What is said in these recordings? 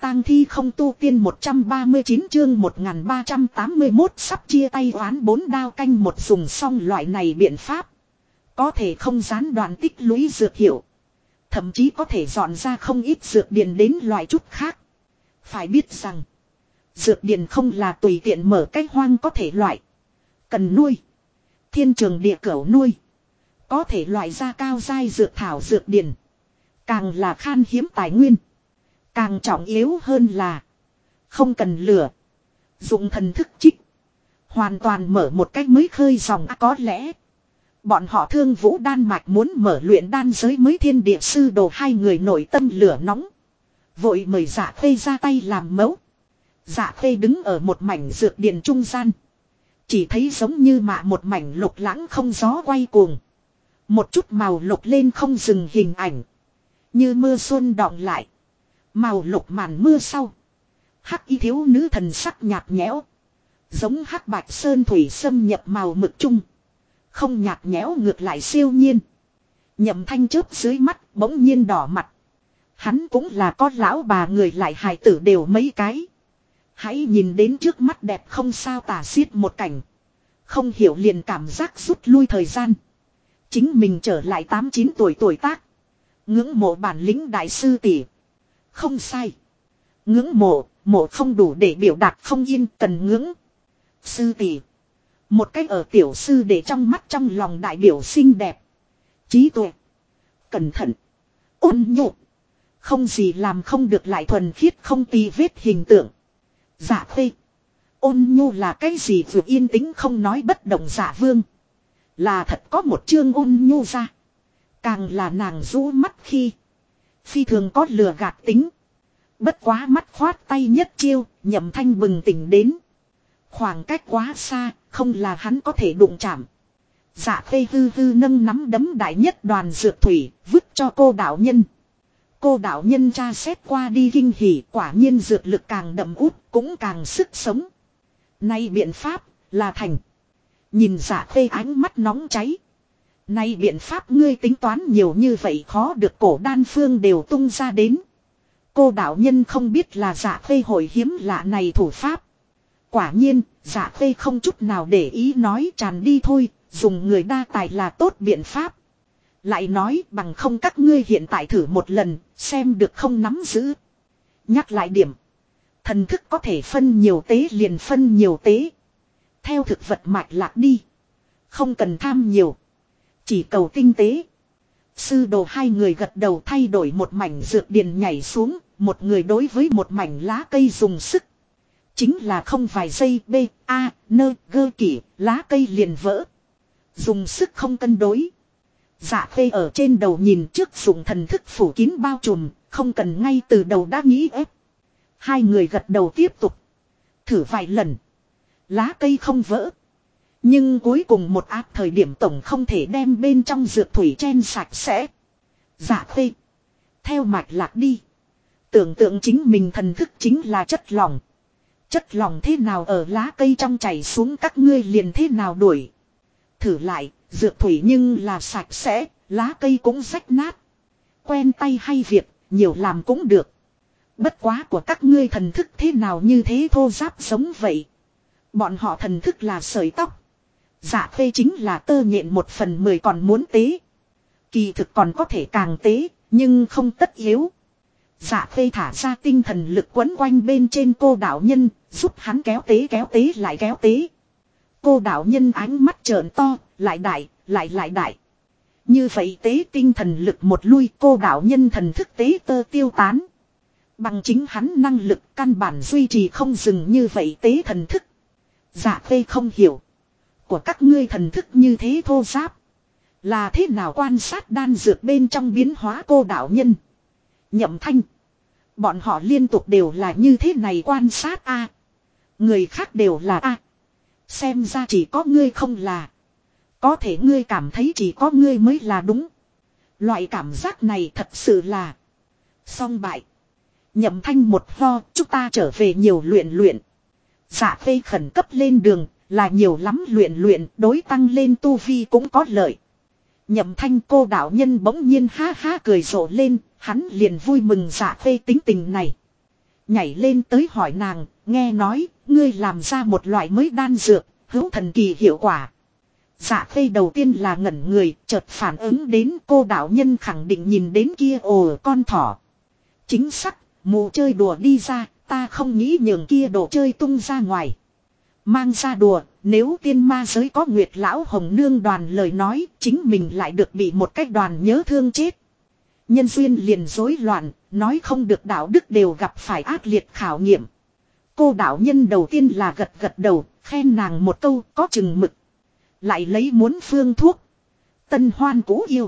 tang thi không tu tiên 139 chương 1381 sắp chia tay oán 4 đao canh một dùng xong loại này biện pháp. Có thể không gián đoạn tích lũy dược hiệu. Thậm chí có thể dọn ra không ít dược điền đến loại chút khác. Phải biết rằng, dược điền không là tùy tiện mở cách hoang có thể loại. Cần nuôi. Thiên trường địa cửu nuôi. Có thể loại ra cao giai dược thảo dược điền. Càng là khan hiếm tài nguyên. Càng trọng yếu hơn là không cần lửa. Dụng thần thức trích. Hoàn toàn mở một cách mới khơi dòng có lẽ. Bọn họ Thương Vũ Đan Mạch muốn mở luyện đan giới mới thiên địa sư đồ hai người nội tâm lửa nóng. Vội mời Dạ Khê ra tay làm mẫu. Dạ Khê đứng ở một mảnh dược điền trung gian. Chỉ thấy giống như mạ một mảnh lục lãng không gió quay cuồng. Một chút màu lục lên không dừng hình ảnh. Như mưa xuân đọng lại. Màu lục màn mưa sau. Hắc y thiếu nữ thần sắc nhạt nhẽo. Giống hắc bạch sơn thủy xâm nhập màu mực chung. Không nhạt nhẽo ngược lại siêu nhiên. Nhậm Thanh chớp dưới mắt bỗng nhiên đỏ mặt. Hắn cũng là con lão bà người lại hài tử đều mấy cái. Hãy nhìn đến trước mắt đẹp không sao tả xiết một cảnh. Không hiểu liền cảm giác rút lui thời gian. Chính mình trở lại 8-9 tuổi tác. Ngưỡng mộ bản lĩnh đại sư tỷ. Không sai. Ngưỡng mộ không đủ để biểu đạt không yên cần ngưỡng. Sư tỷ. Một cách ở tiểu sư để trong mắt trong lòng đại biểu xinh đẹp. Trí tuệ. Cẩn thận. Ôn nhu. Không gì làm không được lại thuần khiết không tì vết hình tượng. Dạ Khê. Ôn nhu là cái gì vừa yên tĩnh không nói bất động dạ vương. Là thật có một chương ôn nhu ra. Càng là nàng rũ mắt khi. Phi thường có lừa gạt tính. Bất quá mắt khoát tay nhất chiêu, Nhậm Thanh bừng tỉnh đến. Khoảng cách quá xa, không là hắn có thể đụng chạm. Dạ Khê hư hư nâng nắm đấm đại nhất đoàn dược thủy, vứt cho cô đạo nhân. Cô đạo nhân tra xét qua đi kinh hỉ, quả nhiên dược lực càng đậm út, cũng càng sức sống. Nay biện pháp, là thành. Nhìn Dạ Khê ánh mắt nóng cháy. Nay biện pháp ngươi tính toán nhiều như vậy khó được cổ đan phương đều tung ra đến. Cô đạo nhân không biết là Dạ Khê hội hiếm lạ này thủ pháp. Quả nhiên, Dạ Khê không chút nào để ý nói tràn đi thôi, dùng người đa tài là tốt biện pháp. Lại nói bằng không các ngươi hiện tại thử một lần, xem được không nắm giữ. Nhắc lại điểm. Thần thức có thể phân nhiều tế liền phân nhiều tế. Theo thực vật mạch lạc đi. Không cần tham nhiều. Chỉ cầu tinh tế. Sư đồ hai người gật đầu thay đổi một mảnh dược điền nhảy xuống. Một người đối với một mảnh lá cây dùng sức. Chính là không vài giây gơ kỷ lá cây liền vỡ. Dùng sức không cân đối. Dạ Khê ở trên đầu nhìn trước dùng thần thức phủ kín bao trùm. Không cần ngay từ đầu đã nghĩ ép. Hai người gật đầu tiếp tục. Thử vài lần. Lá cây không vỡ. Nhưng cuối cùng một áp thời điểm tổng không thể đem bên trong dược thủy chen sạch sẽ. Dạ Khê. Theo mạch lạc đi. Tưởng tượng chính mình thần thức chính là chất lỏng. Chất lỏng thế nào ở lá cây trong chảy xuống các ngươi liền thế nào đuổi. Thử lại, dược thủy nhưng là sạch sẽ, lá cây cũng rách nát. Quen tay hay việc, nhiều làm cũng được. Bất quá của các ngươi thần thức thế nào như thế thô ráp giống vậy. Bọn họ thần thức là sợi tóc. Dạ Khê chính là tơ nhện 1/10 còn muốn tế. Kỳ thực còn có thể càng tế, nhưng không tất yếu. Dạ Khê thả ra tinh thần lực quấn quanh bên trên cô đạo nhân, giúp hắn kéo tế lại kéo tế. Cô đạo nhân ánh mắt trợn to, lại đại. Như vậy tế tinh thần lực một lui cô đạo nhân thần thức tế tơ tiêu tán. Bằng chính hắn năng lực căn bản duy trì không dừng như vậy tế thần thức. Dạ Khê không hiểu. Của các ngươi thần thức như thế thô ráp. Là thế nào quan sát đan dược bên trong biến hóa cô đạo nhân. Nhậm Thanh. Bọn họ liên tục đều là như thế này quan sát a. Người khác đều là a. Xem ra chỉ có ngươi không là. Có thể ngươi cảm thấy chỉ có ngươi mới là đúng. Loại cảm giác này thật sự là. Song bại. Nhậm Thanh một ho, chúng ta trở về nhiều luyện. Dạ Khê khẩn cấp lên đường, là nhiều lắm luyện đối tăng lên tu vi cũng có lợi. Nhậm Thanh cô đạo nhân bỗng nhiên ha ha cười rộ lên, hắn liền vui mừng Dạ Khê tính tình này. Nhảy lên tới hỏi nàng, nghe nói, ngươi làm ra một loại mới đan dược, hữu thần kỳ hiệu quả. Dạ Khê đầu tiên là ngẩn người, chợt phản ứng đến cô đạo nhân khẳng định nhìn đến kia ồ con thỏ. Chính xác, mù chơi đùa đi ra, ta không nghĩ nhường kia đồ chơi tung ra ngoài. Mang ra đùa, nếu tiên ma giới có Nguyệt Lão Hồng Nương đoàn lời nói, chính mình lại được bị một cách đoàn nhớ thương chết. Nhân duyên liền rối loạn, nói không được đạo đức đều gặp phải ác liệt khảo nghiệm. Cô đạo nhân đầu tiên là gật gật đầu, khen nàng một câu có chừng mực. Lại lấy muốn phương thuốc. Tân hoan cũ yêu.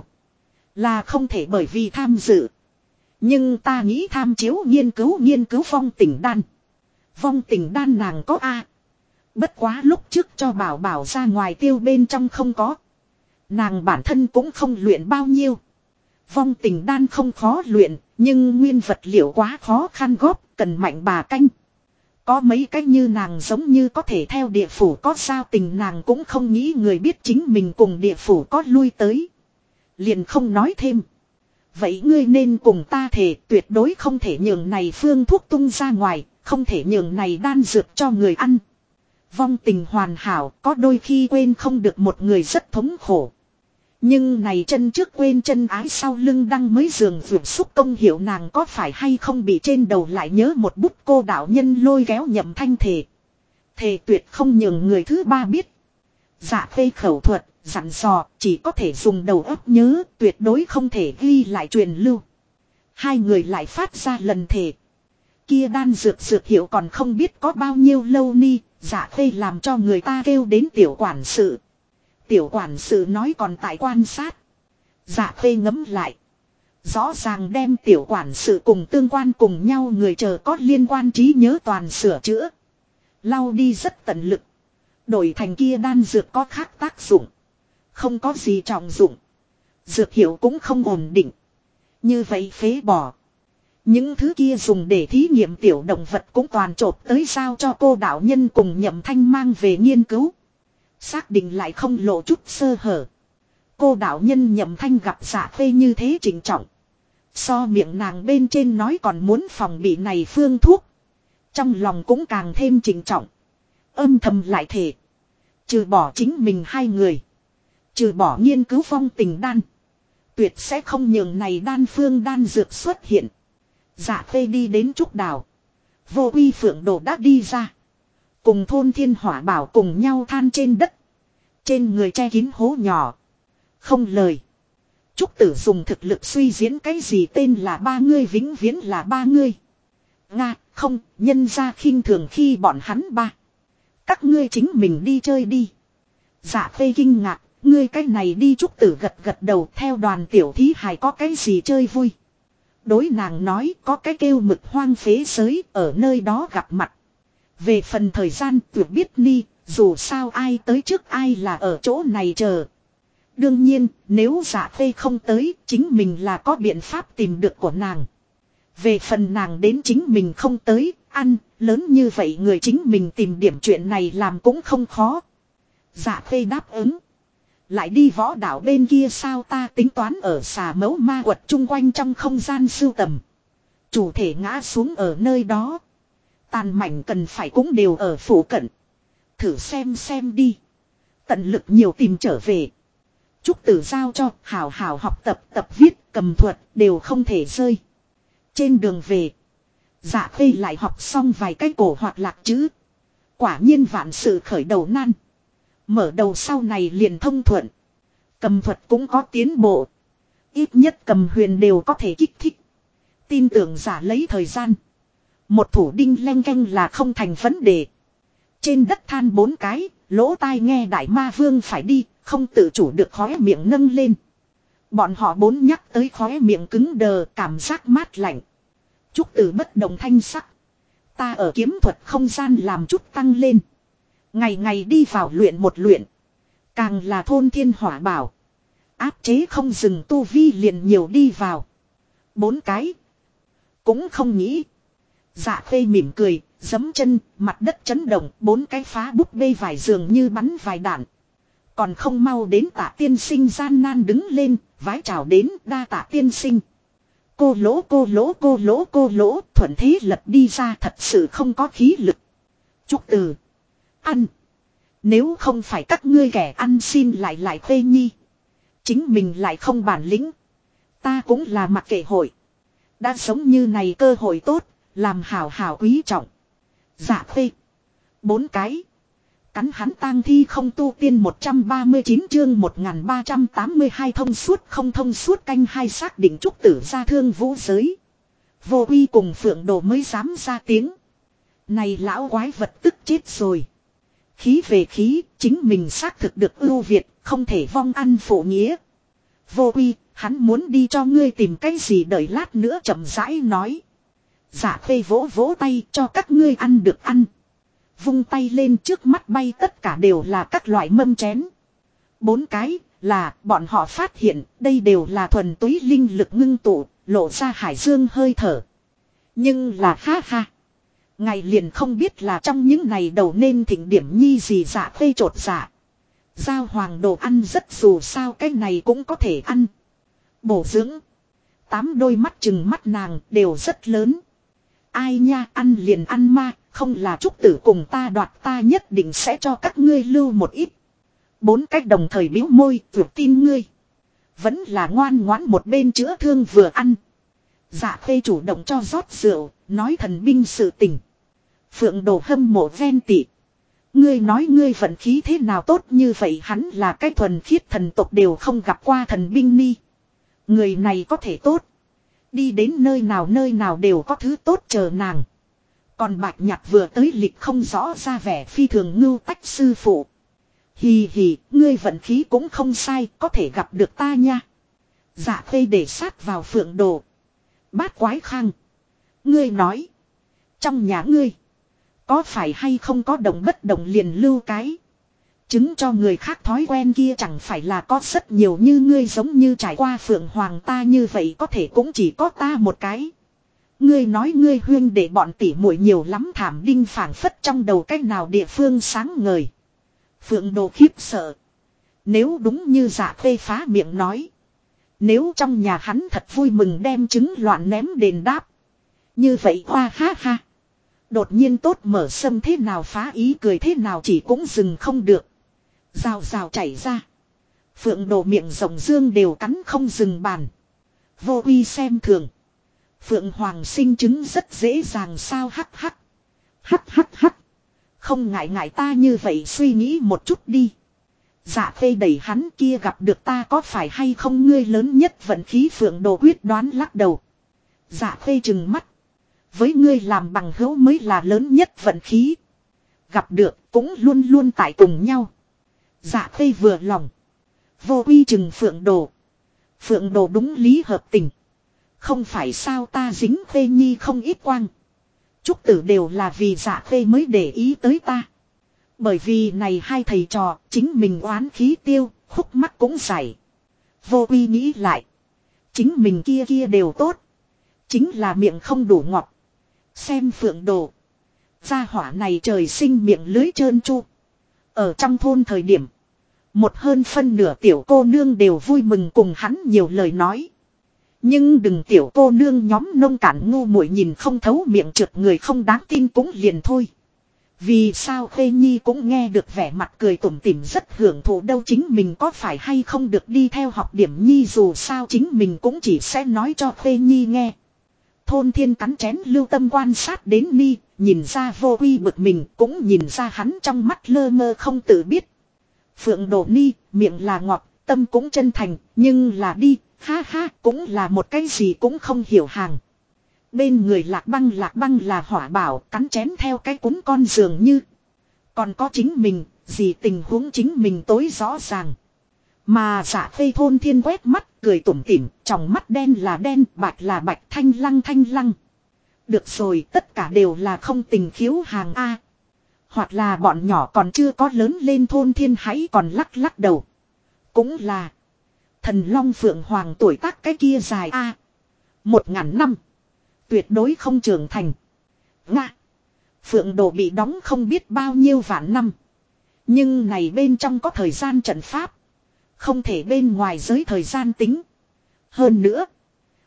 Là không thể bởi vì tham dự. Nhưng ta nghĩ tham chiếu nghiên cứu vong tình đan. Vong tình đan nàng có a. Bất quá lúc trước cho bảo bảo ra ngoài tiêu bên trong không có. Nàng bản thân cũng không luyện bao nhiêu. Vong tình đan không khó luyện, nhưng nguyên vật liệu quá khó khăn góp, cần mạnh bà canh. Có mấy cái như nàng giống như có thể theo địa phủ có sao tình nàng cũng không nghĩ người biết chính mình cùng địa phủ có lui tới. Liền không nói thêm. Vậy ngươi nên cùng ta thề tuyệt đối không thể nhường này phương thuốc tung ra ngoài, không thể nhường này đan dược cho người ăn. Vong tình hoàn hảo có đôi khi quên không được một người rất thống khổ. Nhưng này chân trước quên chân ái sau lưng đăng mới giường vượt xúc công hiệu nàng có phải hay không bị trên đầu lại nhớ một bút cô đạo nhân lôi kéo Nhậm Thanh thề. Thề tuyệt không nhường người thứ ba biết. Dạ Khê khẩu thuật, dặn dò chỉ có thể dùng đầu óc nhớ, tuyệt đối không thể ghi lại truyền lưu. Hai người lại phát ra lần thề. Kia đan dược hiệu còn không biết có bao nhiêu lâu ni, Dạ Khê làm cho người ta kêu đến tiểu quản sự. Tiểu quản sự nói còn tại quan sát. Dạ Khê ngấm lại. Rõ ràng đem tiểu quản sự cùng tương quan cùng nhau người chờ có liên quan trí nhớ toàn sửa chữa. Lau đi rất tận lực. Đổi thành kia đan dược có khác tác dụng. Không có gì trọng dụng. Dược hiệu cũng không ổn định. Như vậy phế bỏ. Những thứ kia dùng để thí nghiệm tiểu động vật cũng toàn trộp tới giao cho cô đạo nhân cùng Nhậm Thanh mang về nghiên cứu. Xác định lại không lộ chút sơ hở. Cô đạo nhân Nhậm Thanh gặp Dạ Khê như thế trịnh trọng. So miệng nàng bên trên nói còn muốn phòng bị này phương thuốc. Trong lòng cũng càng thêm trịnh trọng. Âm thầm lại thề. Trừ bỏ chính mình hai người. Trừ bỏ nghiên cứu vong tình đan. Tuyệt sẽ không nhường này đan phương đan dược xuất hiện. Dạ Khê đi đến trúc đảo. Vô Uy Phượng Đồ đã đi ra. Cùng thôn Thiên Hỏa Bảo cùng nhau than trên đất. Trên người che kín hố nhỏ. Không lời. Trúc Tử dùng thực lực suy diễn cái gì tên là ba ngươi vĩnh viễn là ba ngươi. Nga, không, nhân ra khinh thường khi bọn hắn ba. Các ngươi chính mình đi chơi đi. Dạ Khê kinh ngạc, ngươi cái này đi Trúc Tử gật gật đầu theo đoàn tiểu thí hài có cái gì chơi vui. Đối nàng nói có cái kêu Mực Hoang phế giới ở nơi đó gặp mặt. Về phần thời gian tuyệt biết ni, dù sao ai tới trước ai là ở chỗ này chờ. Đương nhiên, nếu Dạ Khê không tới, chính mình là có biện pháp tìm được của nàng. Về phần nàng đến chính mình không tới, ăn, lớn như vậy người chính mình tìm điểm chuyện này làm cũng không khó. Dạ Khê đáp ứng. Lại đi võ đảo bên kia sao ta tính toán ở xà mẫu ma quật chung quanh trong không gian sưu tầm. Chủ thể ngã xuống ở nơi đó. Tàn mảnh cần phải cũng đều ở phủ cận. Thử xem đi. Tận lực nhiều tìm trở về. Trúc Tử giao cho hào hào học tập viết cầm thuật đều không thể rơi. Trên đường về. Dạ Khê lại học xong vài cái cổ hoạt lạc chữ. Quả nhiên vạn sự khởi đầu nan. Mở đầu sau này liền thông thuận. Cầm thuật cũng có tiến bộ. Ít nhất cầm huyền đều có thể kích thích. Tin tưởng giả lấy thời gian. Một thủ đinh leng canh là không thành vấn đề. Trên đất than 4 cái, lỗ tai nghe đại ma vương phải đi, không tự chủ được khóe miệng nâng lên. Bọn họ 4 nhắc tới khóe miệng cứng đờ, cảm giác mát lạnh. Trúc Tử bất động thanh sắc. Ta ở kiếm thuật không gian làm chút tăng lên. Ngày ngày đi vào luyện một luyện. Càng là thôn Thiên Hỏa Bảo. Áp chế không dừng tu vi liền nhiều đi vào. 4 cái. Cũng không nghĩ. Dạ Khê mỉm cười, giẫm chân, mặt đất chấn động, 4 cái phá búp bê vải dường như bắn vài đạn. Còn không mau đến Tạ tiên sinh gian nan đứng lên, vái chào đến đa Tạ tiên sinh. Cô lỗ thuận thế lật đi ra thật sự không có khí lực. Trúc Tử. Ăn. Nếu không phải các ngươi kẻ ăn xin lại Khuê Nhi. Chính mình lại không bản lĩnh. Ta cũng là mặc kệ hội. Đã sống như này cơ hội tốt. Làm hảo hảo quý trọng. Dạ Khuê. 4 cái. Cắn hắn tang thi không tu tiên 139 chương 1382 thông suốt không thông suốt canh hai xác định Trúc Tử ra thương vũ giới. Vô Uy cùng Phượng Đồ mới dám ra tiếng. Này lão quái vật tức chết rồi. Khí về khí, chính mình xác thực được ưu việt, không thể vong ăn phụ nghĩa. Vô Uy, hắn muốn đi cho ngươi tìm cái gì đợi lát nữa chậm rãi nói. Dạ Khê vỗ vỗ tay cho các ngươi ăn được ăn. Vung tay lên trước mắt bay tất cả đều là các loại mâm chén. 4 cái là bọn họ phát hiện đây đều là thuần túy linh lực ngưng tụ, lộ ra hải dương hơi thở. Nhưng là ha ha. Ngày liền không biết là trong những ngày đầu nên thịnh điểm nhi gì dạ Khê trột dạ. Giao hoàng đồ ăn rất dù sao cái này cũng có thể ăn. Bổ dưỡng. 8 đôi mắt chừng mắt nàng đều rất lớn. Ai nha ăn liền ăn ma, không là Trúc Tử cùng ta đoạt ta nhất định sẽ cho các ngươi lưu một ít. 4 cách đồng thời bĩu môi, vượt tin ngươi. Vẫn là ngoan ngoãn một bên chữa thương vừa ăn. Dạ Khê chủ động cho rót rượu, nói thần binh sự tình. Phượng Đồ hâm mộ ven tị. Ngươi nói ngươi vận khí thế nào tốt như vậy hắn là cái thuần khiết thần tộc đều không gặp qua thần binh ni. Người này có thể tốt. Đi đến nơi nào đều có thứ tốt chờ nàng. Còn Bạch Nhạc vừa tới lịch không rõ ra vẻ phi thường ngưu tách sư phụ. Hì hì, ngươi vận khí cũng không sai, có thể gặp được ta nha. Dạ Khê để sát vào Phượng Đồ. Bát quái khang. Ngươi nói. Trong nhà ngươi. Có phải hay không có động bất động liền lưu cái. Chứng cho người khác thói quen kia chẳng phải là có rất nhiều như ngươi giống như trải qua Phượng Hoàng ta như vậy có thể cũng chỉ có ta một cái. Ngươi nói ngươi huyên để bọn tỉ muội nhiều lắm thảm đinh phảng phất trong đầu cách nào địa phương sáng ngời. Phượng Đồ khiếp sợ. Nếu đúng như Dạ Khê phá miệng nói. Nếu trong nhà hắn thật vui mừng đem trứng loạn ném đền đáp. Như vậy hoa ha ha. Đột nhiên tốt mở sâm thế nào phá ý cười thế nào chỉ cũng dừng không được. Rào rào chảy ra. Phượng Đồ miệng rộng dương đều cắn không dừng bàn. Vô Uy xem thường. Phượng Hoàng sinh trứng rất dễ dàng sao hắc hắc. Hắc hắc hắc. Không ngại ngại ta như vậy suy nghĩ một chút đi. Dạ Khê đẩy hắn kia gặp được ta có phải hay không ngươi lớn nhất vận khí Phượng Đồ quyết đoán lắc đầu. Dạ Khê trừng mắt. Với ngươi làm bằng hữu mới là lớn nhất vận khí. Gặp được cũng luôn luôn tại cùng nhau. Dạ Khê vừa lòng. Vô Uy trừng Phượng Đồ. Phượng Đồ đúng lý hợp tình. Không phải sao ta dính Khê Nhi không ít quang. Trúc Tử đều là vì Dạ Khê mới để ý tới ta. Bởi vì này hai thầy trò chính mình oán khí tiêu, khúc mắc cũng giải. Vô Uy nghĩ lại. Chính mình kia đều tốt. Chính là miệng không đủ ngọt. Xem Phượng Đồ. Gia hỏa này trời sinh miệng lưới trơn tru. Ở trong thôn thời điểm. Một hơn phân nửa tiểu cô nương đều vui mừng cùng hắn nhiều lời nói. Nhưng đừng tiểu cô nương nhóm nông cạn ngu muội nhìn không thấu miệng trượt người không đáng tin cũng liền thôi. Vì sao Khê Nhi cũng nghe được vẻ mặt cười tủm tỉm rất hưởng thụ đâu chính mình có phải hay không được đi theo học điểm Nhi dù sao chính mình cũng chỉ sẽ nói cho Khê Nhi nghe. Thôn Thiên cắn chén lưu tâm quan sát đến Ni, nhìn ra Vô Uy bực mình cũng nhìn ra hắn trong mắt lơ mơ không tự biết. Phượng Đồ Ni, miệng là ngọt, tâm cũng chân thành, nhưng là đi, ha ha, cũng là một cái gì cũng không hiểu hàng. Bên người Lạc Băng là hỏa bảo, cắn chén theo cái cún con dường như. Còn có chính mình, gì tình huống chính mình tối rõ ràng. Mà Dạ Khê Thôn Thiên quét mắt, cười tủm tỉm, trong mắt đen là đen, bạch là bạch, thanh lăng. Được rồi, tất cả đều là không tình khiếu hàng A. Hoặc là bọn nhỏ còn chưa có lớn lên Thôn Thiên hãy còn lắc đầu. Cũng là Thần Long Phượng Hoàng tuổi tác cái kia dài A. 1000 năm. Tuyệt đối không trưởng thành. Nga. Phượng Đồ bị đóng không biết bao nhiêu vạn năm. Nhưng này bên trong có thời gian trận pháp. Không thể bên ngoài giới thời gian tính. Hơn nữa.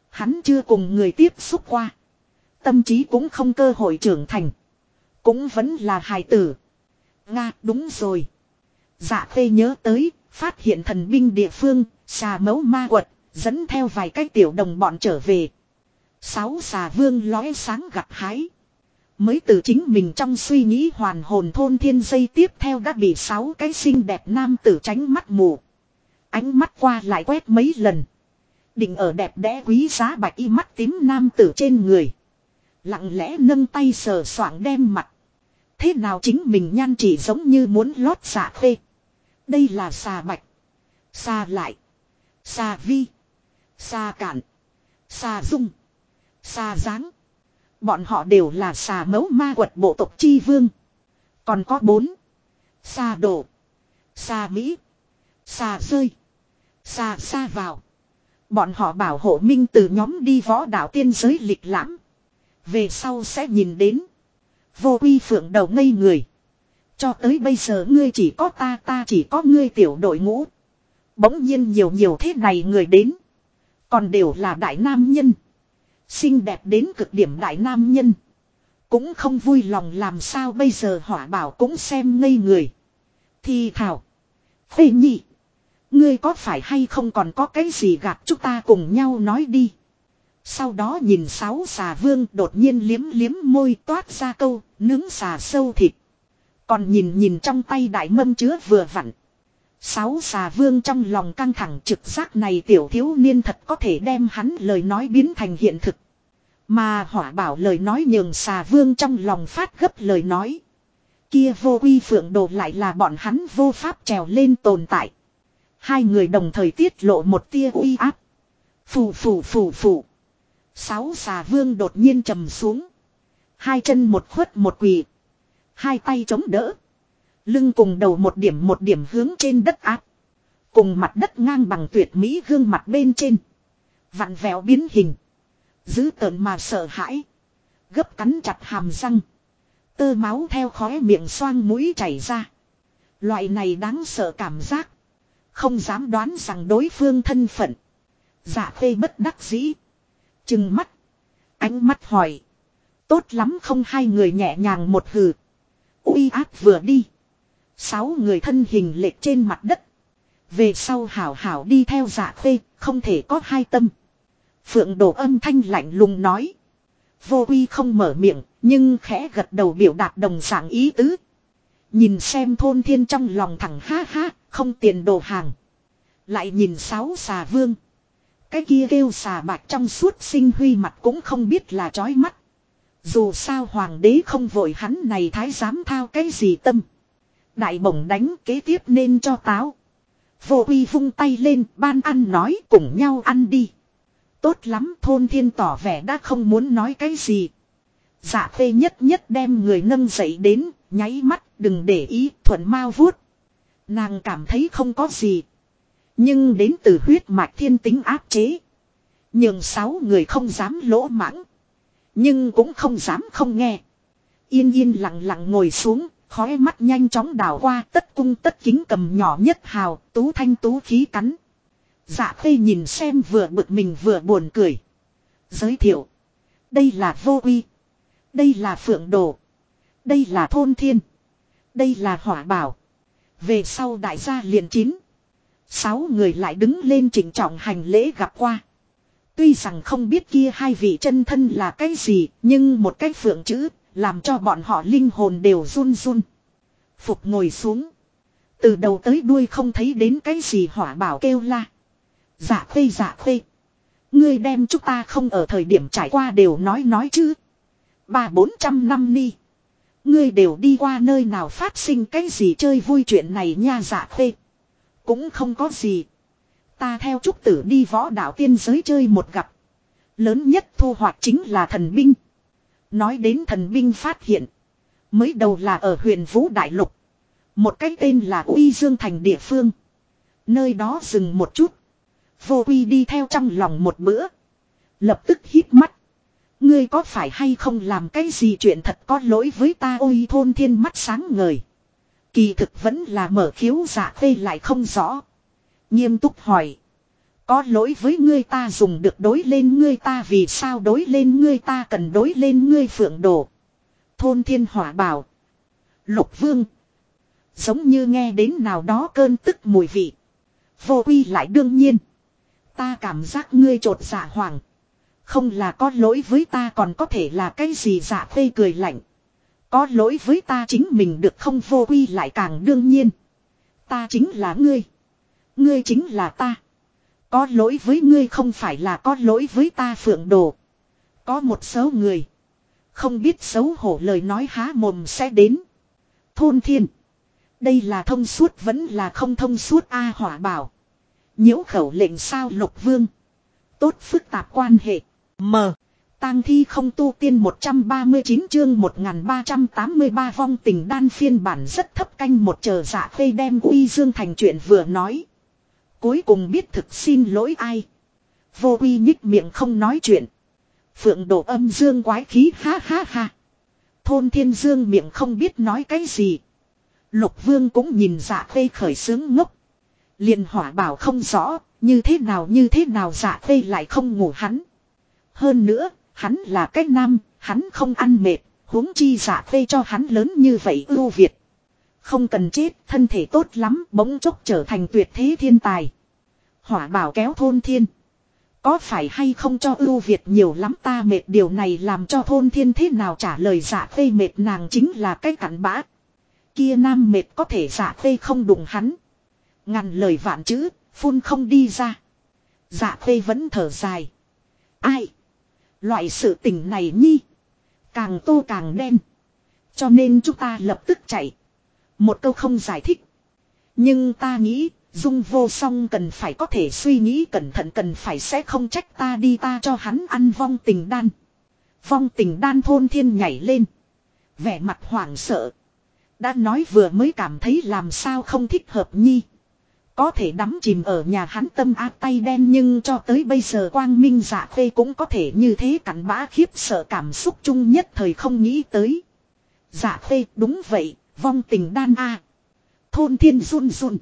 Hắn chưa cùng người tiếp xúc qua. Tâm trí cũng không cơ hội trưởng thành. Cũng vẫn là hài tử. Nga, đúng rồi. Dạ Khê nhớ tới, phát hiện thần binh địa phương, xà mẫu ma quật, dẫn theo vài cái tiểu đồng bọn trở về. 6 xà vương lóe sáng gặt hái. Mới từ chính mình trong suy nghĩ hoàn hồn thôn thiên dây tiếp theo đã bị 6 cái xinh đẹp nam tử tránh mắt mù. Ánh mắt qua lại quét mấy lần. Định ở đẹp đẽ quý giá bạch y mắt tím nam tử trên người. Lặng lẽ nâng tay sờ soạng đem mặt. Thế nào chính mình nhan chỉ giống như muốn lót Dạ Khê. Đây là xà bạch. Xà lại. Xà vi. Xà cạn. Xà dung. Xà giáng. Bọn họ đều là xà mẫu ma quật bộ tộc chi vương. Còn có 4. Xà đổ. Xà mỹ. Xà rơi. Xà xa vào. Bọn họ bảo hộ minh từ nhóm đi võ đạo tiên giới lịch lãm. Về sau sẽ nhìn đến. Vô Quy Phượng đầu ngây người. Cho tới bây giờ ngươi chỉ có ta chỉ có ngươi tiểu đội ngũ. Bỗng nhiên nhiều thế này người đến. Còn đều là đại nam nhân. Xinh đẹp đến cực điểm đại nam nhân. Cũng không vui lòng làm sao bây giờ Hỏa Bảo cũng xem ngây người. Thì thảo. Phê nhị. Ngươi có phải hay không còn có cái gì gạt chúng ta cùng nhau nói đi. Sau đó nhìn 6 xà vương đột nhiên liếm môi toát ra câu nướng xà sâu thịt. Còn nhìn trong tay đại mâm chứa vừa vặn. 6 xà vương trong lòng căng thẳng trực giác này tiểu thiếu niên thật có thể đem hắn lời nói biến thành hiện thực. Mà Hỏa Bảo lời nói nhường xà vương trong lòng phát gấp lời nói. Kia Vô Quy Phượng đồ lại là bọn hắn vô pháp trèo lên tồn tại. Hai người đồng thời tiết lộ một tia uy áp. Phù. 6 xà vương đột nhiên trầm xuống. Hai chân một khuất một quỳ. Hai tay chống đỡ. Lưng cùng đầu một điểm hướng trên đất áp. Cùng mặt đất ngang bằng tuyệt mỹ gương mặt bên trên. Vặn vẹo biến hình. Dữ tợn mà sợ hãi. Gấp cắn chặt hàm răng. Tơ máu theo khóe miệng xoang mũi chảy ra. Loại này đáng sợ cảm giác. Không dám đoán rằng đối phương thân phận. Dạ Khê bất đắc dĩ. Trừng mắt. Ánh mắt hỏi. Tốt lắm không hai người nhẹ nhàng một hừ. Uy áp vừa đi. 6 người thân hình lệch trên mặt đất. Về sau hảo đi theo Dạ Khê. Không thể có hai tâm. Phượng Đồ âm thanh lạnh lùng nói. Vô Quy không mở miệng. Nhưng khẽ gật đầu biểu đạt đồng dạng ý tứ. Nhìn xem thôn thiên trong lòng thẳng ha. Không tiền đồ hàng. Lại nhìn 6 xà vương. Cái kia kêu xà bạc trong suốt sinh huy mặt cũng không biết là chói mắt. Dù sao hoàng đế không vội hắn này thái giám thao cái gì tâm. Đại bổng đánh kế tiếp nên cho táo. Vô Quy vung tay lên ban ăn nói cùng nhau ăn đi. Tốt lắm thôn thiên tỏ vẻ đã không muốn nói cái gì. Dạ Khê nhất đem người nâng dậy đến, nháy mắt đừng để ý thuận mau vuốt. Nàng cảm thấy không có gì. Nhưng đến từ huyết mạch thiên tính áp chế. Nhưng 6 người không dám lỗ mãng. Nhưng cũng không dám không nghe. Yên lặng ngồi xuống, khóe mắt nhanh chóng đảo qua tất cung tất kính cầm nhỏ nhất hào, tú thanh tú khí cắn. Dạ Khê nhìn xem vừa bực mình vừa buồn cười. Giới thiệu. Đây là Vô Quy. Đây là Phượng Đồ. Đây là Thôn Thiên. Đây là Hỏa Bảo. Về sau đại gia liền 9. 6 người lại đứng lên trịnh trọng hành lễ gặp qua. Tuy rằng không biết kia hai vị chân thân là cái gì, nhưng một cái phượng chữ, làm cho bọn họ linh hồn đều run. Phục ngồi xuống. Từ đầu tới đuôi không thấy đến cái gì Hỏa Bảo kêu la. Dạ Khê. Ngươi đem chúng ta không ở thời điểm trải qua đều nói chứ. 300-400 năm ni. Ngươi đều đi qua nơi nào phát sinh cái gì chơi vui chuyện này nha Dạ Khê. Cũng không có gì. Ta theo trúc tử đi võ đạo tiên giới chơi một gặp. Lớn nhất thu hoạch chính là thần binh. Nói đến thần binh phát hiện. Mới đầu là ở huyện Vũ Đại Lục. Một cái tên là Uy Dương Thành địa phương. Nơi đó dừng một chút. Vô Quy đi theo trong lòng một bữa. Lập tức hít mắt. Ngươi có phải hay không làm cái gì chuyện thật có lỗi với ta ôi thôn thiên mắt sáng ngời. Kỳ thực vẫn là mở khiếu Dạ Khê lại không rõ. Nghiêm túc hỏi. Có lỗi với ngươi ta dùng được đối lên ngươi ta vì sao đối lên ngươi ta cần đối lên ngươi Phượng Đồ. Thôn Thiên Hỏa bảo. Lục Vương. Giống như nghe đến nào đó cơn tức mùi vị. Vô Uy lại đương nhiên. Ta cảm giác ngươi trột dạ hoàng. Không là có lỗi với ta còn có thể là cái gì dạ phê cười lạnh. Có lỗi với ta chính mình được không Vô Uy lại càng đương nhiên. Ta chính là ngươi. Ngươi chính là ta. Có lỗi với ngươi không phải là có lỗi với ta Phượng Đồ. Có một số người. Không biết xấu hổ lời nói há mồm sẽ đến. Thôn Thiên. Đây là thông suốt vẫn là không thông suốt A Hỏa bảo. Nhiễu khẩu lệnh sao Lục Vương. Tốt phức tạp quan hệ. Tang thi không tu tiên 139 chương 1383 vong tình đan phiên bản rất thấp canh một chờ dạ phê đem Uy Dương thành chuyện vừa nói. Cuối cùng biết thực xin lỗi ai. Vô Uy nhích miệng không nói chuyện. Phượng Đồ âm dương quái khí ha ha ha. Thôn Thiên Dương miệng không biết nói cái gì. Lục Vương cũng nhìn dạ phê khởi sướng ngốc. Liền Hỏa bảo không rõ, như thế nào dạ phê lại không ngủ hắn. Hơn nữa, hắn là cái nam, hắn không ăn mệt, huống chi dạ phê cho hắn lớn như vậy ưu việt. Không cần chết, thân thể tốt lắm, bỗng chốc trở thành tuyệt thế thiên tài. Hỏa bảo kéo Thôn Thiên. Có phải hay không cho ưu việt nhiều lắm ta mệt điều này làm cho Thôn Thiên thế nào trả lời dạ phê mệt nàng chính là cái cặn bã. Kia nam mệt có thể dạ phê không đụng hắn. Ngàn lời vạn chữ, phun không đi ra. Dạ phê vẫn thở dài. Ai? Loại sự tình này nhi. Càng tô càng đen. Cho nên chúng ta lập tức chạy. Một câu không giải thích. Nhưng ta nghĩ, Dung Vô Song cần phải có thể suy nghĩ cẩn thận cần phải sẽ không trách ta đi ta cho hắn ăn vong tình đan. Vong tình đan Thôn Thiên nhảy lên. Vẻ mặt hoảng sợ. Đã nói vừa mới cảm thấy làm sao không thích hợp nhi. Có thể đắm chìm ở nhà hắn tâm áp tay đen nhưng cho tới bây giờ quang minh dạ phê cũng có thể như thế cắn bã khiếp sợ cảm xúc chung nhất thời không nghĩ tới. Dạ phê đúng vậy, vong tình đan a. Thôn Thiên run run.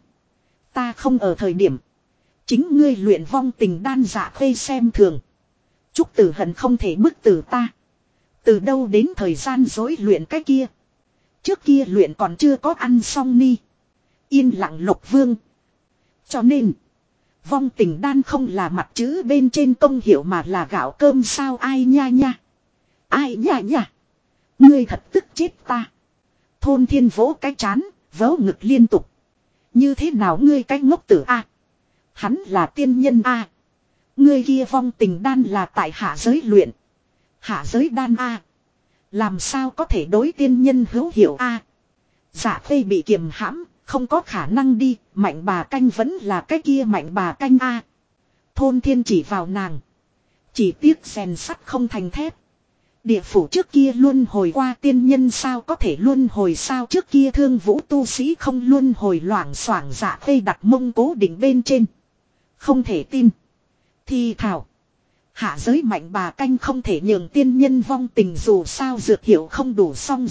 Ta không ở thời điểm. Chính ngươi luyện vong tình đan dạ phê xem thường. Trúc Tử Hận không thể bức tử ta. Từ đâu đến thời gian dối luyện cái kia. Trước kia luyện còn chưa có ăn xong ni. Yên lặng Lục Vương. Cho nên. Vong tình đan không là mặt chữ bên trên công hiệu mà là gạo cơm sao ai nha nha. Ai nha nha. Ngươi thật tức chết ta. Thôn Thiên vỗ cái chán, vớ ngực liên tục. Như thế nào ngươi cái ngốc tử a? Hắn là tiên nhân a. Ngươi kia vong tình đan là tại hạ giới luyện. Hạ giới đan a. Làm sao có thể đối tiên nhân hữu hiệu a? Dạ phê bị kiềm hãm, không có khả năng đi, mạnh bà canh vẫn là cái kia mạnh bà canh a. Thôn Thiên chỉ vào nàng. Chỉ tiếc rèn sắt không thành thép. Địa phủ trước kia luân hồi qua tiên nhân sao có thể luân hồi sao trước kia thương vũ tu sĩ không luân hồi loảng xoảng dạ phê đặt mông cố định bên trên. Không thể tin. Thì thảo. Hạ giới mạnh bà canh không thể nhường tiên nhân vong tình dù sao dược hiệu không đủ xong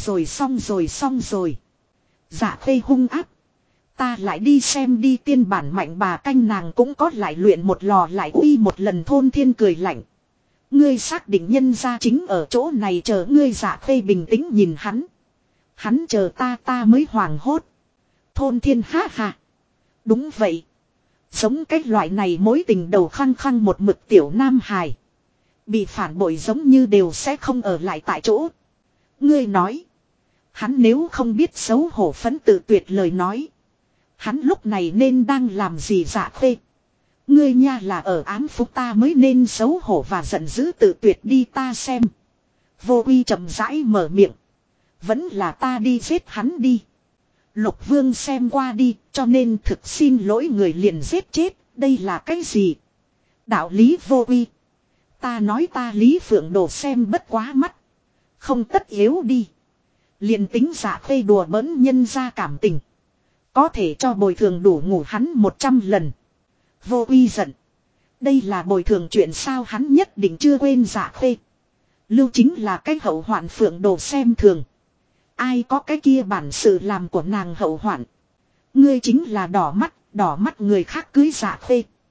rồi. Dạ phê hung áp. Ta lại đi xem đi tiên bản mạnh bà canh nàng cũng có lại luyện một lò lại uy một lần Thôn Thiên cười lạnh. Ngươi xác định nhân ra chính ở chỗ này chờ ngươi dạ phê bình tĩnh nhìn hắn. Hắn chờ ta mới hoảng hốt. Thôn Thiên ha ha. Đúng vậy. Giống cái loại này mối tình đầu khăng khăng một mực tiểu nam hài. Bị phản bội giống như đều sẽ không ở lại tại chỗ. Ngươi nói. Hắn nếu không biết xấu hổ phấn tự tuyệt lời nói. Hắn lúc này nên đang làm gì dạ phê. Ngươi nha là ở ám phúc ta mới nên xấu hổ và giận dữ tự tuyệt đi ta xem. Vô Uy chậm rãi mở miệng. Vẫn là ta đi giết hắn đi. Lục Vương xem qua đi cho nên thực xin lỗi người liền giết chết. Đây là cái gì? Đạo lý Vô Uy. Ta nói ta Lý Phượng Đồ xem bất quá mắt. Không tất yếu đi. Liền tính dạ phê đùa bỡn nhân ra cảm tình. Có thể cho bồi thường đủ ngủ hắn 100 lần. Vô Uy giận. Đây là bồi thường chuyện sao hắn nhất định chưa quên dạ phê. Lưu chính là cái hậu hoạn Phượng Đồ xem thường. Ai có cái kia bản sự làm của nàng hậu hoạn. Ngươi chính là đỏ mắt người khác cưới dạ phê.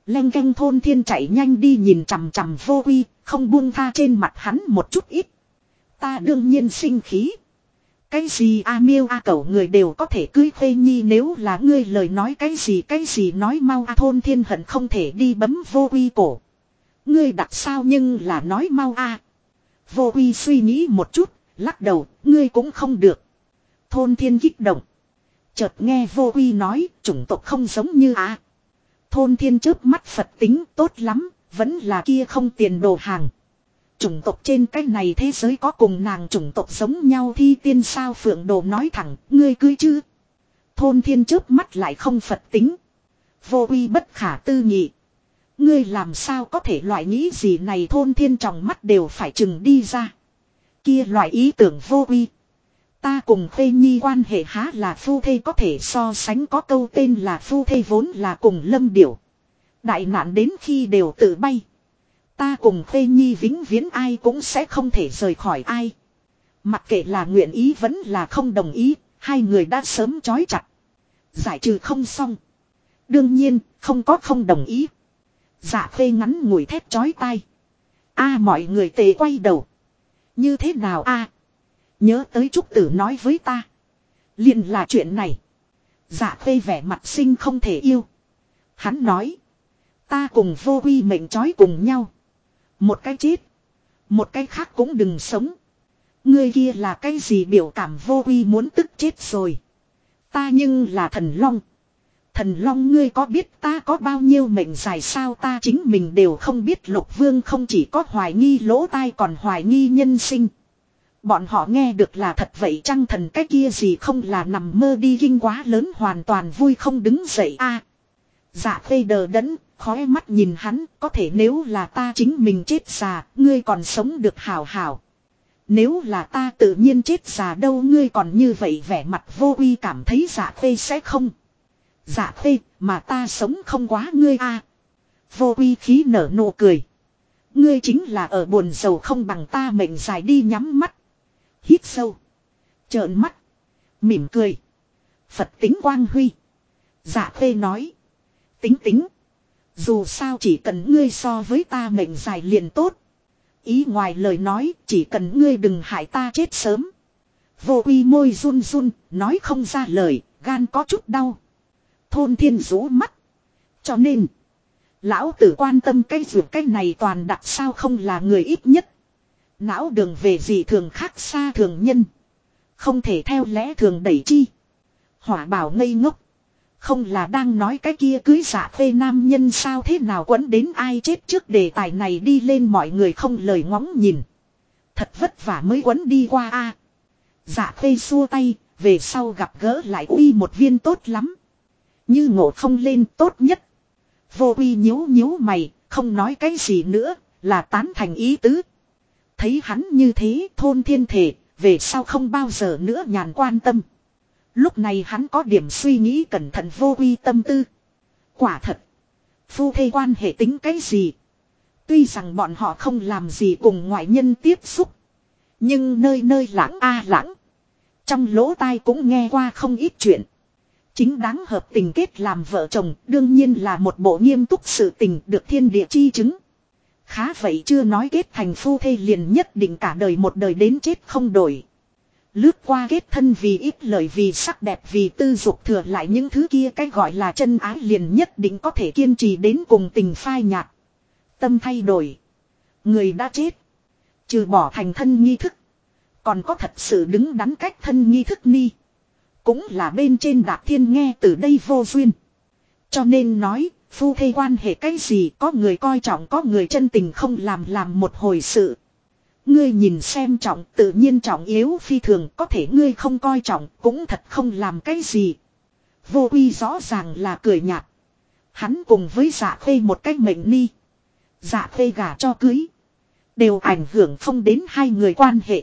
Leng keng thôn thiên chạy nhanh đi nhìn chằm chằm Vô Uy, không buông tha trên mặt hắn một chút ít. Ta đương nhiên sinh khí. Cái gì a miêu a cẩu người đều có thể cưới khuê nhi, nếu là ngươi lời nói cái gì nói mau a. Thôn thiên hận không thể đi bấm Vô Uy cổ. Ngươi đặt sao nhưng là nói mau a. Vô Uy suy nghĩ một chút, lắc đầu, ngươi cũng không được. Thôn thiên kích động. Chợt nghe Vô Uy nói, chủng tộc không giống như a. Thôn thiên chớp mắt Phật tính tốt lắm, vẫn là kia không tiền đồ hàng. Chủng tộc trên cái này thế giới có cùng nàng chủng tộc giống nhau thi tiên sao? Phượng Đồ nói thẳng, ngươi cưới chứ? Thôn thiên chớp mắt lại không Phật tính. Vô Uy bất khả tư nghị. Ngươi làm sao có thể loại nghĩ gì này? Thôn thiên tròng mắt đều phải chừng đi ra. Kia loại ý tưởng Vô Uy. Ta cùng Khê Nhi quan hệ há là phu thê có thể so sánh, có câu tên là phu thê vốn là cùng lâm điểu. Đại nạn đến khi đều tự bay. Ta cùng Khê Nhi vĩnh viễn ai cũng sẽ không thể rời khỏi ai. Mặc kệ là nguyện ý vẫn là không đồng ý, hai người đã sớm trói chặt. Giải trừ không xong. Đương nhiên, không có không đồng ý. Dạ Khê ngắn ngủi thét chói tai. A mọi người tề quay đầu. Như thế nào a? Nhớ tới Trúc Tử nói với ta. Liền là chuyện này. Dạ Khê vẻ mặt sinh không thể yêu. Hắn nói. Ta cùng Vô Uy mệnh trói cùng nhau. Một cái chết. Một cái khác cũng đừng sống. Ngươi kia là cái gì biểu cảm? Vô Uy muốn tức chết rồi. Ta nhưng là thần long. Thần long ngươi có biết ta có bao nhiêu mệnh dài sao? Ta chính mình đều không biết. Lục Vương không chỉ có hoài nghi lỗ tai còn hoài nghi nhân sinh. Bọn họ nghe được là thật vậy chăng? Thần cái kia gì không là nằm mơ đi, kinh quá lớn hoàn toàn vui không đứng dậy a. Dạ Khê đờ đẫn, khóe mắt nhìn hắn, có thể nếu là ta chính mình chết già, ngươi còn sống được hảo hảo. Nếu là ta tự nhiên chết già đâu, ngươi còn như vậy? Vẻ mặt Vô Uy cảm thấy Dạ Khê sẽ không. Dạ Khê, mà ta sống không quá ngươi a. Vô Uy khí nở nụ cười. Ngươi chính là ở buồn giàu không bằng ta mệnh dài đi. Nhắm mắt. Hít sâu. Trợn mắt. Mỉm cười. Phật tính quang huy. Dạ Khê nói. Tính tính. Dù sao chỉ cần ngươi so với ta mệnh dài liền tốt. Ý ngoài lời nói chỉ cần ngươi đừng hại ta chết sớm. Vô Uy môi run run, nói không ra lời, gan có chút đau. Thôn thiên rũ mắt. Cho nên. Lão tử quan tâm cái ruột cái này toàn đặc sao không là người ít nhất. Não đường về gì thường khác xa thường nhân. Không thể theo lẽ thường đẩy chi. Hỏa bảo ngây ngốc. Không là đang nói cái kia cưới Dạ Khê nam nhân sao? Thế nào quấn đến ai chết trước đề tài này đi lên, mọi người không lời ngóng nhìn. Thật vất vả mới quấn đi qua a. Dạ Khê xua tay, về sau gặp gỡ lại Uy một viên tốt lắm. Như ngộ không lên tốt nhất. Vô Uy nhíu nhíu mày, không nói cái gì nữa, là tán thành ý tứ. Thấy hắn như thế, thôn thiên thể, về sau không bao giờ nữa nhàn quan tâm. Lúc này hắn có điểm suy nghĩ cẩn thận Vô Uy tâm tư. Quả thật. Phu thê quan hệ tính cái gì? Tuy rằng bọn họ không làm gì cùng ngoại nhân tiếp xúc. Nhưng nơi nơi lãng a lãng. Trong lỗ tai cũng nghe qua không ít chuyện. Chính đáng hợp tình kết làm vợ chồng đương nhiên là một bộ nghiêm túc sự tình được thiên địa chi chứng. Khá vậy chưa nói kết thành phu thê liền nhất định cả đời một đời đến chết không đổi. Lướt qua kết thân vì ít lời vì sắc đẹp vì tư dục thừa lại những thứ kia cái gọi là chân ái liền nhất định có thể kiên trì đến cùng, tình phai nhạt. Tâm thay đổi. Người đã chết. Trừ bỏ thành thân nghi thức. Còn có thật sự đứng đắn cách thân nghi thức ni. Cũng là bên trên Đạp Thiên nghe từ đây vô duyên. Cho nên nói, phu thê quan hệ cái gì có người coi trọng có người chân tình không làm một hồi sự. Ngươi nhìn xem trọng tự nhiên trọng yếu phi thường, có thể ngươi không coi trọng cũng thật không làm cái gì. Vô Uy rõ ràng là cười nhạt. Hắn cùng với Dạ Khê một cách mệnh ni. Dạ Khê gả cho cưới. Đều ảnh hưởng không đến hai người quan hệ.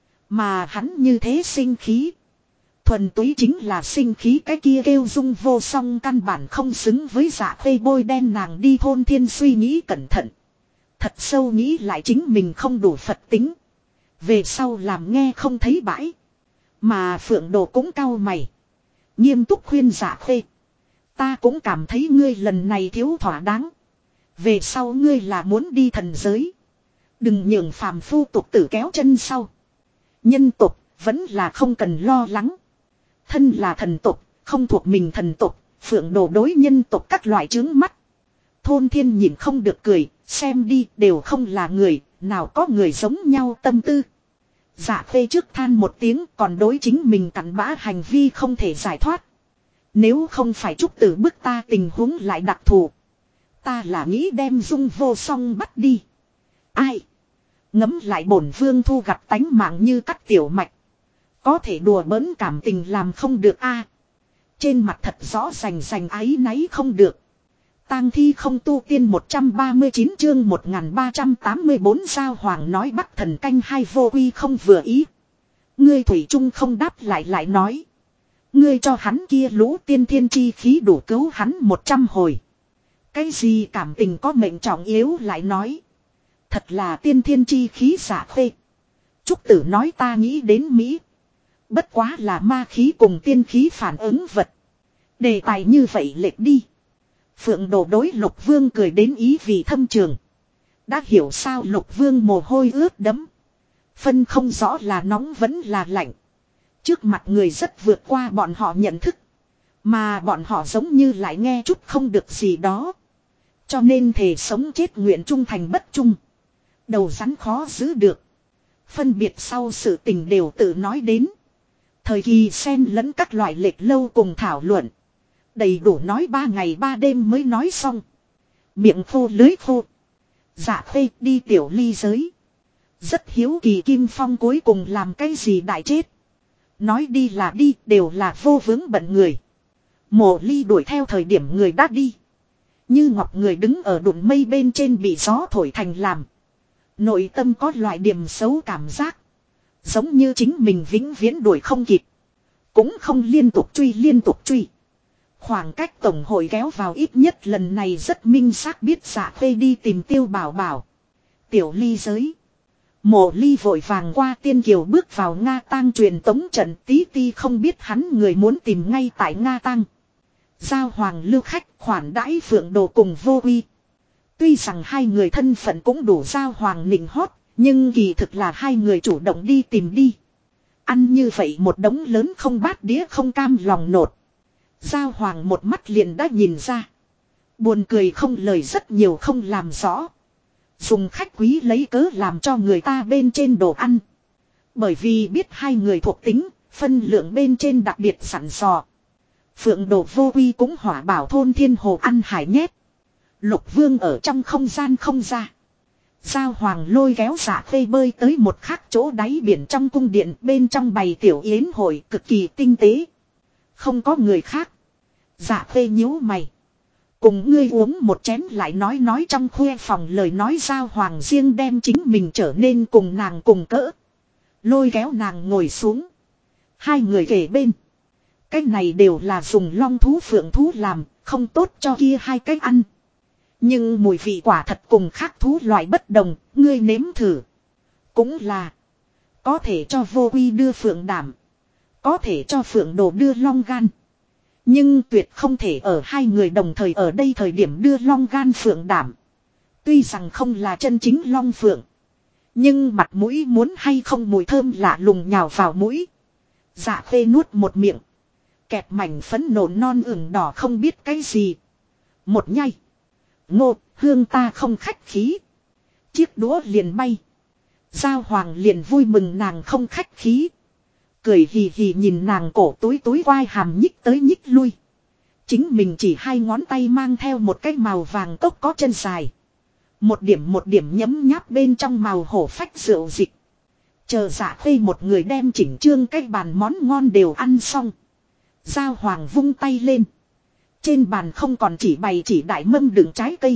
Mà hắn như thế sinh khí. Thuần túy chính là sinh khí, cái kia kêu dung vô song căn bản không xứng với Dạ Khê bôi đen nàng đi. Thôn thiên suy nghĩ cẩn thận. Thật sâu nghĩ lại chính mình không đủ Phật tính. Về sau làm nghe không thấy bãi. Mà Phượng Đồ cũng cau mày. Nghiêm túc khuyên Dạ Khê. Ta cũng cảm thấy ngươi lần này thiếu thỏa đáng. Về sau ngươi là muốn đi thần giới. Đừng nhường phàm phu tục tử kéo chân sau. Nhân tục vẫn là không cần lo lắng. Thân là thần tục, không thuộc mình thần tục, Phượng Đồ đối nhân tục các loại chướng mắt. Thôn Thiên nhìn không được cười, xem đi đều không là người, nào có người giống nhau tâm tư. Dạ Khê trước than một tiếng, còn đối chính mình cặn bã hành vi không thể giải thoát. Nếu không phải Trúc Tử bức ta tình huống lại đặc thù, ta là nghĩ đem Dung Vô Song bắt đi. Ai? Ngấm lại bổn vương thu gặp tánh mạng như cắt tiểu mạch. Có thể đùa bỡn cảm tình làm không được a. Trên mặt thật rõ rành áy náy không được. Tang thi không tu tiên 139 chương 1384 Giao Hoàng nói Bắc Thần canh hai vô uy không vừa ý. Ngươi thủy chung không đáp lại nói. Ngươi cho hắn kia lũ tiên thiên chi khí đủ cứu hắn 100 hồi. Cái gì cảm tình có mệnh trọng yếu lại nói. Thật là tiên thiên chi khí giả phê. Trúc Tử nói ta nghĩ đến Mỹ. Bất quá là ma khí cùng tiên khí phản ứng vật. Đề tài như vậy lệch đi. Phượng Đồ đối Lục Vương cười đến ý vì thâm trường. Đã hiểu sao Lục Vương mồ hôi ướt đẫm. Phân không rõ là nóng vẫn là lạnh. Trước mặt người rất vượt qua bọn họ nhận thức. Mà bọn họ giống như lại nghe chút không được gì đó. Cho nên thề sống chết nguyện trung thành bất trung. Đầu rắn khó giữ được. Phân biệt sau sự tình đều tự nói đến. Thời kỳ xen lẫn các loại lệch lâu cùng thảo luận. Đầy đủ nói 3 ngày 3 đêm mới nói xong. Miệng khô lưới khô. Dạ Khê đi tiểu ly giới. Rất hiếu kỳ Kim Phong cuối cùng làm cái gì đại chết. Nói đi là đi đều là vô vướng bận người. Mộ ly đuổi theo thời điểm người đã đi. Như ngọc người đứng ở đụng mây bên trên bị gió thổi thành làm. Nội tâm có loại điểm xấu cảm giác. Giống như chính mình vĩnh viễn đuổi không kịp. Cũng không liên tục truy. Khoảng cách tổng hội kéo vào ít nhất lần này rất minh xác biết Dạ Khê đi tìm Tiêu Bảo Bảo. Tiểu ly giới. Mộ ly vội vàng qua Tiên Kiều bước vào Nga Tang truyền tống trận tí ti không biết hắn người muốn tìm ngay tại Nga Tang. Giao Hoàng lưu khách khoản đãi Phượng Đồ cùng Vô Uy. Tuy rằng hai người thân phận cũng đủ Giao Hoàng nịnh hót, nhưng kỳ thực là hai người chủ động đi tìm đi. Ăn như vậy một đống lớn không bát đĩa không cam lòng nột. Giao Hoàng một mắt liền đã nhìn ra. Buồn cười không lời rất nhiều không làm rõ. Dùng khách quý lấy cớ làm cho người ta bên trên đồ ăn. Bởi vì biết hai người thuộc tính, phân lượng bên trên đặc biệt sẵn sò. Phượng Đồ Vô Uy cũng hỏa bảo thôn Thiên Hồ ăn hải nhét. Lục Vương ở trong không gian không ra. Giao Hoàng lôi kéo Dạ Khê bơi tới một khắc chỗ đáy biển trong cung điện bên trong bày tiểu yến hội cực kỳ tinh tế. Không có người khác. Dạ Khê nhíu mày. Cùng ngươi uống một chén lại nói trong khuê phòng lời nói Giao Hoàng riêng đem chính mình trở nên cùng nàng cùng cỡ. Lôi kéo nàng ngồi xuống. Hai người kể bên. Cái này đều là dùng long thú phượng thú làm, không tốt cho kia hai cái ăn. Nhưng mùi vị quả thật cùng khác thú loại bất đồng, ngươi nếm thử. Cũng là. Có thể cho Vô Uy đưa phượng đảm. Có thể cho Phượng Đồ đưa long gan. Nhưng tuyệt không thể ở hai người đồng thời ở đây thời điểm đưa long gan phượng đảm. Tuy rằng không là chân chính long phượng. Nhưng mặt mũi muốn hay không mùi thơm lạ lùng nhào vào mũi. Dạ Khê nuốt một miệng. Kẹp mảnh phấn nộn non ửng đỏ không biết cái gì. Một nhai. Ngô, hương ta không khách khí. Chiếc đũa liền bay. Giao Hoàng liền vui mừng nàng không khách khí. Cười hì hì nhìn nàng cổ túi quai hàm nhích tới nhích lui. Chính mình chỉ hai ngón tay mang theo một cái màu vàng cốc có chân dài. Một điểm nhấm nháp bên trong màu hổ phách rượu dịch. Chờ Dạ Khê một người đem chỉnh trương cái bàn món ngon đều ăn xong. Giao Hoàng vung tay lên. Trên bàn không còn chỉ đại mâm đựng trái cây.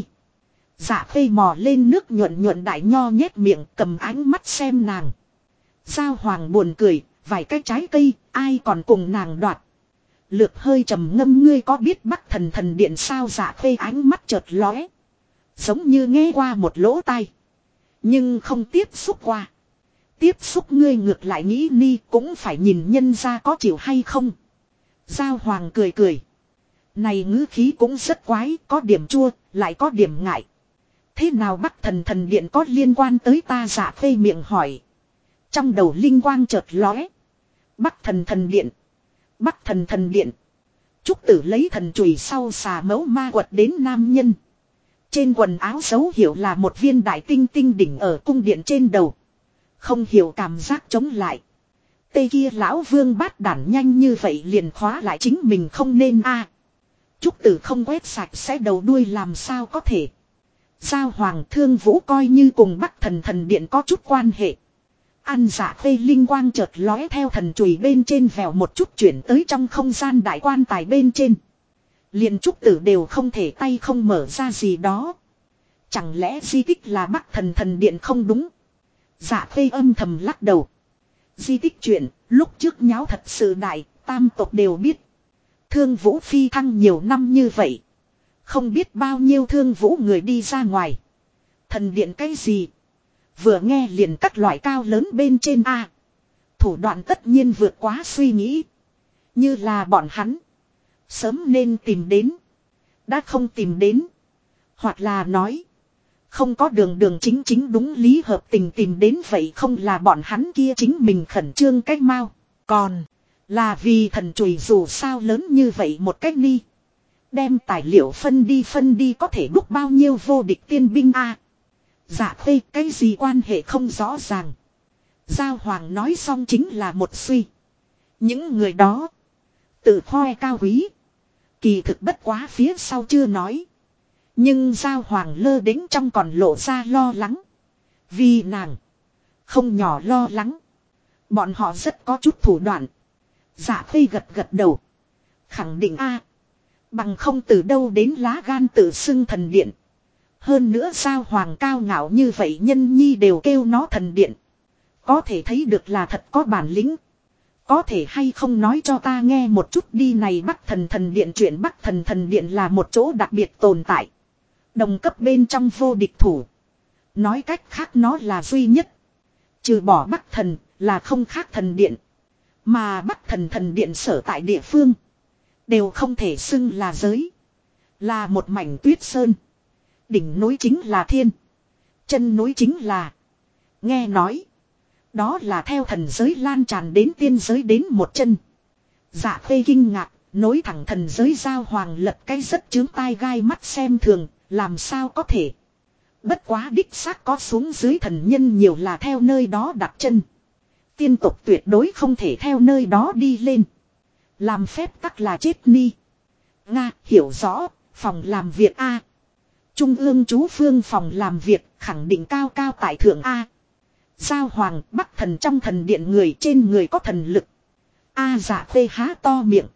Dạ Khê mò lên nước nhuận đại nho nhét miệng cầm ánh mắt xem nàng. Giao Hoàng buồn cười, vài cái trái cây, ai còn cùng nàng đoạt. Lược hơi trầm ngâm ngươi có biết Bắc Thần điện sao Dạ Khê ánh mắt chợt lóe. Giống như nghe qua một lỗ tai. Nhưng không tiếp xúc qua. Tiếp xúc ngươi ngược lại nghĩ ni cũng phải nhìn nhân ra có chịu hay không. Giao Hoàng cười. Này ngữ khí cũng rất quái, có điểm chua, lại có điểm ngại. Thế nào Bắc Thần Thần Điện có liên quan tới ta? Dạ Khê miệng hỏi. Trong đầu linh quang chợt lóe. Bắc Thần Thần Điện. Bắc Thần Thần Điện. Trúc Tử lấy thần chùy sau xà mẫu ma quật đến nam nhân. Trên quần áo dấu hiệu là một viên đại tinh tinh đỉnh ở cung điện trên đầu. Không hiểu cảm giác chống lại. Tê kia lão vương bát đản nhanh như vậy liền khóa lại chính mình không nên a. Trúc Tử không quét sạch sẽ đầu đuôi làm sao có thể. Giao Hoàng Thương Vũ coi như cùng Bắc Thần Thần Điện có chút quan hệ. Ăn Dạ Khê linh quang chợt lóe theo thần chùy bên trên vèo một chút chuyển tới trong không gian đại quan tài bên trên. Liền Trúc Tử đều không thể tay không mở ra gì đó. Chẳng lẽ di tích là Bắc Thần Thần Điện không đúng? Dạ Khê âm thầm lắc đầu. Di tích chuyện, lúc trước nháo thật sự đại, tam tộc đều biết. Thương Vũ phi thăng nhiều năm như vậy. Không biết bao nhiêu Thương Vũ người đi ra ngoài. Thần điện cái gì? Vừa nghe liền các loại cao lớn bên trên A. Thủ đoạn tất nhiên vượt quá suy nghĩ. Như là bọn hắn. Sớm nên tìm đến. Đã không tìm đến. Hoặc là nói. Không có đường đường chính chính đúng lý hợp tình tìm đến vậy không là bọn hắn kia chính mình khẩn trương cách mau. Còn là vì thần chùy dù sao lớn như vậy một cách ni. Đem tài liệu phân đi có thể đúc bao nhiêu vô địch tiên binh a. Dạ Khê cái gì quan hệ không rõ ràng. Giao Hoàng nói xong chính là một suy. Những người đó. Tự khoe cao quý. Kỳ thực bất quá phía sau chưa nói. Nhưng Giao Hoàng lơ đễnh trong còn lộ ra lo lắng. Vì nàng. Không nhỏ lo lắng. Bọn họ rất có chút thủ đoạn. Dạ Khê gật gật đầu. Khẳng định a. Bằng không từ đâu đến lá gan tự xưng thần điện. Hơn nữa Giao Hoàng cao ngạo như vậy nhân nhi đều kêu nó thần điện. Có thể thấy được là thật có bản lĩnh. Có thể hay không nói cho ta nghe một chút đi này Bắc Thần Thần Điện chuyện. Bắc Thần Thần Điện là một chỗ đặc biệt tồn tại. Đồng cấp bên trong vô địch thủ. Nói cách khác nó là duy nhất. Trừ bỏ Bắc Thần là không khác thần điện. Mà Bắc Thần Thần Điện sở tại địa phương. Đều không thể xưng là giới. Là một mảnh tuyết sơn. Đỉnh núi chính là thiên. Chân núi chính là. Nghe nói. Đó là theo thần giới lan tràn đến tiên giới đến một chân. Dạ Khê kinh ngạc. Nối thẳng thần giới Giao Hoàng lật cái rất chướng tai gai mắt xem thường. Làm sao có thể. Bất quá đích xác có xuống dưới thần nhân nhiều là theo nơi đó đặt chân. Tiên tộc tuyệt đối không thể theo nơi đó đi lên. Làm phép tắc là chết ni. Nga hiểu rõ. Phòng làm việc A. Trung ương chú phương phòng làm việc khẳng định cao cao tại thượng A. Giao Hoàng Bắc Thần trong thần điện người trên người có thần lực. A Dạ Khê há to miệng.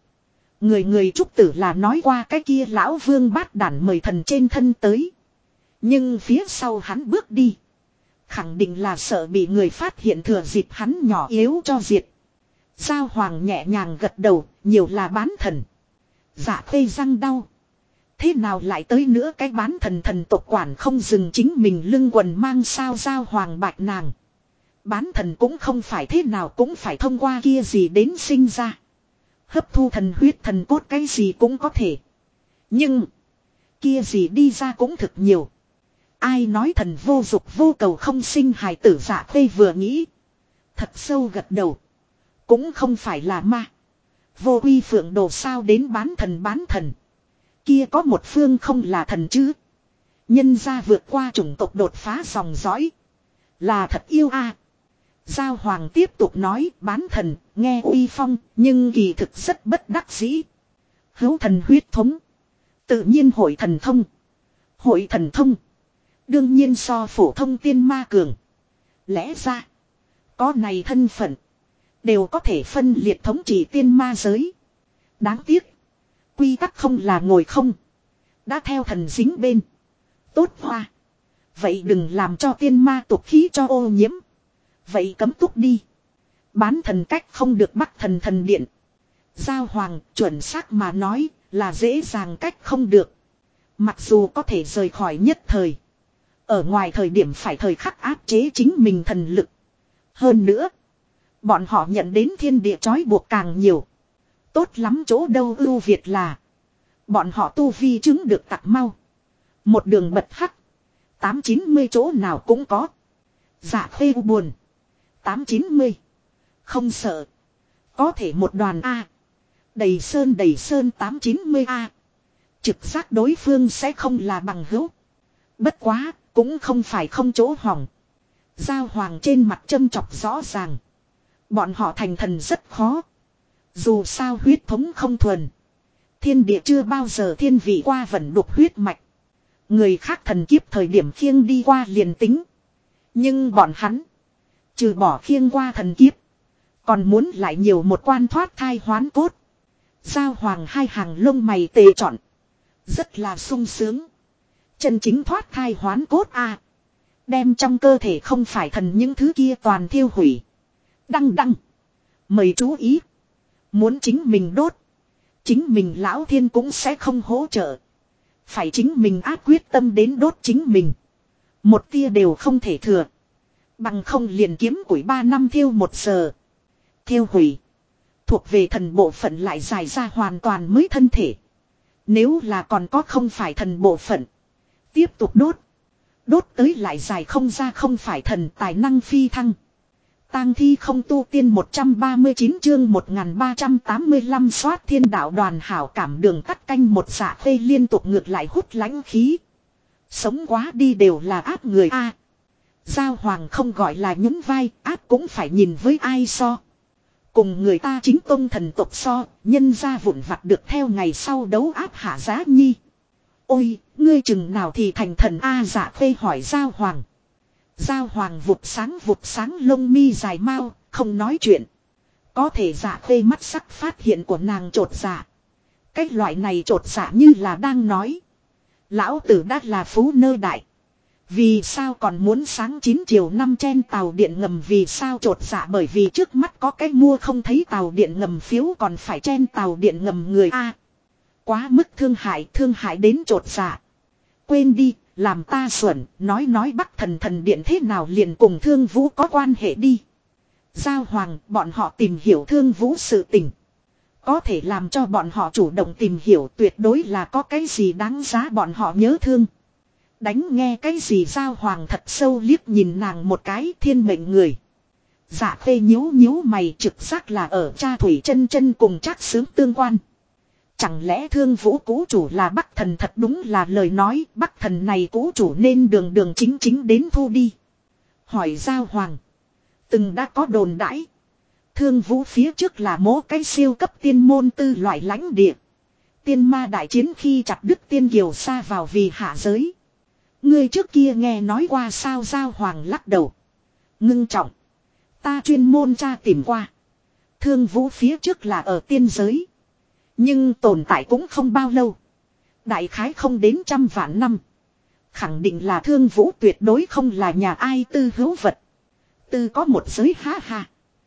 Người Trúc Tử là nói qua cái kia lão vương bát đản mời thần trên thân tới. Nhưng phía sau hắn bước đi. Khẳng định là sợ bị người phát hiện thừa dịp hắn nhỏ yếu cho diệt. Giao Hoàng nhẹ nhàng gật đầu, nhiều là bán thần. Dạ Khê răng đau. Thế nào lại tới nữa cái bán thần thần tộc quản không dừng chính mình lưng quần mang sao Giao Hoàng bạch nàng. Bán thần cũng không phải thế nào cũng phải thông qua kia gì đến sinh ra. Hấp thu thần huyết thần cốt cái gì cũng có thể. Nhưng kia gì đi ra cũng thực nhiều. Ai nói thần vô dục vô cầu không sinh hài tử. Dạ Khê vừa nghĩ. Thật sâu gật đầu. Cũng không phải là ma. Vô quy phượng đồ sao đến bán thần. Kia có một phương không là thần chứ. Nhân ra vượt qua chủng tộc đột phá dòng dõi. Là thật yêu a. Giao Hoàng tiếp tục nói bán thần nghe uy phong nhưng kỳ thực rất bất đắc dĩ. Hữu thần huyết thống. Tự nhiên hội thần thông. Hội thần thông. Đương nhiên so phổ thông tiên ma cường. Lẽ ra. Có này thân phận. Đều có thể phân liệt thống trị tiên ma giới. Đáng tiếc. Quy tắc không là ngồi không. Đã theo thần dính bên. Tốt hoa. Vậy đừng làm cho tiên ma tục khí cho ô nhiễm. Vậy cấm túc đi. Bán thần cách không được Bắc Thần Thần Điện. Giao Hoàng chuẩn xác mà nói là dễ dàng cách không được. Mặc dù có thể rời khỏi nhất thời. Ở ngoài thời điểm phải thời khắc áp chế chính mình thần lực. Hơn nữa. Bọn họ nhận đến thiên địa trói buộc càng nhiều. Tốt lắm chỗ đâu ưu việt là. Bọn họ tu vi chứng được tặc mau. Một đường bật hắc. 890 chỗ nào cũng có. Dạ Khê buồn. 890. Không sợ. Có thể một đoàn A. Đầy sơn 890 A. Trực giác đối phương sẽ không là bằng hữu. Bất quá, cũng không phải không chỗ hỏng. Giao Hoàng trên mặt châm chọc rõ ràng. Bọn họ thành thần rất khó. Dù sao huyết thống không thuần. Thiên địa chưa bao giờ thiên vị qua vận đục huyết mạch. Người khác thần kiếp thời điểm khiêng đi qua liền tính. Nhưng bọn hắn, trừ bỏ khiêng qua thần kiếp, còn muốn lại nhiều một quan thoát thai hoán cốt. Giao Hoàng hai hàng lông mày tề trọn. Rất là sung sướng. Chân chính thoát thai hoán cốt a. Đem trong cơ thể không phải thần những thứ kia toàn thiêu hủy. Đăng đăng. Mời chú ý. Muốn chính mình đốt. Chính mình lão thiên cũng sẽ không hỗ trợ. Phải chính mình áp quyết tâm đến đốt chính mình. Một tia đều không thể thừa. Bằng không liền kiếm củi 3 năm thiêu 1 giờ. Thiêu hủy. Thuộc về thần bộ phận lại dài ra hoàn toàn mới thân thể. Nếu là còn có không phải thần bộ phận. Tiếp tục đốt. Đốt tới lại dài không ra không phải thần tài năng phi thăng. Tang thi không tu tiên 139 chương 1385 soát thiên đạo đoàn hảo cảm đường cắt canh một dạ phê liên tục ngược lại hút lãnh khí. Sống quá đi đều là áp người a. Giao Hoàng không gọi là nhún vai, áp cũng phải nhìn với ai so. Cùng người ta chính tông thần tộc so, nhân ra vụn vặt được theo ngày sau đấu áp hạ giá nhi. Ôi, ngươi chừng nào thì thành thần a dạ phê hỏi Giao Hoàng. Giao Hoàng vụt sáng lông mi dài mau, không nói chuyện. Có thể dạ phê mắt sắc phát hiện của nàng trột dạ. Cái loại này trột dạ như là đang nói. Lão tử đã là phú nơ đại. Vì sao còn muốn sáng 9 chiều 5 chen tàu điện ngầm vì sao trột dạ bởi vì trước mắt có cái mua không thấy tàu điện ngầm phiếu còn phải chen tàu điện ngầm người A. Quá mức thương hại đến trột dạ. Quên đi, làm ta xuẩn, nói Bắc thần điện thế nào liền cùng Thương Vũ có quan hệ đi. Giao Hoàng, bọn họ tìm hiểu Thương Vũ sự tình. Có thể làm cho bọn họ chủ động tìm hiểu tuyệt đối là có cái gì đáng giá bọn họ nhớ thương. Đánh nghe cái gì Giao Hoàng thật sâu liếc nhìn nàng một cái thiên mệnh người. Dạ phê nhíu mày trực giác là ở cha Thủy chân cùng Trác Sướng tương quan. Chẳng lẽ Thương Vũ cũ chủ là Bắc thần thật đúng là lời nói Bắc thần này cũ chủ nên đường chính đến thu đi. Hỏi Giao Hoàng. Từng đã có đồn đãi. Thương Vũ phía trước là mố cái siêu cấp tiên môn tư loại lãnh địa. Tiên ma đại chiến khi chặt đứt tiên kiều xa vào vì hạ giới. Ngươi trước kia nghe nói qua sao Giao Hoàng lắc đầu. Ngưng trọng. Ta chuyên môn tra tìm qua. Thương Vũ phía trước là ở tiên giới. Nhưng tồn tại cũng không bao lâu. Đại khái không đến 100 vạn năm. Khẳng định là Thương Vũ tuyệt đối không là nhà ai tư hữu vật. Tư có một giới ha.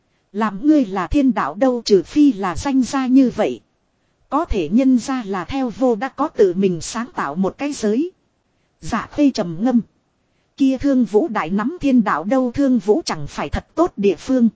Làm ngươi là thiên đạo đâu trừ phi là danh gia như vậy. Có thể nhân ra là theo vô đã có tự mình sáng tạo một cái giới. Dạ khê trầm ngâm. Kia Thương Vũ đại nắm thiên đạo đâu Thương Vũ chẳng phải thật tốt địa phương.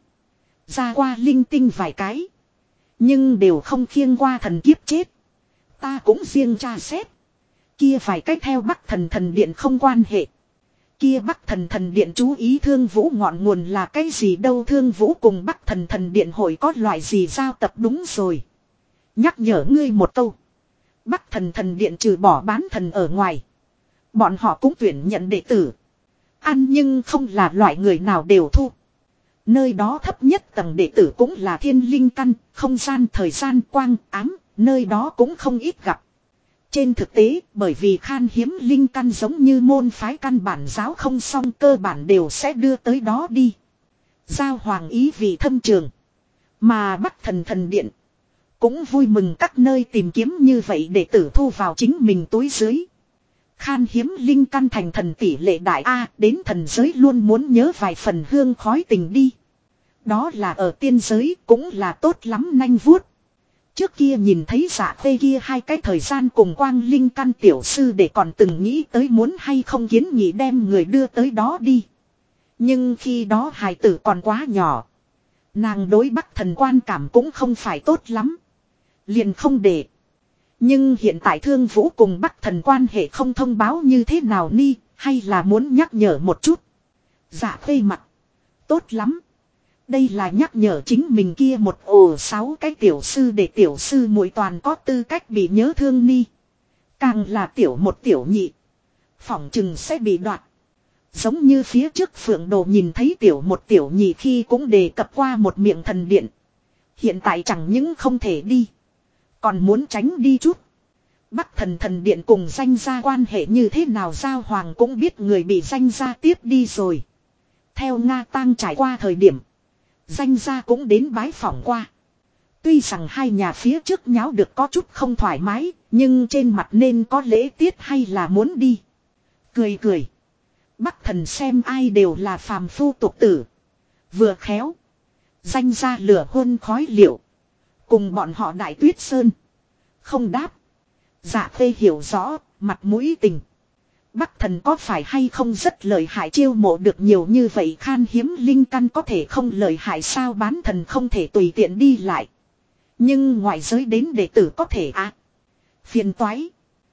Ra qua linh tinh vài cái. Nhưng đều không khiêng qua thần kiếp chết. Ta cũng riêng tra xét. Kia phải cách theo Bắc thần điện không quan hệ. Kia Bắc thần điện chú ý Thương Vũ ngọn nguồn là cái gì đâu Thương Vũ cùng Bắc thần điện hội có loại gì giao tập đúng rồi. Nhắc nhở ngươi một câu. Bắc thần điện trừ bỏ bán thần ở ngoài. Bọn họ cũng tuyển nhận đệ tử. Ăn nhưng không là loại người nào đều thu. Nơi đó thấp nhất tầng đệ tử cũng là thiên linh căn, không gian thời gian quang ám, nơi đó cũng không ít gặp. Trên thực tế, bởi vì khan hiếm linh căn giống như môn phái căn bản giáo không xong cơ bản đều sẽ đưa tới đó đi. Giao Hoàng ý vì thâm trường. Mà Bắc thần điện cũng vui mừng các nơi tìm kiếm như vậy để tử thu vào chính mình túi dưới. Khan hiếm linh căn thành thần tỷ lệ đại A đến thần giới luôn muốn nhớ vài phần hương khói tình đi. Đó là ở tiên giới cũng là tốt lắm nanh vuốt. Trước kia nhìn thấy Dạ phê kia hai cái thời gian cùng quang linh căn tiểu sư để còn từng nghĩ tới muốn hay không kiến nghị đem người đưa tới đó đi. Nhưng khi đó hài tử còn quá nhỏ. Nàng đối Bắc thần quan cảm cũng không phải tốt lắm. Liền không để. Nhưng hiện tại Thương Vũ cùng Bắc thần quan hệ không thông báo như thế nào ni, Hay là muốn nhắc nhở một chút. Dạ Khê mặt. Tốt lắm. Đây là nhắc nhở chính mình kia một ổ 6 cái tiểu sư để tiểu sư muội toàn có tư cách bị nhớ thương ni. Càng là tiểu một tiểu nhị. Phỏng chừng sẽ bị đoạt. Giống như phía trước Phượng Đồ nhìn thấy tiểu một tiểu nhị khi cũng đề cập qua một miệng thần điện. Hiện tại chẳng những không thể đi. Còn muốn tránh đi chút. Bắc thần thần điện cùng danh gia quan hệ như thế nào Giao Hoàng cũng biết người bị danh gia tiếp đi rồi. Theo Nga Tang trải qua thời điểm. Danh gia cũng đến bái phỏng qua. Tuy rằng hai nhà phía trước nháo được có chút không thoải mái. Nhưng trên mặt nên có lễ tiết hay là muốn đi. Cười cười. Bắc thần xem ai đều là phàm phu tục tử. Vừa khéo. Danh gia lửa hôn khói liệu. Cùng bọn họ Đại Tuyết Sơn. Không đáp. Dạ Khê hiểu rõ, mặt mũi tình. Bắc thần có phải hay không rất lợi hại chiêu mộ được nhiều như vậy khan hiếm linh căn có thể không lợi hại sao bán thần không thể tùy tiện đi lại. Nhưng ngoại giới đến đệ tử có thể phiền toái.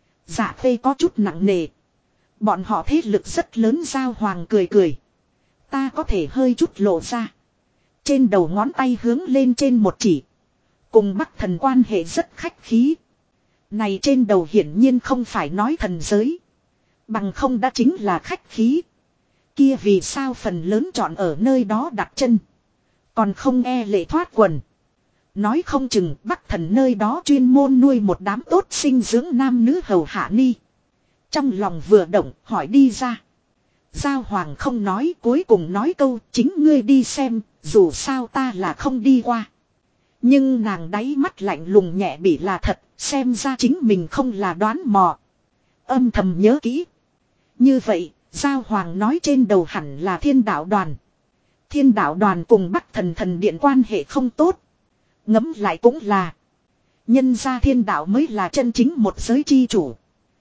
Dạ Khê có chút nặng nề. Bọn họ thế lực rất lớn Giao Hoàng cười cười. Ta có thể hơi chút lộ ra. Trên đầu ngón tay hướng lên trên một chỉ. Cùng Bắc thần quan hệ rất khách khí. Này trên đầu hiển nhiên không phải nói thần giới. Bằng không đã chính là khách khí. Kia vì sao phần lớn chọn ở nơi đó đặt chân. Còn không e lệ thoát quần. Nói không chừng Bắc thần nơi đó chuyên môn nuôi một đám tốt sinh dưỡng nam nữ hầu hạ ni. Trong lòng vừa động hỏi đi ra. Giao Hoàng không nói cuối cùng nói câu chính ngươi đi xem. Dù sao ta là không đi qua. Nhưng nàng đáy mắt lạnh lùng nhẹ bị là thật. Xem ra chính mình không là đoán mò. Âm thầm nhớ kỹ. Như vậy, Giao Hoàng nói trên đầu hẳn là Thiên Đạo Đoàn. Thiên Đạo Đoàn cùng Bắc thần thần điện quan hệ không tốt. Ngẫm lại cũng là. Nhân ra Thiên Đạo mới là chân chính một giới chi chủ.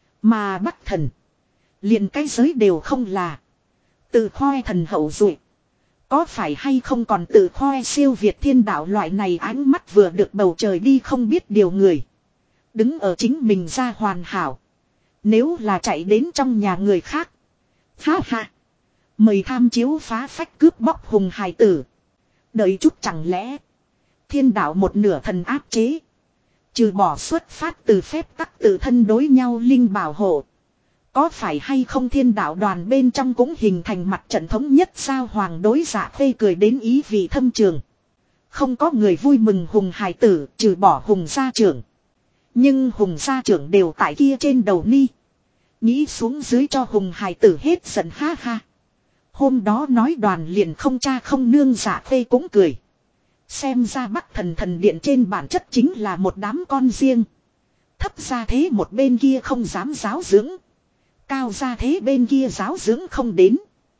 Mà Bắc thần. Liền cái giới đều không là. Tự khoe thần hậu duệ. Có phải hay không còn tự khoe siêu việt Thiên Đạo loại này ánh mắt vừa được bầu trời đi không biết điều người. Đứng ở chính mình ra hoàn hảo. Nếu là chạy đến trong nhà người khác. Ha ha. Mời tham chiếu phá phách cướp bóc hùng hài tử. Đợi chút chẳng lẽ. Thiên đạo một nửa thần áp chế. Trừ bỏ xuất phát từ phép tắc tự thân đối nhau linh bảo hộ. Có phải hay không Thiên đạo đoàn bên trong cũng hình thành mặt trận thống nhất Giao Hoàng đối Dạ Khê cười đến ý vị thâm trường. Không có người vui mừng hùng hài tử trừ bỏ hùng gia trưởng. Nhưng hùng gia trưởng đều tại kia trên đầu ni. Nghĩ xuống dưới cho hùng hài tử hết giận ha ha. Hôm đó nói đoàn liền không cha không nương Dạ Khê cũng cười. Xem ra Bắc thần thần điện trên bản chất chính là một đám con riêng. Thấp ra thế một bên kia không dám giáo dưỡng. Cao ra thế bên kia giáo dưỡng không đến.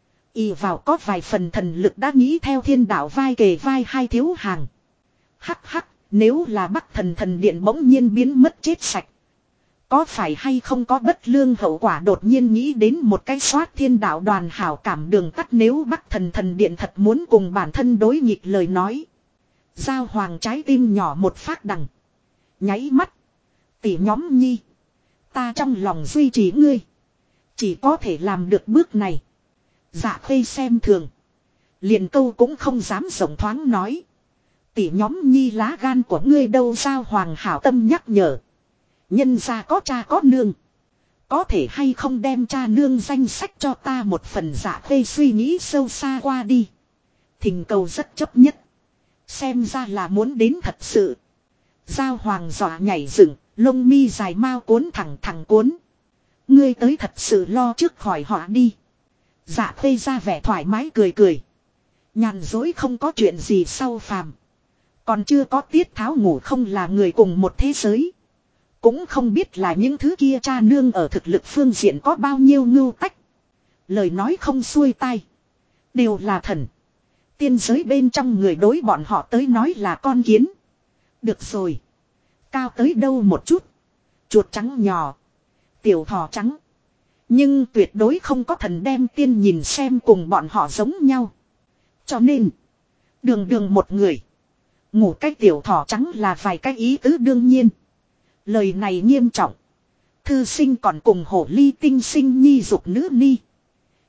Y vào có vài phần thần lực đã nghĩ theo Thiên đạo vai kề vai hai thiếu hàng. Hắc hắc. Nếu là Bắc thần thần điện bỗng nhiên biến mất chết sạch. Có phải hay không có bất lương hậu quả đột nhiên nghĩ đến một cái soát Thiên đạo đoàn hảo cảm đường tắt nếu Bắc thần thần điện thật muốn cùng bản thân đối nghịch lời nói. Giao Hoàng trái tim nhỏ một phát đằng. Nháy mắt. Tỷ nhóm nhi. Ta trong lòng duy trì ngươi. Chỉ có thể làm được bước này. Dạ Khê xem thường. Liền câu cũng không dám rộng thoáng nói. Tỷ nhóm nhi lá gan của ngươi đâu Giao Hoàng hảo tâm nhắc nhở. Nhân ra có cha có nương. Có thể hay không đem cha nương danh sách cho ta một phần Dạ Khê suy nghĩ sâu xa qua đi. Thỉnh cầu rất chấp nhất. Xem ra là muốn đến thật sự. Giao Hoàng dọa nhảy dựng, lông mi dài mau cuốn thẳng thẳng cuốn. Ngươi tới thật sự lo trước khỏi họ đi. Dạ Khê ra vẻ thoải mái cười cười. Nhàn dối không có chuyện gì sau phàm. Còn chưa có tiết tháo ngủ không là người cùng một thế giới. Cũng không biết là những thứ kia cha nương ở thực lực phương diện có bao nhiêu ngưu tách. Lời nói không xuôi tai. Đều là thần. Tiên giới bên trong người đối bọn họ tới nói là con kiến. Được rồi. Cao tới đâu một chút. Chuột trắng nhỏ. Tiểu thỏ trắng. Nhưng tuyệt đối không có thần đem tiên nhìn xem cùng bọn họ giống nhau. Cho nên. Đường đường một người. Ngủ cái tiểu thỏ trắng là vài cái ý tứ đương nhiên. Lời này nghiêm trọng. Thư sinh còn cùng hổ ly tinh sinh nhi dục nữ ni.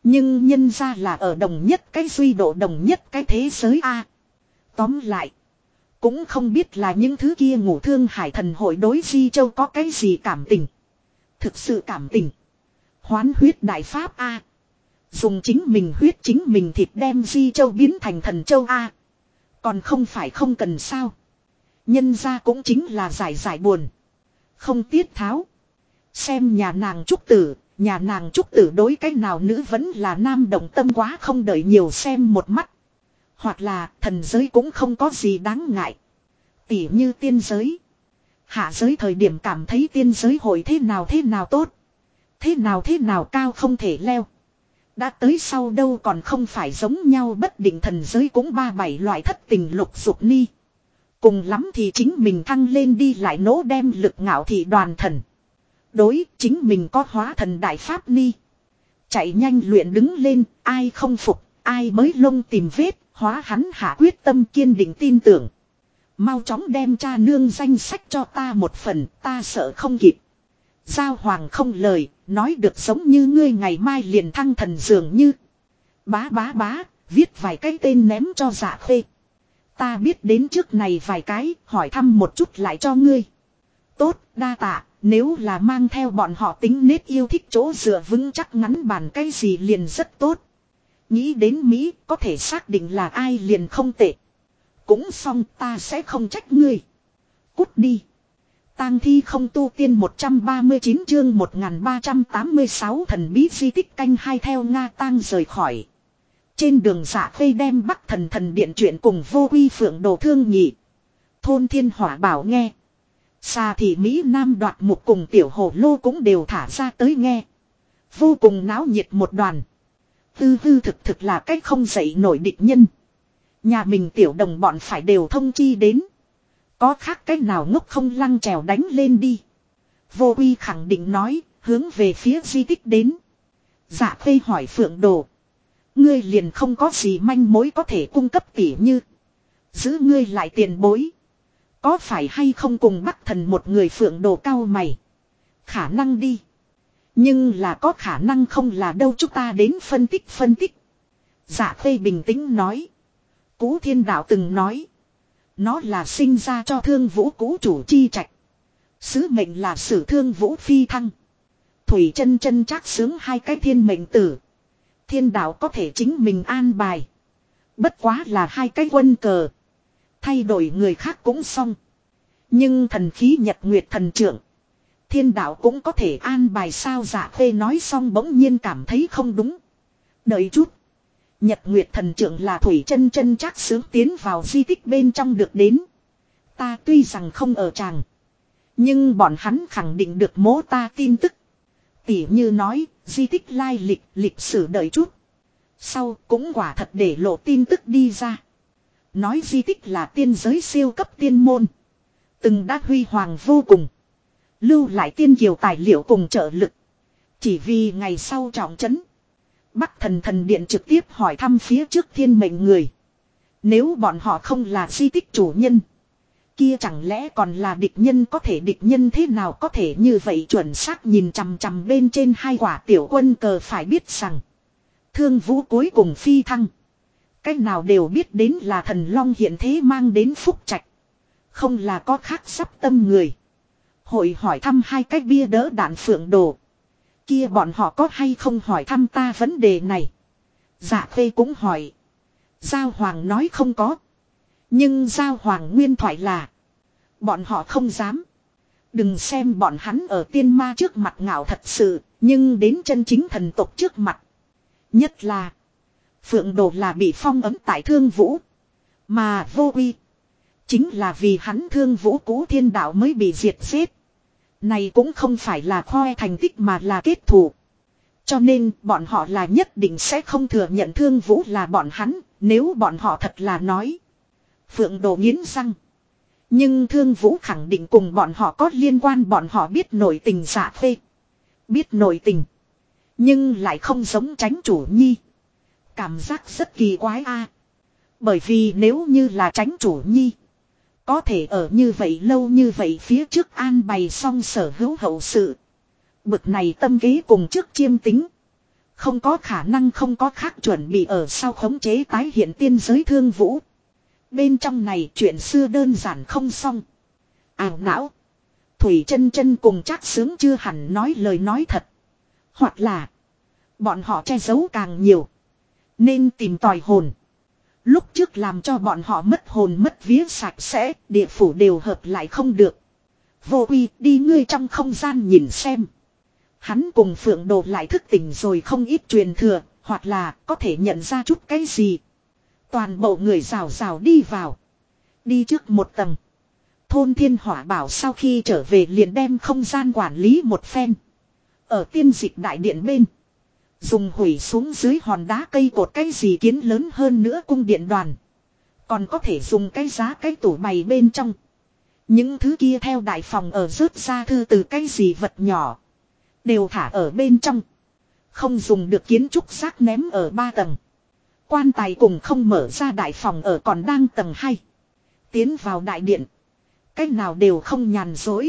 Nhưng nhân ra là ở đồng nhất cái duy độ đồng nhất cái thế giới a. Tóm lại. Cũng không biết là những thứ kia ngủ thương hải thần hội đối Di Châu có cái gì cảm tình. Thực sự cảm tình. Hoán huyết đại pháp a. Dùng chính mình huyết chính mình thịt đem Di Châu biến thành thần châu a. Còn không phải không cần sao. Nhân ra cũng chính là giải buồn. Không tiết tháo. Xem nhà nàng trúc tử đối cái nào nữ vẫn là nam động tâm quá không đợi nhiều xem một mắt. Hoặc là thần giới cũng không có gì đáng ngại. Tỉ như tiên giới. Hạ giới thời điểm cảm thấy tiên giới hội thế nào tốt. Thế nào cao không thể leo. Đã tới sau đâu còn không phải giống nhau bất định thần giới cũng 37 loại thất tình lục dục ni. Cùng lắm thì chính mình thăng lên đi lại nỗ đem lực ngạo thị đoàn thần. Đối chính mình có hóa thần đại pháp ni. Chạy nhanh luyện đứng lên, ai không phục, ai mới lông tìm vết, hóa hắn hạ quyết tâm kiên định tin tưởng. Mau chóng đem cha nương danh sách cho ta một phần, ta sợ không kịp. Giao hoàng không lời, nói được giống như ngươi ngày mai liền thăng thần dường như. Bá, viết vài cái tên ném cho Dạ Khê. Ta biết đến trước này vài cái, hỏi thăm một chút lại cho ngươi. Tốt, đa tạ, nếu là mang theo bọn họ tính nết yêu thích chỗ dựa vững chắc ngắn bàn cái gì liền rất tốt. Nghĩ đến Mỹ, có thể xác định là ai liền không tệ. Cũng xong ta sẽ không trách ngươi. Cút đi. Tang thi không tu tiên 139 chương 1386 thần bí di tích canh hai theo Nga Tang rời khỏi. Trên đường Dạ Khê đem Bắc thần điện chuyện cùng Vô Quy Phượng Đồ thương nhị. Thôn Thiên Hỏa bảo nghe. Xà thị Mỹ Nam Đoạt Mục cùng Tiểu Hồ Lô cũng đều thả ra tới nghe. Vô cùng náo nhiệt một đoàn. Hư thực là cách không dậy nổi địch nhân. Nhà mình tiểu đồng bọn phải đều thông chi đến. Có khác cách nào ngốc không lăng trèo đánh lên đi. Vô Quy khẳng định nói, hướng về phía di tích đến. Dạ Khê hỏi Phượng Đồ. Ngươi liền không có gì manh mối có thể cung cấp tỉ như. Giữ ngươi lại tiền bối. Có phải hay không cùng Bắc thần một người Phượng Đồ cao mày. Khả năng đi. Nhưng là có khả năng không là đâu chúng ta đến phân tích. Dạ Khê bình tĩnh nói. Cú Thiên Đạo từng nói. Nó là sinh ra cho Thương Vũ cũ chủ chi trạch. Sứ mệnh là sử Thương Vũ phi thăng. Thủy chân chắc sướng hai cái thiên mệnh tử. Thiên Đạo có thể chính mình an bài. Bất quá là hai cái quân cờ. Thay đổi người khác cũng xong. Nhưng thần khí Nhật Nguyệt thần trưởng. Thiên Đạo cũng có thể an bài sao. Dạ Khê nói xong bỗng nhiên cảm thấy không đúng. Đợi chút. Nhật Nguyệt thần trưởng là Thủy chân chắc sướng tiến vào di tích bên trong được đến. Ta tuy rằng không ở tràng. Nhưng bọn hắn khẳng định được mố ta tin tức. Tỉ như nói, di tích lai lịch sử đợi chút. Sau cũng quả thật để lộ tin tức đi ra. Nói di tích là tiên giới siêu cấp tiên môn. Từng đã huy hoàng vô cùng. Lưu lại tiên kiều tài liệu cùng trợ lực. Chỉ vì ngày sau trọng trấn. Bắc thần điện trực tiếp hỏi thăm phía trước thiên mệnh người. Nếu bọn họ không là di tích chủ nhân. Kia chẳng lẽ còn là địch nhân, có thể địch nhân thế nào có thể như vậy chuẩn xác nhìn chằm bên trên hai quả tiểu quân cờ. Phải biết rằng. Thương Vũ cuối cùng phi thăng. Cách nào đều biết đến là thần long hiện thế mang đến phúc trạch. Không là có khác sắp tâm người. Hội hỏi thăm hai cái bia đỡ đạn Phượng Đồ. Kia bọn họ có hay không hỏi thăm ta vấn đề này. Dạ Khê cũng hỏi. Giao Hoàng nói không có. Nhưng Giao Hoàng nguyên thoại là. Bọn họ không dám. Đừng xem bọn hắn ở tiên ma trước mặt ngạo thật sự. Nhưng đến chân chính thần tộc trước mặt. Nhất là. Phượng Đồ là bị phong ấn tại Thương Vũ. Mà Vô Quy. Chính là vì hắn Thương Vũ cũ Thiên Đạo mới bị diệt giết. Này cũng không phải là khoe thành tích mà là kết thù. Cho nên bọn họ là nhất định sẽ không thừa nhận Thương Vũ là bọn hắn. Nếu bọn họ thật là nói. Phượng Đồ nghiến răng. Nhưng Thương Vũ khẳng định cùng bọn họ có liên quan. Bọn họ biết nội tình Dạ Khê. Biết nội tình. Nhưng lại không giống Chánh Chủ Nhi. Cảm giác rất kỳ quái a. Bởi vì nếu như là Chánh Chủ Nhi. Có thể ở như vậy lâu như vậy phía trước an bày xong sở hữu hậu sự. Bực này tâm kế cùng trước chiêm tính. Không có khả năng không có khác chuẩn bị ở sau khống chế tái hiện tiên giới thương vũ. Bên trong này chuyện xưa đơn giản không xong. Ảo não. Thủy chân chân cùng Trác Sướng chưa hẳn nói lời nói thật. Hoặc là bọn họ che giấu càng nhiều. Nên tìm tòi hồn. Lúc trước làm cho bọn họ mất hồn mất vía sạch sẽ, địa phủ đều hợp lại không được. Vô Uy, đi ngươi trong không gian nhìn xem. Hắn cùng Phượng Đồ lại thức tỉnh rồi không ít truyền thừa, hoặc là có thể nhận ra chút cái gì. Toàn bộ người rào rào đi vào. Đi trước một tầng. Thôn Thiên Hỏa Bảo sau khi trở về liền đem không gian quản lý một phen. Ở tiên dịch đại điện bên. Dùng hủy xuống dưới hòn đá cây cột cái gì kiến lớn hơn nữa cung điện đoàn. Còn có thể dùng cái giá cái tủ bày bên trong. Những thứ kia theo đại phòng ở rớt ra thư từ cái gì vật nhỏ. Đều thả ở bên trong. Không dùng được kiến trúc xác ném ở 3 tầng. Quan tài cùng không mở ra đại phòng ở còn đang tầng 2. Tiến vào đại điện. Cách nào đều không nhàn dối.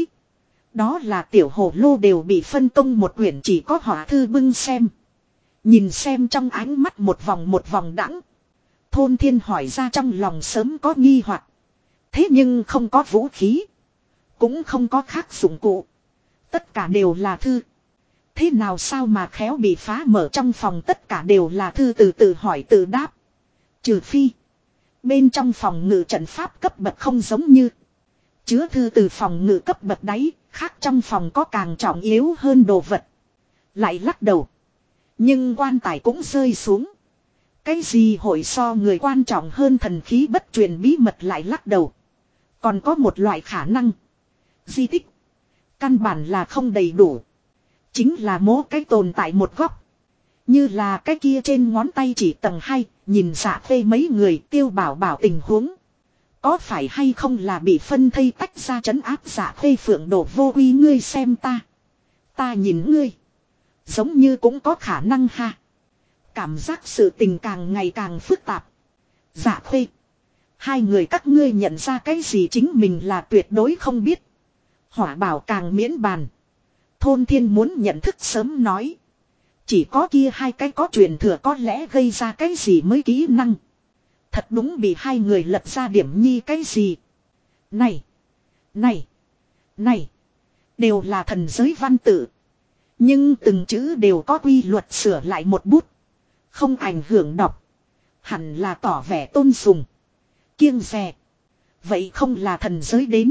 Đó là tiểu hồ lô đều bị phân công một quyển chỉ có họa thư bưng xem. Nhìn xem trong ánh mắt một vòng đãng. Thôn Thiên hỏi ra trong lòng sớm có nghi hoặc. Thế nhưng không có vũ khí. Cũng không có khác dụng cụ. Tất cả đều là thư. Thế nào sao mà khéo bị phá mở trong phòng tất cả đều là thư từ từ hỏi từ đáp. Trừ phi. Bên trong phòng ngự trận pháp cấp bậc không giống như. Chứa thư từ phòng ngự cấp bậc đáy. Khác trong phòng có càng trọng yếu hơn đồ vật. Lại lắc đầu. Nhưng quan tài cũng rơi xuống. Cái gì hội so người quan trọng hơn thần khí bất truyền bí mật lại lắc đầu. Còn có một loại khả năng. Di tích. Căn bản là không đầy đủ. Chính là mố cái tồn tại một góc. Như là cái kia trên ngón tay chỉ tầng 2. Nhìn Dạ Phê mấy người Tiêu Bảo Bảo tình huống. Có phải hay không là bị phân thây tách ra trấn áp Dạ Phê Phượng Đồ Vô Uy ngươi xem ta. Ta nhìn ngươi. Giống như cũng có khả năng ha. Cảm giác sự tình càng ngày càng phức tạp. Dạ Phê. Hai người các ngươi nhận ra cái gì chính mình là tuyệt đối không biết. Hỏa Bảo càng miễn bàn. Thôn Thiên muốn nhận thức sớm nói. Chỉ có kia hai cái có truyền thừa có lẽ gây ra cái gì mới kỹ năng. Thật đúng bị hai người lật ra điểm nhi cái gì. Này. Đều là thần giới văn tự. Nhưng từng chữ đều có quy luật sửa lại một bút. Không ảnh hưởng đọc. Hẳn là tỏ vẻ tôn sùng. Kiêng dè. Vậy không là thần giới đến.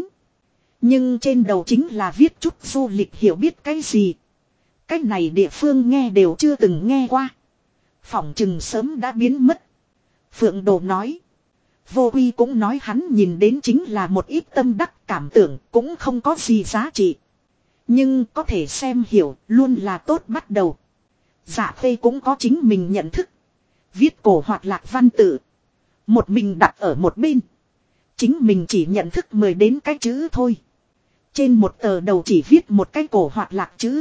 Nhưng trên đầu chính là viết chút du lịch hiểu biết cái gì. Cái này địa phương nghe đều chưa từng nghe qua. Phỏng chừng sớm đã biến mất. Phượng Đồ nói. Vô Uy cũng nói hắn nhìn đến chính là một ít tâm đắc cảm tưởng cũng không có gì giá trị. Nhưng có thể xem hiểu luôn là tốt bắt đầu. Dạ Phê cũng có chính mình nhận thức. Viết cổ hoạt lạc văn tự. Một mình đặt ở một bên. Chính mình chỉ nhận thức 10 đến cái chữ thôi. Trên một tờ đầu chỉ viết một cái cổ hoạt lạc chữ.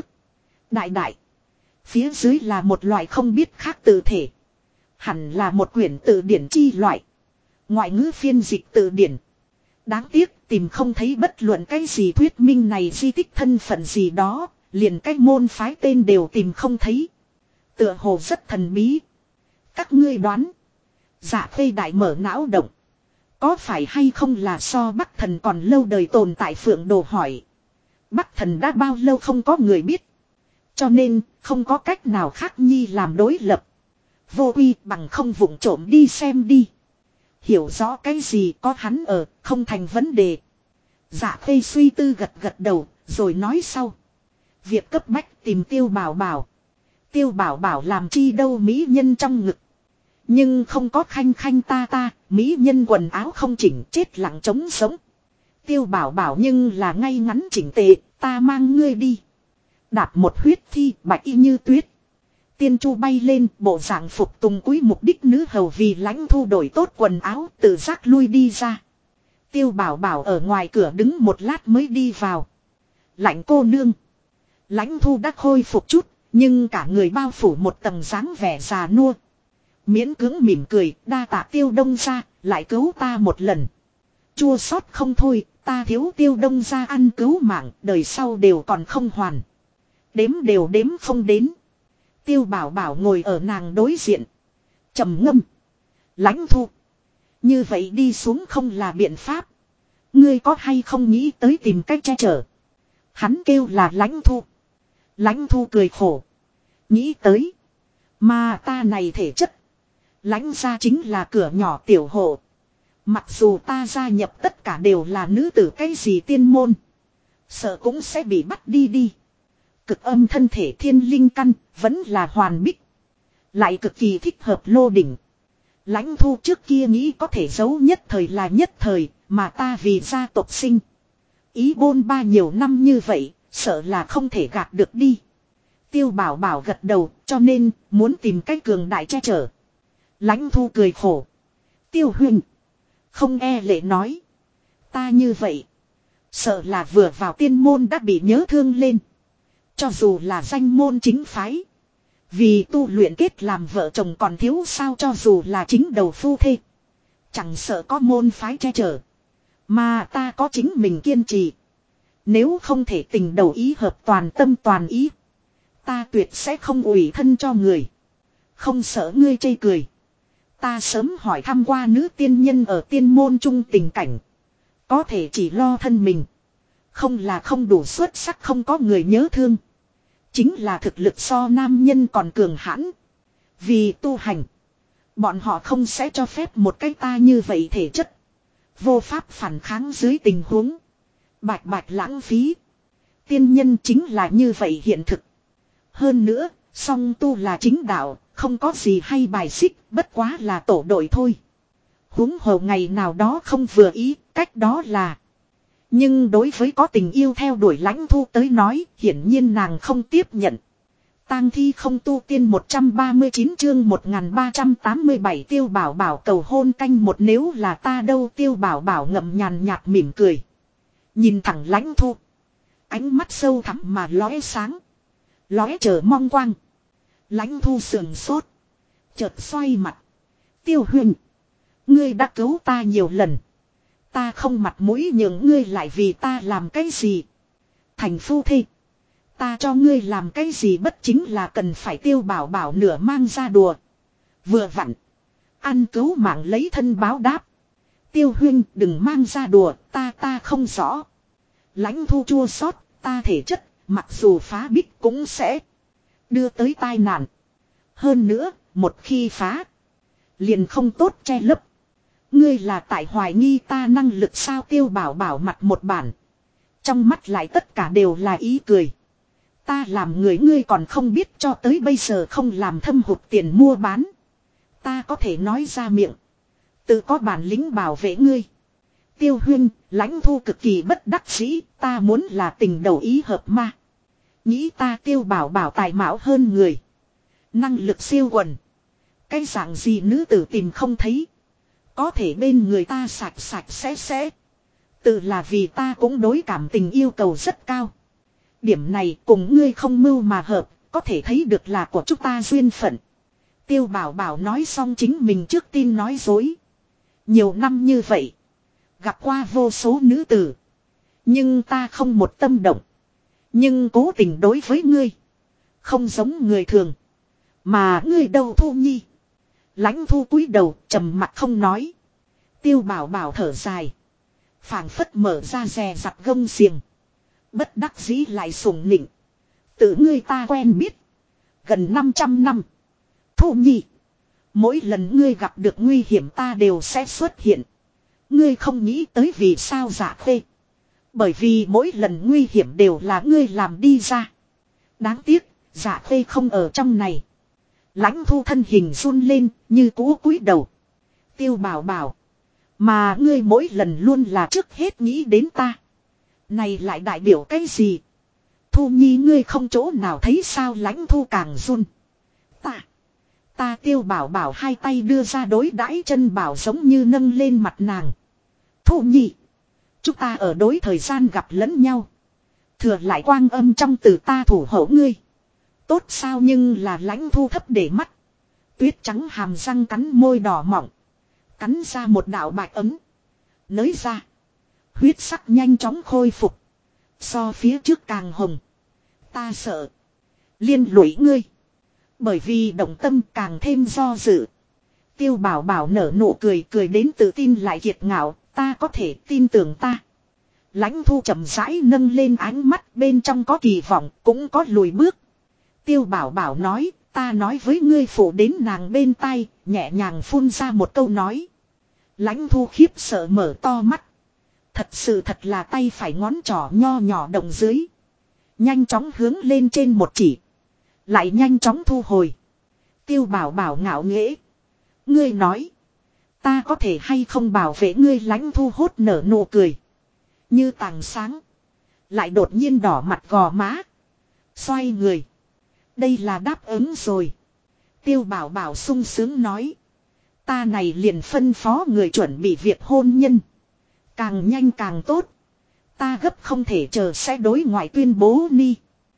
Đại. Phía dưới là một loại không biết khác tự thể. Hẳn là một quyển từ điển chi loại. Ngoại ngữ phiên dịch từ điển. Đáng tiếc tìm không thấy bất luận cái gì thuyết minh này di tích thân phận gì đó. Liền cái môn phái tên đều tìm không thấy. Tựa hồ rất thần bí. Các ngươi đoán. Dạ Phê đại mở não động. Có phải hay không là so Bắc Thần còn lâu đời tồn tại Phượng Đồ hỏi. Bắc Thần đã bao lâu không có người biết. Cho nên không có cách nào khác nhi làm đối lập. Vô Uy bằng không vụng trộm đi xem đi. Hiểu rõ cái gì có hắn ở không thành vấn đề. Dạ Phê suy tư gật đầu rồi nói sau. Việc cấp bách tìm Tiêu Bảo Bảo. Tiêu Bảo Bảo làm chi đâu mỹ nhân trong ngực. Nhưng không có khanh ta, mỹ nhân quần áo không chỉnh chết lặng trống sống. Tiêu Bảo Bảo nhưng là ngay ngắn chỉnh tề, ta mang ngươi đi. Đạp một huyết thi bạch y như tuyết. Tiên Chu bay lên bộ dạng phục tùng cúi mục đích nữ hầu vì Lãnh Thu đổi tốt quần áo tự giác lui đi ra. Tiêu Bảo Bảo ở ngoài cửa đứng một lát mới đi vào. Lãnh cô nương. Lãnh Thu đã khôi phục chút, nhưng cả người bao phủ một tầng dáng vẻ già nua. Miễn cưỡng mỉm cười, đa tạ Tiêu Đông gia, lại cứu ta một lần. Chua xót không thôi, ta thiếu Tiêu Đông gia ăn cứu mạng, đời sau đều còn không hoàn. Đếm đều đếm không đến. Tiêu Bảo Bảo ngồi ở nàng đối diện. Trầm ngâm. Lãnh Thu. Như vậy đi xuống không là biện pháp. Ngươi có hay không nghĩ tới tìm cách che chở. Hắn kêu là Lãnh Thu. Lãnh Thu cười khổ. Nghĩ tới. Mà ta này thể chất. Lãnh gia chính là cửa nhỏ tiểu hộ. Mặc dù ta gia nhập tất cả đều là nữ tử cái gì tiên môn. Sợ cũng sẽ bị bắt đi. Cực âm thân thể thiên linh căn vẫn là hoàn bích. Lại cực kỳ thích hợp lô đỉnh. Lãnh Thu trước kia nghĩ có thể giấu nhất thời là nhất thời. Mà ta vì gia tộc sinh. Ý bôn ba nhiều năm như vậy. Sợ là không thể gạt được đi. Tiêu Bảo Bảo gật đầu cho nên muốn tìm cách cường đại che chở. Lãnh Thu cười khổ. Tiêu huynh. Không e lệ nói. Ta như vậy. Sợ là vừa vào tiên môn đã bị nhớ thương lên. Cho dù là danh môn chính phái. Vì tu luyện kết làm vợ chồng còn thiếu sao cho dù là chính đầu phu thê. Chẳng sợ có môn phái che chở. Mà ta có chính mình kiên trì. Nếu không thể tình đầu ý hợp toàn tâm toàn ý. Ta tuyệt sẽ không ủy thân cho người. Không sợ ngươi chê cười. Ta sớm hỏi thăm qua nữ tiên nhân ở tiên môn trung tình cảnh. Có thể chỉ lo thân mình. Không là không đủ xuất sắc không có người nhớ thương. Chính là thực lực so nam nhân còn cường hãn. Vì tu hành. Bọn họ không sẽ cho phép một cái ta như vậy thể chất. Vô pháp phản kháng dưới tình huống. Bạch bạch lãng phí. Tiên nhân chính là như vậy hiện thực. Hơn nữa, song tu là chính đạo, không có gì hay bài xích, bất quá là tổ đội thôi. Huống hồ ngày nào đó không vừa ý, cách đó là. Nhưng đối với có tình yêu theo đuổi Lãnh Thu tới nói, hiển nhiên nàng không tiếp nhận. Tang thi không tu tiên 139 chương 1387 Tiêu Bảo Bảo cầu hôn canh một nếu là ta đâu Tiêu Bảo Bảo ngậm nhàn nhạt mỉm cười. Nhìn thẳng Lãnh Thu. Ánh mắt sâu thẳm mà lóe sáng. Lóe chờ mong quang. Lãnh Thu sườn sốt. Chợt xoay mặt. Tiêu Huyền. Ngươi đã cứu ta nhiều lần. Ta không mặt mũi nhường ngươi lại vì ta làm cái gì. Thành phu thê. Ta cho ngươi làm cái gì bất chính là cần phải Tiêu Bảo Bảo nửa mang ra đùa. Vừa vặn. Ăn cứu mạng lấy thân báo đáp. Tiêu Huynh đừng mang ra đùa ta không rõ. Lãnh Thu chua xót ta thể chất. Mặc dù phá bích cũng sẽ đưa tới tai nạn. Hơn nữa, một khi phá, liền không tốt che lấp. Ngươi là tại hoài nghi ta năng lực sao Tiêu Bảo Bảo mặt một bản. Trong mắt lại tất cả đều là ý cười. Ta làm người ngươi còn không biết cho tới bây giờ không làm thâm hụt tiền mua bán. Ta có thể nói ra miệng. Tự có bản lĩnh bảo vệ ngươi. Tiêu Huynh, Lãnh Thu cực kỳ bất đắc dĩ, ta muốn là tình đầu ý hợp ma. Nghĩ ta Tiêu Bảo Bảo tài mạo hơn người. Năng lực siêu quần. Cái dạng gì nữ tử tìm không thấy. Có thể bên người ta sạch sạch sẽ. Tự là vì ta cũng đối cảm tình yêu cầu rất cao. Điểm này cùng ngươi không mưu mà hợp, có thể thấy được là của chúng ta duyên phận. Tiêu Bảo Bảo nói xong chính mình trước tin nói dối. Nhiều năm như vậy. Gặp qua vô số nữ tử. Nhưng ta không một tâm động. Nhưng cố tình đối với ngươi. Không giống người thường. Mà ngươi đâu Thu Nhi. Lãnh Thu cúi đầu trầm mặt không nói. Tiêu Bảo Bảo thở dài. Phảng phất mở ra rè rặt gông xiềng. Bất đắc dĩ lại sủng nịnh. Tự ngươi ta quen biết. Gần 500 năm. Thu Nhi. Mỗi lần ngươi gặp được nguy hiểm ta đều sẽ xuất hiện. Ngươi không nghĩ tới vì sao Dạ Khê. Bởi vì mỗi lần nguy hiểm đều là ngươi làm đi ra. Đáng tiếc, Dạ Khê không ở trong này. Lãnh Thu thân hình run lên, như cú cúi đầu. Tiêu Bảo Bảo. Mà ngươi mỗi lần luôn là trước hết nghĩ đến ta. Này lại đại biểu cái gì? Thu Nhi ngươi không chỗ nào thấy sao Lãnh Thu càng run. Ta Tiêu Bảo Bảo hai tay đưa ra đối đãi chân bảo giống như nâng lên mặt nàng. Thu Nhi. Chúng ta ở đối thời gian gặp lẫn nhau. Thừa lại quang âm trong từ ta thủ hộ ngươi. Tốt sao nhưng là Lãnh Thu thấp để mắt. Tuyết trắng hàm răng cắn môi đỏ mỏng. Cắn ra một đạo bạch ấm. Nới ra. Huyết sắc nhanh chóng khôi phục. So phía trước càng hồng. Ta sợ. Liên lụy ngươi. Bởi vì động tâm càng thêm do dự. Tiêu Bảo Bảo nở nụ cười, cười đến tự tin lại kiệt ngạo, ta có thể tin tưởng ta. Lãnh Thu chậm rãi nâng lên ánh mắt, bên trong có kỳ vọng, cũng có lùi bước. Tiêu Bảo Bảo nói, ta nói với ngươi, phụ đến nàng bên tai, nhẹ nhàng phun ra một câu nói. Lãnh Thu khiếp sợ mở to mắt. Thật sự thật là tay phải ngón trỏ nho nhỏ động dưới. Nhanh chóng hướng lên trên một chỉ. Lại nhanh chóng thu hồi. Tiêu Bảo Bảo ngạo nghễ. Ngươi nói. Ta có thể hay không bảo vệ ngươi? Lãnh Thu hốt nở nụ cười. Như tảng sáng. Lại đột nhiên đỏ mặt gò má. Xoay người. Đây là đáp ứng rồi. Tiêu Bảo Bảo sung sướng nói. Ta này liền phân phó người chuẩn bị việc hôn nhân. Càng nhanh càng tốt. Ta gấp không thể chờ sẽ đối ngoại tuyên bố ni.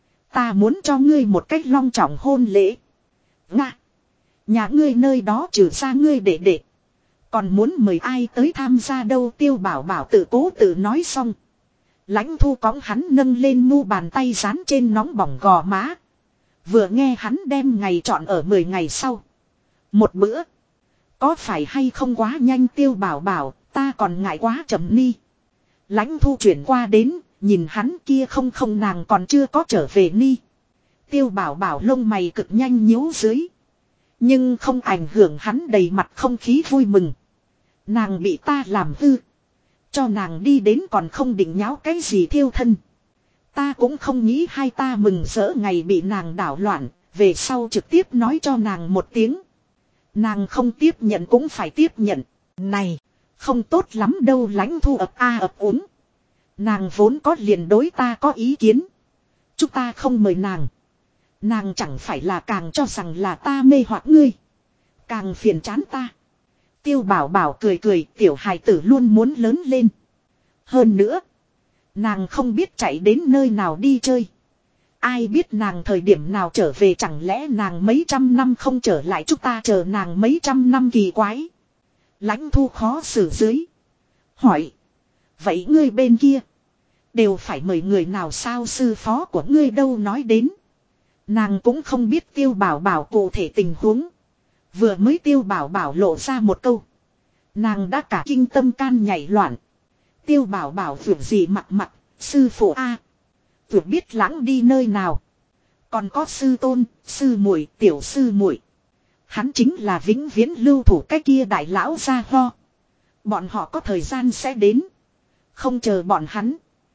Ta muốn cho ngươi một cách long trọng hôn lễ. Nga. Nhà ngươi nơi đó trừ ra ngươi để đệ. Còn muốn mời ai tới tham gia đâu? Tiêu Bảo Bảo tự cố tự nói xong. Lãnh Thu cõng hắn nâng lên mu bàn tay dán trên nóng bỏng gò má. Vừa nghe hắn đem ngày chọn ở 10 ngày sau. Một bữa. Có phải hay không quá nhanh? Tiêu Bảo Bảo, ta còn ngại quá chậm ni. Lãnh Thu chuyển qua đến, nhìn hắn kia không nàng còn chưa có trở về ni. Tiêu Bảo Bảo lông mày cực nhanh nhíu dưới. Nhưng không ảnh hưởng hắn đầy mặt không khí vui mừng. Nàng bị ta làm hư. Cho nàng đi đến còn không định nháo cái gì thiêu thân. Ta cũng không nghĩ hai ta mừng rỡ ngày bị nàng đảo loạn, về sau trực tiếp nói cho nàng một tiếng. Nàng không tiếp nhận cũng phải tiếp nhận. Này, không tốt lắm đâu. Lãnh Thu ập a ập úng. Nàng vốn có liền đối ta có ý kiến. Chúng ta không mời nàng. Nàng chẳng phải là càng cho rằng là ta mê hoặc ngươi. Càng phiền chán ta. Tiêu Bảo Bảo cười cười, tiểu hài tử luôn muốn lớn lên. Hơn nữa, nàng không biết chạy đến nơi nào đi chơi. Ai biết nàng thời điểm nào trở về, chẳng lẽ nàng mấy trăm năm không trở lại, chúng ta chờ nàng mấy trăm năm? Kỳ quái. Lãnh Thu khó xử dưới. Hỏi. Vậy ngươi bên kia đều phải mời người nào sao? Sư phó của ngươi đâu? Nói đến nàng cũng không biết Tiêu Bảo Bảo cụ thể tình huống. Vừa mới Tiêu Bảo Bảo lộ ra một câu, nàng đã cả kinh tâm can nhảy loạn. Tiêu Bảo Bảo vượt gì mặt sư phụ a, vượt biết lãng đi nơi nào. Còn có sư tôn, sư muội, tiểu sư muội. Hắn chính là vĩnh viễn lưu thủ cái kia đại lão gia ho. Bọn họ có thời gian sẽ đến. Không chờ bọn hắn.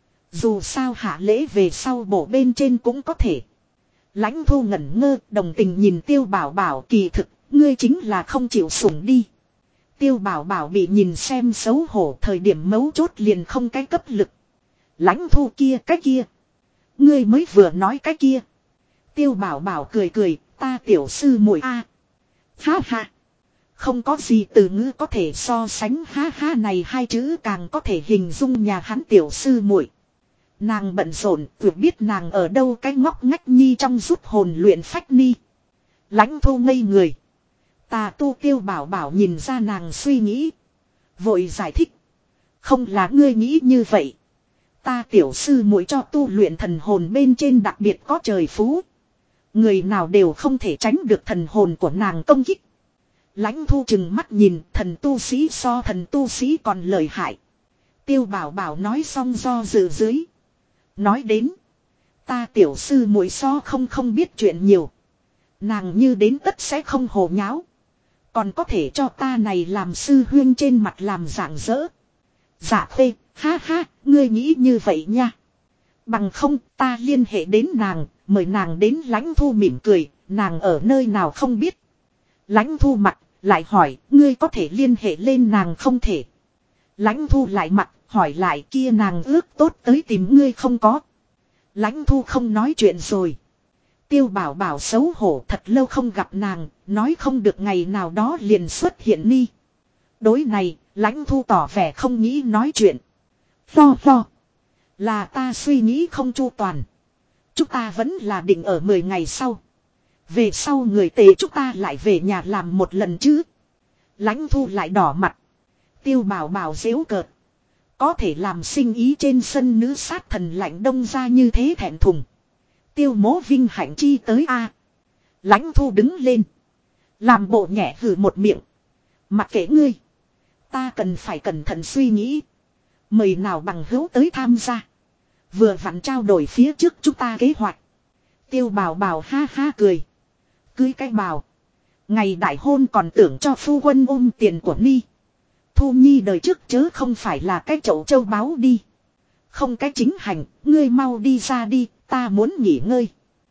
Dù sao hạ lễ về sau bổ bên trên cũng có thể. Lãnh Thu ngẩn ngơ, đồng tình nhìn Tiêu Bảo Bảo, kỳ thực, ngươi chính là không chịu sủng đi. Tiêu Bảo Bảo bị nhìn xem xấu hổ, thời điểm mấu chốt liền không cái cấp lực. Lãnh Thu kia cái kia. Ngươi mới vừa nói cái kia. Tiêu Bảo Bảo cười cười, ta tiểu sư muội a. Ha ha. Không có gì từ ngữ có thể so sánh ha ha này hai chữ càng có thể hình dung nhà hắn tiểu sư muội. Nàng bận rộn, vượt biết nàng ở đâu cái ngóc ngách nhi trong rút hồn luyện phách ni. Lãnh Thu ngây người. Tà tu Tiêu Bảo Bảo nhìn ra nàng suy nghĩ. Vội giải thích. Không là ngươi nghĩ như vậy. Ta tiểu sư muội cho tu luyện thần hồn bên trên đặc biệt có trời phú. Người nào đều không thể tránh được thần hồn của nàng công kích. Lãnh Thu chừng mắt nhìn, thần tu sĩ so thần tu sĩ còn lợi hại. Tiêu Bảo Bảo nói xong do dự dưới. Nói đến, ta tiểu sư muội so không biết chuyện nhiều. Nàng như đến tất sẽ không hồ nháo. Còn có thể cho ta này làm sư huyên trên mặt làm rạng rỡ. Dạ phê, ha ha, ngươi nghĩ như vậy nha. Bằng không ta liên hệ đến nàng, mời nàng đến. Lãnh Thu mỉm cười, nàng ở nơi nào không biết. Lãnh Thu mặt, lại hỏi, ngươi có thể liên hệ lên nàng không thể. Lãnh Thu lại mặt, hỏi lại kia nàng ước tốt tới tìm ngươi không có. Lãnh Thu không nói chuyện rồi. Tiêu Bảo Bảo xấu hổ, thật lâu không gặp nàng, nói không được ngày nào đó liền xuất hiện ni. Đối này, Lãnh Thu tỏ vẻ không nghĩ nói chuyện. Lo. Là ta suy nghĩ không chu toàn. Chúng ta vẫn là định ở 10 ngày sau. Về sau người tề chúng ta lại về nhà làm một lần chứ. Lãnh Thu lại đỏ mặt. Tiêu Bảo Bảo giễu cợt. Có thể làm sinh ý trên sân nữ sát thần lạnh đông ra như thế thẹn thùng. Tiêu Mố vinh hạnh chi tới a. Lãnh Thu đứng lên. Làm bộ nhẹ hừ một miệng. Mặc kệ ngươi. Ta cần phải cẩn thận suy nghĩ. Mời nào bằng hữu tới tham gia. Vừa vặn trao đổi phía trước chúng ta kế hoạch. Tiêu Bảo Bảo ha ha cười. Cưới cái bào. Ngày đại hôn còn tưởng cho phu quân ôm tiền của Ni. Thu Nhi đời trước chớ không phải là cái chậu châu báu đi. Không cái chính hành, ngươi mau đi ra đi, ta muốn nghỉ ngơi.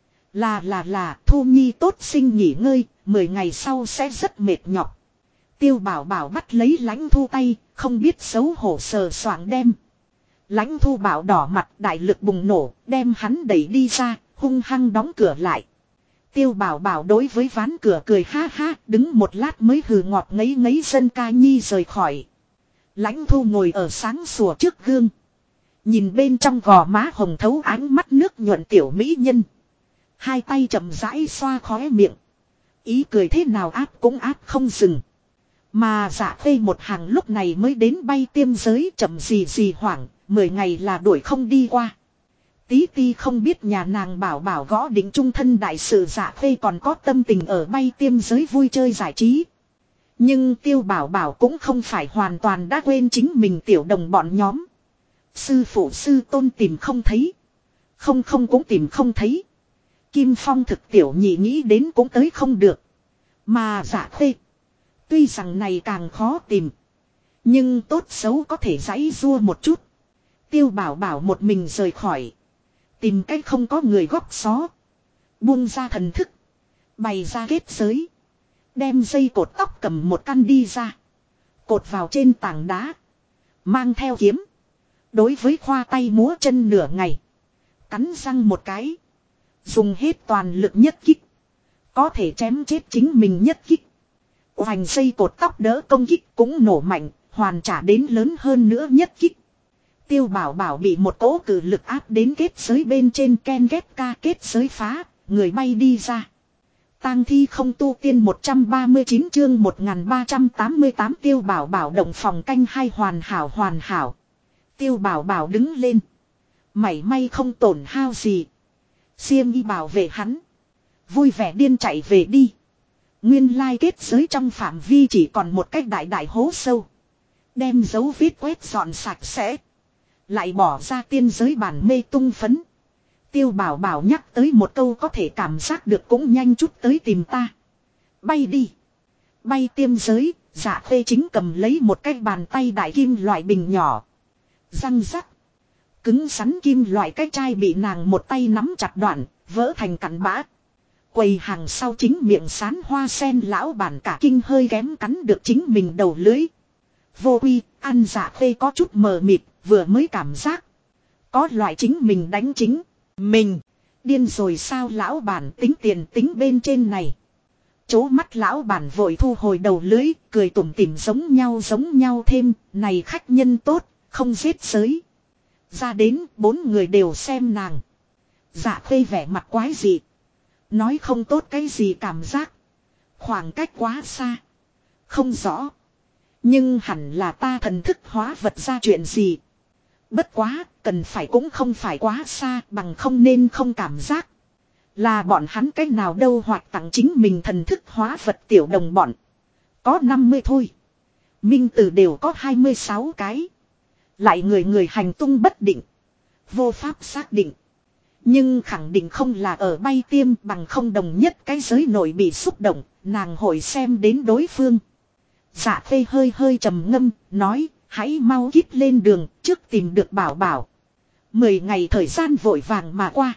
Là, Thu Nhi tốt sinh nghỉ ngơi, 10 ngày sau sẽ rất mệt nhọc. Tiêu Bảo Bảo bắt lấy Lãnh Thu tay, không biết xấu hổ sờ soạng đem. Lãnh Thu Bảo đỏ mặt đại lực bùng nổ, đem hắn đẩy đi ra, hung hăng đóng cửa lại. Tiêu Bảo Bảo đối với ván cửa cười ha ha, đứng một lát mới hừ ngọt ngấy ngấy dân ca nhi rời khỏi. Lãnh Thu ngồi ở sáng sủa trước gương. Nhìn bên trong gò má hồng thấu ánh mắt nước nhuận tiểu mỹ nhân. Hai tay chậm rãi xoa khóe miệng. Ý cười thế nào áp cũng áp không dừng. Mà Dạ Khê một hàng lúc này mới đến bay tiêm giới chậm gì hoảng, 10 ngày là đuổi không đi qua. Tí ti không biết nhà nàng Bảo Bảo gõ định trung thân đại sự Dạ Khê còn có tâm tình ở bay tiêm giới vui chơi giải trí. Nhưng Tiêu Bảo Bảo cũng không phải hoàn toàn đã quên chính mình tiểu đồng bọn nhóm. Sư phụ sư tôn tìm không thấy. Không cũng tìm không thấy. Kim Phong thực tiểu nhị nghĩ đến cũng tới không được. Mà Dạ Khê. Tuy rằng này càng khó tìm. Nhưng tốt xấu có thể giãy rua một chút. Tiêu Bảo Bảo một mình rời khỏi. Tìm cách không có người góc xó. Buông ra thần thức. Bày ra kết giới. Đem dây cột tóc cầm một căn đi ra. Cột vào trên tảng đá. Mang theo kiếm. Đối với khoa tay múa chân nửa ngày. Cắn răng một cái. Dùng hết toàn lực nhất kích. Có thể chém chết chính mình nhất kích. Hoành dây cột tóc đỡ công kích cũng nổ mạnh. Hoàn trả đến lớn hơn nữa nhất kích. Tiêu Bảo Bảo bị một cỗ cử lực áp đến kết giới bên trên ken ghép ca kết giới phá. Người bay đi ra. Tang thi không tu tiên 139 chương 1388 Tiêu Bảo Bảo động phòng canh hai hoàn hảo. Tiêu Bảo Bảo đứng lên. Mảy may không tổn hao gì. Xiêm y bảo vệ hắn. Vui vẻ điên chạy về đi. Nguyên lai kết giới trong phạm vi chỉ còn một cách đại hố sâu. Đem dấu vết quét dọn sạch sẽ. Lại bỏ ra tiên giới bản mê tung phấn. Tiêu Bảo Bảo nhắc tới một câu có thể cảm giác được cũng nhanh chút tới tìm ta. Bay đi. Bay tiêm giới, Dạ Khê chính cầm lấy một cái bàn tay đại kim loại bình nhỏ. Răng rắc. Cứng rắn kim loại cái chai bị nàng một tay nắm chặt đoạn, vỡ thành cặn bã. Quầy hàng sau chính miệng sán hoa sen lão bản cả kinh hơi kém cắn được chính mình đầu lưới. Vô quy, ăn Dạ Khê có chút mờ mịt, vừa mới cảm giác. Có loại chính mình đánh chính. Mình. Điên rồi sao lão bản tính tiền tính bên trên này. Chố mắt lão bản vội thu hồi đầu lưới, cười tủm tỉm giống nhau thêm, này khách nhân tốt, không giết giới. Ra đến 4 người đều xem nàng. Dạ Khê vẻ mặt quái dị. Nói không tốt cái gì cảm giác. Khoảng cách quá xa. Không rõ. Nhưng hẳn là ta thần thức hóa vật ra chuyện gì. Bất quá, cần phải cũng không phải quá xa bằng không nên không cảm giác. Là bọn hắn cách nào đâu hoặc tặng chính mình thần thức hóa vật tiểu đồng bọn. Có 50 thôi. Minh tử đều có 26 cái. Lại người hành tung bất định. Vô pháp xác định. Nhưng khẳng định không là ở bay tiêm bằng không đồng nhất cái giới nội bị xúc động. Nàng hội xem đến đối phương. Dạ Khê hơi trầm ngâm, nói, hãy mau kít lên đường, trước tìm được Bảo Bảo. 10 ngày thời gian vội vàng mà qua.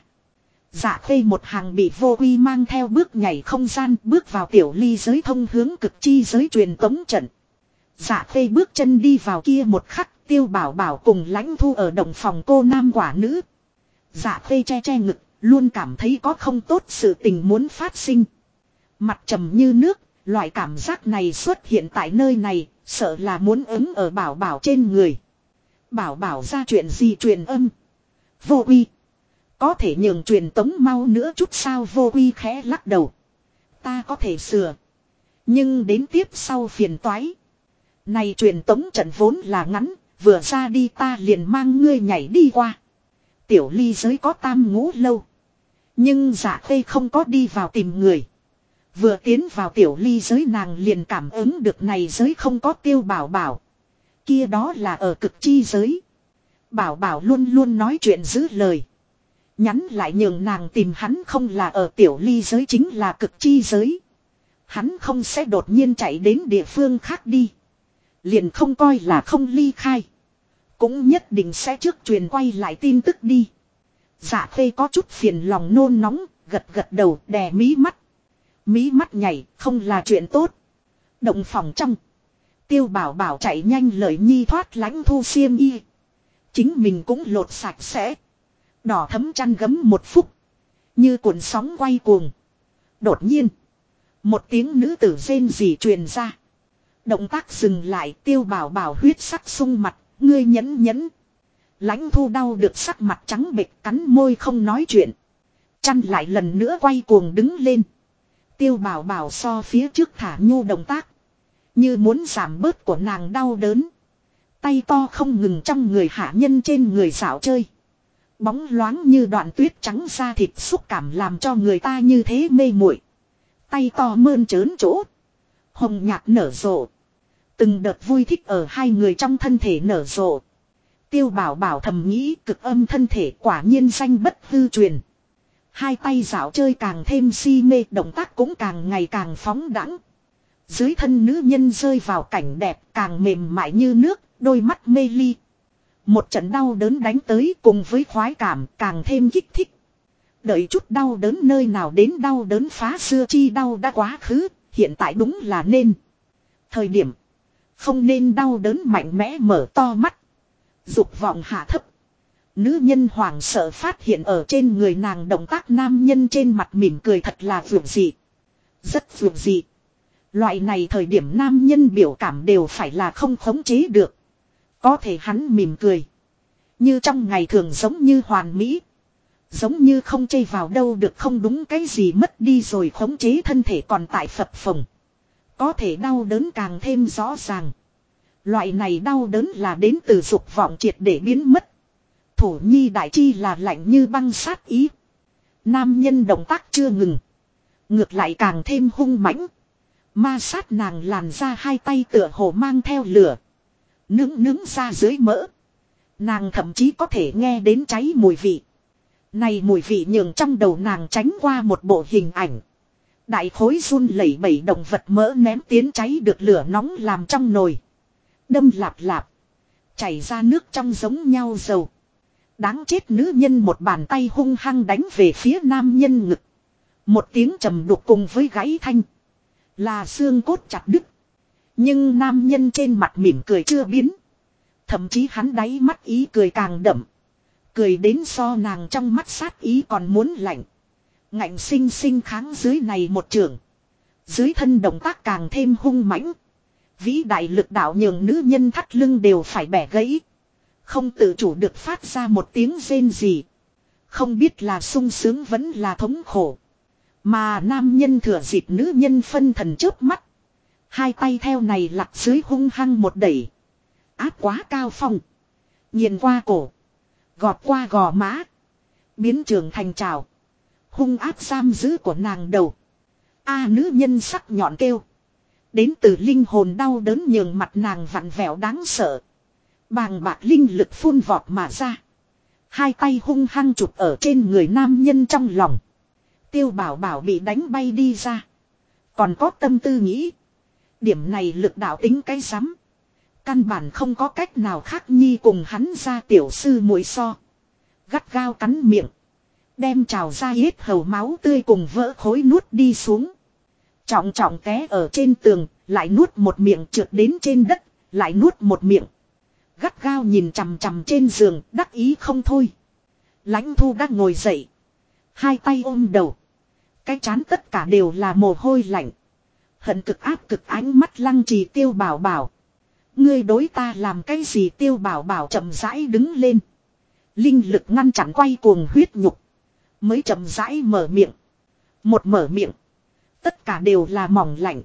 Dạ Khê một hàng bị Vô Quy mang theo bước nhảy không gian, bước vào tiểu ly giới thông hướng cực chi giới truyền tống trận. Dạ Khê bước chân đi vào kia một khắc, Tiêu Bảo Bảo cùng Lãnh Thu ở động phòng cô nam quả nữ. Dạ Khê che ngực, luôn cảm thấy có không tốt sự tình muốn phát sinh. Mặt trầm như nước. Loại cảm giác này xuất hiện tại nơi này, sợ là muốn ứng ở Bảo Bảo trên người. Bảo Bảo ra chuyện gì truyền âm. Vô Quy. Có thể nhường truyền tống mau nữa chút sao Vô Quy khẽ lắc đầu. Ta có thể sửa. Nhưng đến tiếp sau phiền toái. Này truyền tống trận vốn là ngắn, vừa ra đi ta liền mang ngươi nhảy đi qua. Tiểu ly giới có tam ngũ lâu. Nhưng Dạ Khê không có đi vào tìm người. Vừa tiến vào tiểu ly giới nàng liền cảm ứng được này giới không có Tiêu Bảo Bảo. Kia đó là ở cực chi giới. Bảo Bảo luôn luôn nói chuyện giữ lời. Nhắn lại nhường nàng tìm hắn không là ở tiểu ly giới chính là cực chi giới. Hắn không sẽ đột nhiên chạy đến địa phương khác đi. Liền không coi là không ly khai. Cũng nhất định sẽ trước truyền quay lại tin tức đi. Dạ Khê có chút phiền lòng nôn nóng, gật gật đầu đè mí mắt. Mí mắt nhảy không là chuyện tốt. Động phòng trong. Tiêu Bảo Bảo chạy nhanh lời nhi thoát lãnh thu xiêm y. Chính mình cũng lột sạch sẽ. Đỏ thấm chăn gấm một phút. Như cuộn sóng quay cuồng. Đột nhiên. Một tiếng nữ tử rên rỉ truyền ra. Động tác dừng lại Tiêu Bảo Bảo huyết sắc sung mặt. Ngươi nhẫn nhẫn. Lãnh thu đau được sắc mặt trắng bệch cắn môi không nói chuyện. Chăn lại lần nữa quay cuồng đứng lên. Tiêu Bảo Bảo so phía trước thả nhu động tác. Như muốn giảm bớt của nàng đau đớn. Tay to không ngừng trong người hạ nhân trên người dạo chơi. Bóng loáng như đoạn tuyết trắng da thịt xúc cảm làm cho người ta như thế mê muội. Tay to mơn trớn chỗ. Hồng nhạt nở rộ. Từng đợt vui thích ở hai người trong thân thể nở rộ. Tiêu Bảo Bảo thầm nghĩ cực âm thân thể quả nhiên danh bất hư truyền. Hai tay dạo chơi càng thêm si mê, động tác cũng càng ngày càng phóng đãng. Dưới thân nữ nhân rơi vào cảnh đẹp càng mềm mại như nước, đôi mắt mê ly. Một trận đau đớn đánh tới cùng với khoái cảm càng thêm kích thích. Đợi chút đau đớn nơi nào đến đau đớn phá xưa chi đau đã quá khứ, hiện tại đúng là nên. Thời điểm, không nên đau đớn mạnh mẽ mở to mắt. Dục vọng hạ thấp. Nữ nhân hoảng sợ phát hiện ở trên người nàng động tác nam nhân trên mặt mỉm cười thật là vượt dị. Rất vượt dị. Loại này thời điểm nam nhân biểu cảm đều phải là không khống chế được. Có thể hắn mỉm cười. Như trong ngày thường giống như hoàn mỹ. Giống như không chây vào đâu được không đúng cái gì mất đi rồi khống chế thân thể còn tại phập phồng. Có thể đau đớn càng thêm rõ ràng. Loại này đau đớn là đến từ dục vọng triệt để biến mất. Thủ nhi đại chi là lạnh như băng sát ý. Nam nhân động tác chưa ngừng. Ngược lại càng thêm hung mãnh. Ma sát nàng làn ra hai tay tựa hồ mang theo lửa. Nướng ra dưới mỡ. Nàng thậm chí có thể nghe đến cháy mùi vị. Này mùi vị nhường trong đầu nàng tránh qua một bộ hình ảnh. Đại khối run lẩy bẩy động vật mỡ ném tiến cháy được lửa nóng làm trong nồi. Đâm lạp lạp. Chảy ra nước trong giống nhau dầu. Đáng chết nữ nhân một bàn tay hung hăng đánh về phía nam nhân ngực. Một tiếng trầm đục cùng với gãy thanh. Là xương cốt chặt đứt. Nhưng nam nhân trên mặt mỉm cười chưa biến. Thậm chí hắn đáy mắt ý cười càng đậm. Cười đến so nàng trong mắt sát ý còn muốn lạnh. Ngạnh sinh sinh kháng dưới này một trường. Dưới thân động tác càng thêm hung mãnh. Vĩ đại lực đạo nhường nữ nhân thắt lưng đều phải bẻ gãy. Không tự chủ được phát ra một tiếng rên gì. Không biết là sung sướng vẫn là thống khổ. Mà nam nhân thừa dịp nữ nhân phân thần chớp mắt. Hai tay theo này lặt dưới hung hăng một đẩy. Áp quá cao phong. Nhìn qua cổ. Gọt qua gò má. Biến trường thành trào. Hung áp giam giữ của nàng đầu. Nữ nhân sắc nhọn kêu. Đến từ linh hồn đau đớn nhường mặt nàng vặn vẹo đáng sợ. Bàng bạc linh lực phun vọt mà ra. Hai tay hung hăng chụp ở trên người nam nhân trong lòng. Tiêu Bảo Bảo bị đánh bay đi ra. Còn có tâm tư nghĩ. Điểm này lực đạo tính cái rắm. Căn bản không có cách nào khác nhi cùng hắn ra tiểu sư muội so. Gắt gao cắn miệng. Đem trào ra hết hầu máu tươi cùng vỡ khối nuốt đi xuống. Trọng trọng té ở trên tường. Lại nuốt một miệng trượt đến trên đất. Lại nuốt một miệng. Gắt gao nhìn chằm chằm trên giường. Đắc ý không thôi. Lãnh Thu đã ngồi dậy. Hai tay ôm đầu. Cái chán tất cả đều là mồ hôi lạnh. Hận cực áp cực ánh mắt Lăng Trì Tiêu Bảo Bảo. Ngươi đối ta làm cái gì? Tiêu Bảo Bảo chậm rãi đứng lên. Linh lực ngăn chặn quay cuồng huyết nhục. Mới chậm rãi mở miệng. Một mở miệng. Tất cả đều là mỏng lạnh.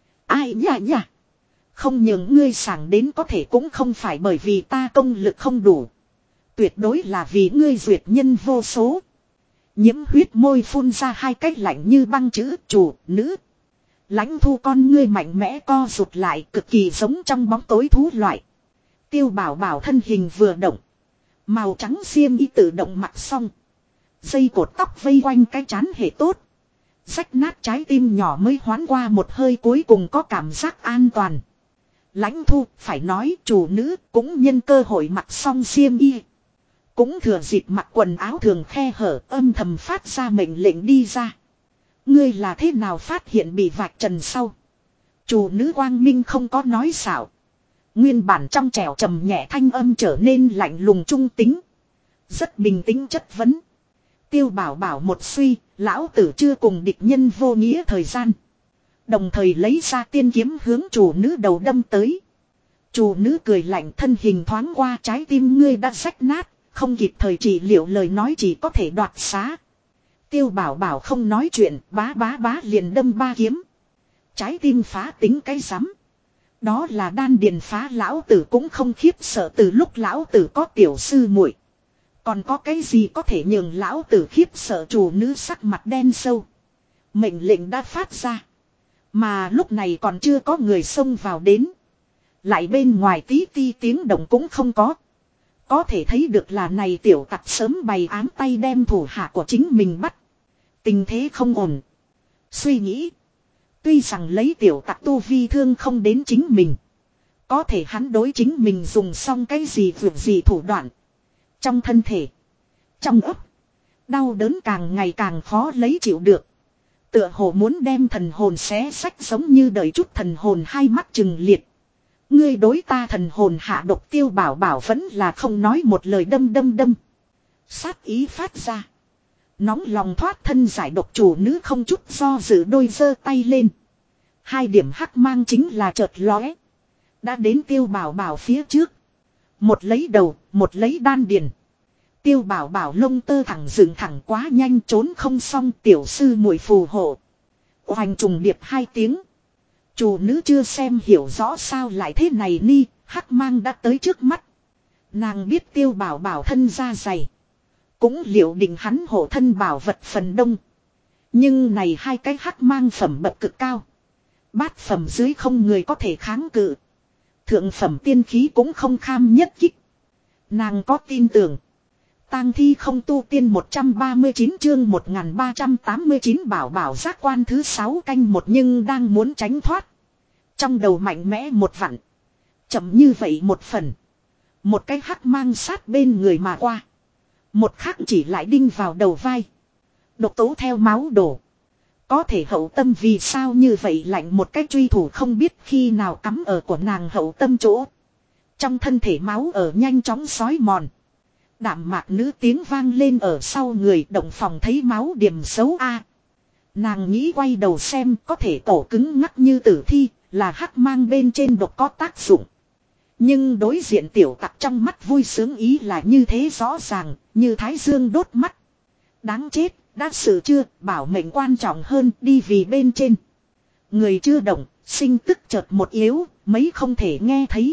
Ai nhả. Không nhường ngươi sảng đến có thể cũng không phải bởi vì ta công lực không đủ. Tuyệt đối là vì ngươi duyệt nhân vô số. Nhiễm huyết môi phun ra hai cách lạnh như băng chữ chủ, nữ. Lãnh Thu con ngươi mạnh mẽ co rụt lại, cực kỳ giống trong bóng tối thú loại. Tiêu Bảo Bảo thân hình vừa động, màu trắng xiêm y tự động mặc xong. Dây cột tóc vây quanh cái trán hệ tốt. Rách nát trái tim nhỏ mới hoán qua một hơi, cuối cùng có cảm giác an toàn. Lãnh Thu phải nói chủ nữ cũng nhân cơ hội mặc xong xiêm y. Cũng thừa dịp mặc quần áo thường khe hở, âm thầm phát ra mệnh lệnh đi ra. Ngươi là thế nào phát hiện bị vạch trần sau? Chủ nữ quang minh không có nói xạo. Nguyên bản trong trẻo trầm nhẹ thanh âm trở nên lạnh lùng trung tính. Rất bình tĩnh chất vấn. Tiêu Bảo Bảo một suy, lão tử chưa cùng địch nhân vô nghĩa thời gian. Đồng thời lấy ra tiên kiếm hướng chủ nữ đầu đâm tới. Chủ nữ cười lạnh, thân hình thoáng qua, trái tim ngươi đã rách nát, không kịp thời trị liệu, lời nói chỉ có thể đoạt xá. Tiêu Bảo Bảo không nói chuyện, bá bá bá liền đâm 3 kiếm. Trái tim phá tính cái rắm. Đó là đan điền phá, lão tử cũng không khiếp sợ, từ lúc lão tử có tiểu sư muội. Còn có cái gì có thể nhường lão tử khiếp sợ? Chủ nữ sắc mặt đen sâu. Mệnh lệnh đã phát ra. Mà lúc này còn chưa có người xông vào đến. Lại bên ngoài tí ti tiếng động cũng không có. Có thể thấy được là này tiểu tặc sớm bày ám tay đem thủ hạ của chính mình bắt. Tình thế không ổn. Suy nghĩ. Tuy rằng lấy tiểu tặc tu vi thương không đến chính mình. Có thể hắn đối chính mình dùng xong cái gì vượt gì thủ đoạn. Trong thân thể. Trong ấp. Đau đớn càng ngày càng khó lấy chịu được. Tựa hồ muốn đem thần hồn xé sách, giống như đợi chút thần hồn hai mắt trừng liệt. Ngươi đối ta thần hồn hạ độc. Tiêu Bảo Bảo vẫn là không nói một lời, đâm đâm đâm. Sát ý phát ra. Nóng lòng thoát thân giải độc, chủ nữ không chút do dự đôi giơ tay lên. 2 điểm hắc mang chính là chợt lóe. Đã đến Tiêu Bảo Bảo phía trước. Một lấy đầu, một lấy đan điền. Tiêu Bảo Bảo lông tơ thẳng dựng thẳng, quá nhanh trốn không xong, tiểu sư muội phù hộ. Oanh trùng điệp 2 tiếng. Chủ nữ chưa xem hiểu rõ sao lại thế này ni, hắc mang đã tới trước mắt. Nàng biết Tiêu Bảo Bảo thân da dày. Cũng liệu định hắn hộ thân bảo vật phần đông. Nhưng này 2 cái hắc mang phẩm bậc cực cao. Bát phẩm dưới không người có thể kháng cự. Thượng phẩm tiên khí cũng không kham nhất kích. Nàng có tin tưởng. Tang thi không tu tiên 139 chương 1389 Bảo Bảo giác quan thứ 6 canh 1, nhưng đang muốn tránh thoát. Trong đầu mạnh mẽ một vặn. Chậm như vậy một phần. Một cái hắc mang sát bên người mà qua. Một khắc chỉ lại đinh vào đầu vai. Độc tố theo máu đổ. Có thể hậu tâm vì sao như vậy lạnh, một cái truy thủ không biết khi nào cắm ở của nàng hậu tâm chỗ. Trong thân thể máu ở nhanh chóng xói mòn. Đạm mạc nữ tiếng vang lên ở sau người, động phòng thấy máu điểm xấu a. Nàng nghĩ quay đầu xem, có thể cổ cứng ngắc như tử thi, là hắc mang bên trên độc có tác dụng. Nhưng đối diện tiểu tặc trong mắt vui sướng ý là như thế rõ ràng, như thái dương đốt mắt. Đáng chết, đã xử chưa, bảo mệnh quan trọng hơn, đi vì bên trên. Người chưa động, sinh tức chợt một yếu, mấy không thể nghe thấy.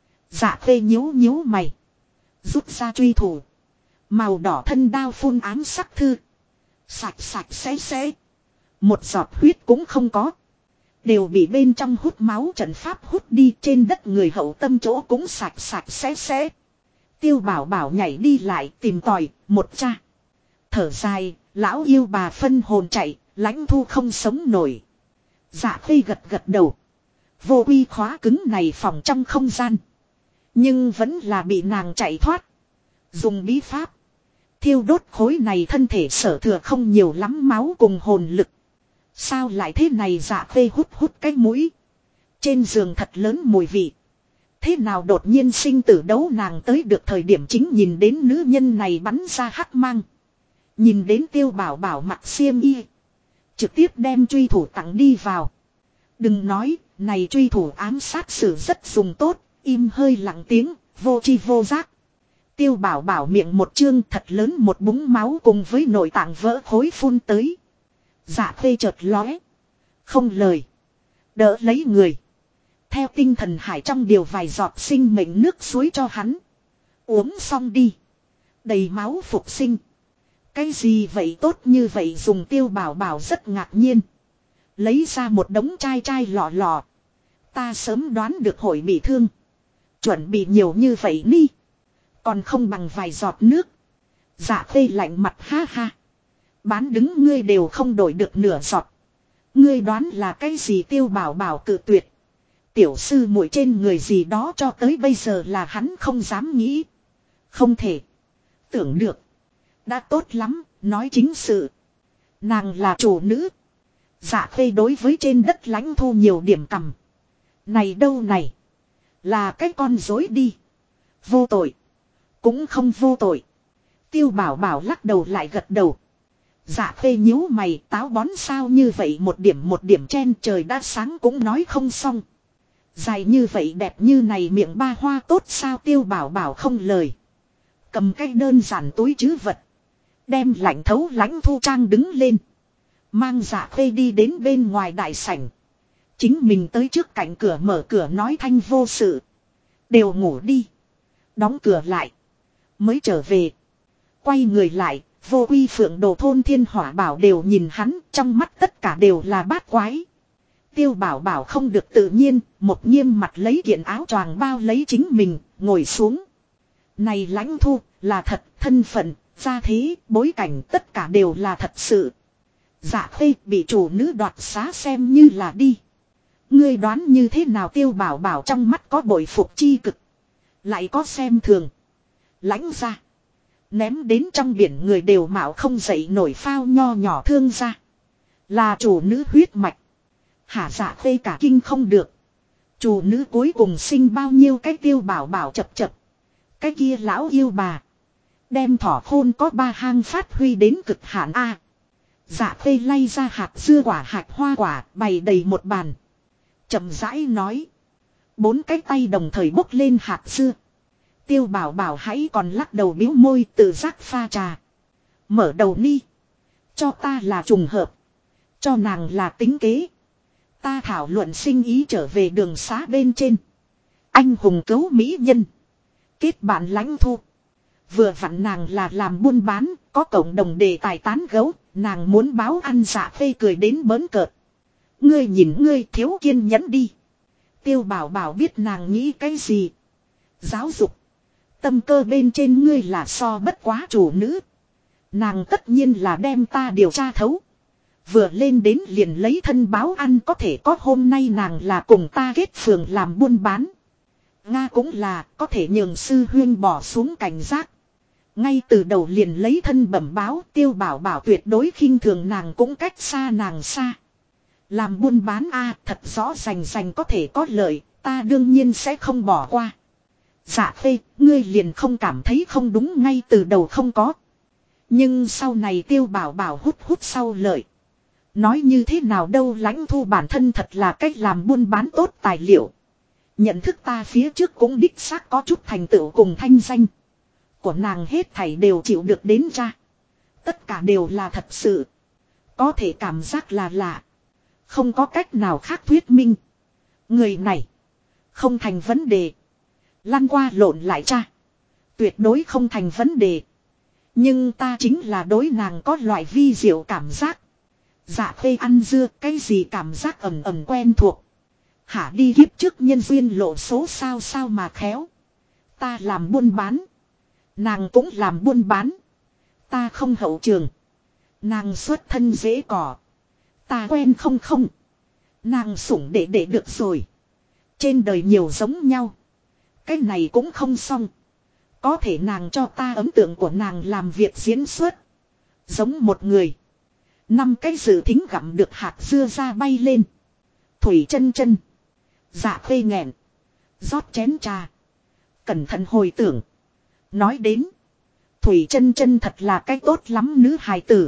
Dạ Khê nhíu nhíu mày. Rút ra truy thủ. Màu đỏ thân đao phun ám sắc thư. Sạch sạch sẽ sẽ. Một giọt huyết cũng không có. Đều bị bên trong hút máu trận pháp hút đi, trên đất người hậu tâm chỗ cũng sạch sạch sẽ sẽ. Tiêu Bảo Bảo nhảy đi lại tìm tòi, một cha. Thở dài, lão yêu bà phân hồn chạy, Lãnh Thu không sống nổi. Dạ Khê gật gật đầu. Vô uy khóa cứng này phòng trong không gian. Nhưng vẫn là bị nàng chạy thoát. Dùng bí pháp. Thiêu đốt khối này thân thể sở thừa không nhiều lắm máu cùng hồn lực. Sao lại thế này? Dạ Khê hút hút cái mũi. Trên giường thật lớn mùi vị. Thế nào đột nhiên sinh tử đấu, nàng tới được thời điểm chính nhìn đến nữ nhân này bắn ra hắc mang. Nhìn đến Tiêu Bảo Bảo mặc xiêm y. Trực tiếp đem truy thủ tặng đi vào. Đừng nói, này truy thủ ám sát sử rất dùng tốt, im hơi lặng tiếng, vô chi vô giác. Tiêu Bảo Bảo miệng một chương thật lớn, một búng máu cùng với nội tạng vỡ khối phun tới. Dạ Khê chợt lóe. Không lời. Đỡ lấy người. Theo tinh thần hải trong điều vài giọt sinh mệnh nước suối cho hắn. Uống xong đi. Đầy máu phục sinh. Cái gì vậy tốt như vậy dùng? Tiêu Bảo Bảo rất ngạc nhiên. Lấy ra một đống chai chai lọ lọ. Ta sớm đoán được hội bị thương. Chuẩn bị nhiều như vậy đi. Còn không bằng vài giọt nước. Dạ Khê lạnh mặt ha ha. Bán đứng ngươi đều không đổi được nửa giọt. Ngươi đoán là cái gì? Tiêu Bảo Bảo cự tuyệt. Tiểu sư muội trên người gì đó cho tới bây giờ là hắn không dám nghĩ. Không thể. Tưởng được. Đã tốt lắm, nói chính sự. Nàng là chủ nữ. Dạ Khê đối với trên đất lãnh thu nhiều điểm cầm. Này đâu này. Là cái con dối đi. Vô tội. Cũng không vô tội. Tiêu Bảo Bảo lắc đầu lại gật đầu. Dạ Khê nhíu mày, táo bón sao như vậy, một điểm chen, trời đã sáng cũng nói không xong. Dài như vậy đẹp như này miệng ba hoa tốt sao? Tiêu Bảo Bảo không lời. Cầm cái đơn giản túi trữ vật. Đem lạnh thấu lãnh thu trang đứng lên. Mang Dạ Khê đi đến bên ngoài đại sảnh. Chính mình tới trước cạnh cửa mở cửa nói thanh vô sự. Đều ngủ đi. Đóng cửa lại. Mới trở về. Quay người lại. Vô Uy Phượng Đồ thôn Thiên Hỏa Bảo đều nhìn hắn. Trong mắt tất cả đều là bát quái. Tiêu Bảo Bảo không được tự nhiên. Một nghiêm mặt lấy kiện áo choàng bao lấy chính mình. Ngồi xuống. Này lãnh thu là thật. Thân phận, gia thế, bối cảnh tất cả đều là thật sự. Dạ Khê bị chủ nữ đoạt xá xem như là đi. Ngươi đoán như thế nào? Tiêu Bảo Bảo trong mắt có bội phục chi cực. Lại có xem thường. Lãnh ra. Ném đến trong biển người đều mạo không dậy nổi phao nho nhỏ thương ra. Là chủ nữ huyết mạch. Hả? Dạ Khê cả kinh không được. Chủ nữ cuối cùng sinh bao nhiêu cái? Tiêu Bảo Bảo chập chập. Cái kia lão yêu bà. Đem thỏ khôn có 3 hang phát huy đến cực hạn a. Dạ Khê lay ra hạt dưa quả hạt hoa quả bày đầy một bàn. Chậm rãi nói. 4 cái tay đồng thời bốc lên hạt dưa. Tiêu Bảo Bảo hãy còn lắc đầu biếu môi tự giác pha trà. Mở đầu ni. Cho ta là trùng hợp. Cho nàng là tính kế. Ta thảo luận sinh ý trở về đường xá bên trên. Anh hùng cứu mỹ nhân. Kết bạn lãnh thu. Vừa vặn nàng là làm buôn bán. Có cộng đồng đề tài tán gấu. Nàng muốn báo ăn. Dạ Khê cười đến bỡn cợt. Ngươi nhìn ngươi thiếu kiên nhẫn đi. Tiêu Bảo Bảo biết nàng nghĩ cái gì. Giáo dục. Tâm cơ bên trên ngươi là so bất quá chủ nữ. Nàng tất nhiên là đem ta điều tra thấu. Vừa lên đến liền lấy thân báo ăn, có thể có hôm nay nàng là cùng ta kết phường làm buôn bán. Nga cũng là có thể nhường sư huyên bỏ xuống cảnh giác. Ngay từ đầu liền lấy thân bẩm báo. Tiêu Bảo Bảo tuyệt đối khinh thường nàng, cũng cách xa nàng xa. Làm buôn bán a thật rõ rành có thể có lợi. Ta đương nhiên sẽ không bỏ qua. Dạ Khê, ngươi liền không cảm thấy không đúng ngay từ đầu không có. Nhưng sau này Tiêu Bảo Bảo hút sau lợi. Nói như thế nào đâu, lãnh thu bản thân thật là cách làm buôn bán tốt tài liệu. Nhận thức ta phía trước cũng đích xác có chút thành tựu cùng thanh danh. Của nàng hết thảy đều chịu được đến ra. Tất cả đều là thật sự. Có thể cảm giác là lạ. Không có cách nào khác thuyết minh. Người này. Không thành vấn đề. Lăn qua lộn lại cha. Tuyệt đối không thành vấn đề. Nhưng ta chính là đối nàng có loại vi diệu cảm giác. Dạ Khê ăn dưa, cái gì cảm giác ẩm quen thuộc. Hả? Đi kiếp trước nhân duyên lộ số sao mà khéo. Ta làm buôn bán. Nàng cũng làm buôn bán. Ta không hậu trường. Nàng xuất thân dễ cỏ. Ta quen không. Nàng sủng để được rồi. Trên đời nhiều giống nhau. Cái này cũng không xong. Có thể nàng cho ta ấn tượng của nàng làm việc diễn xuất. Giống một người. 5 cái dự thính gặm được hạt dưa ra bay lên. Thủy chân. Dạ Khê nghẹn. Rót chén trà. Cẩn thận hồi tưởng. Nói đến. Thủy chân thật là cái tốt lắm nữ hài tử.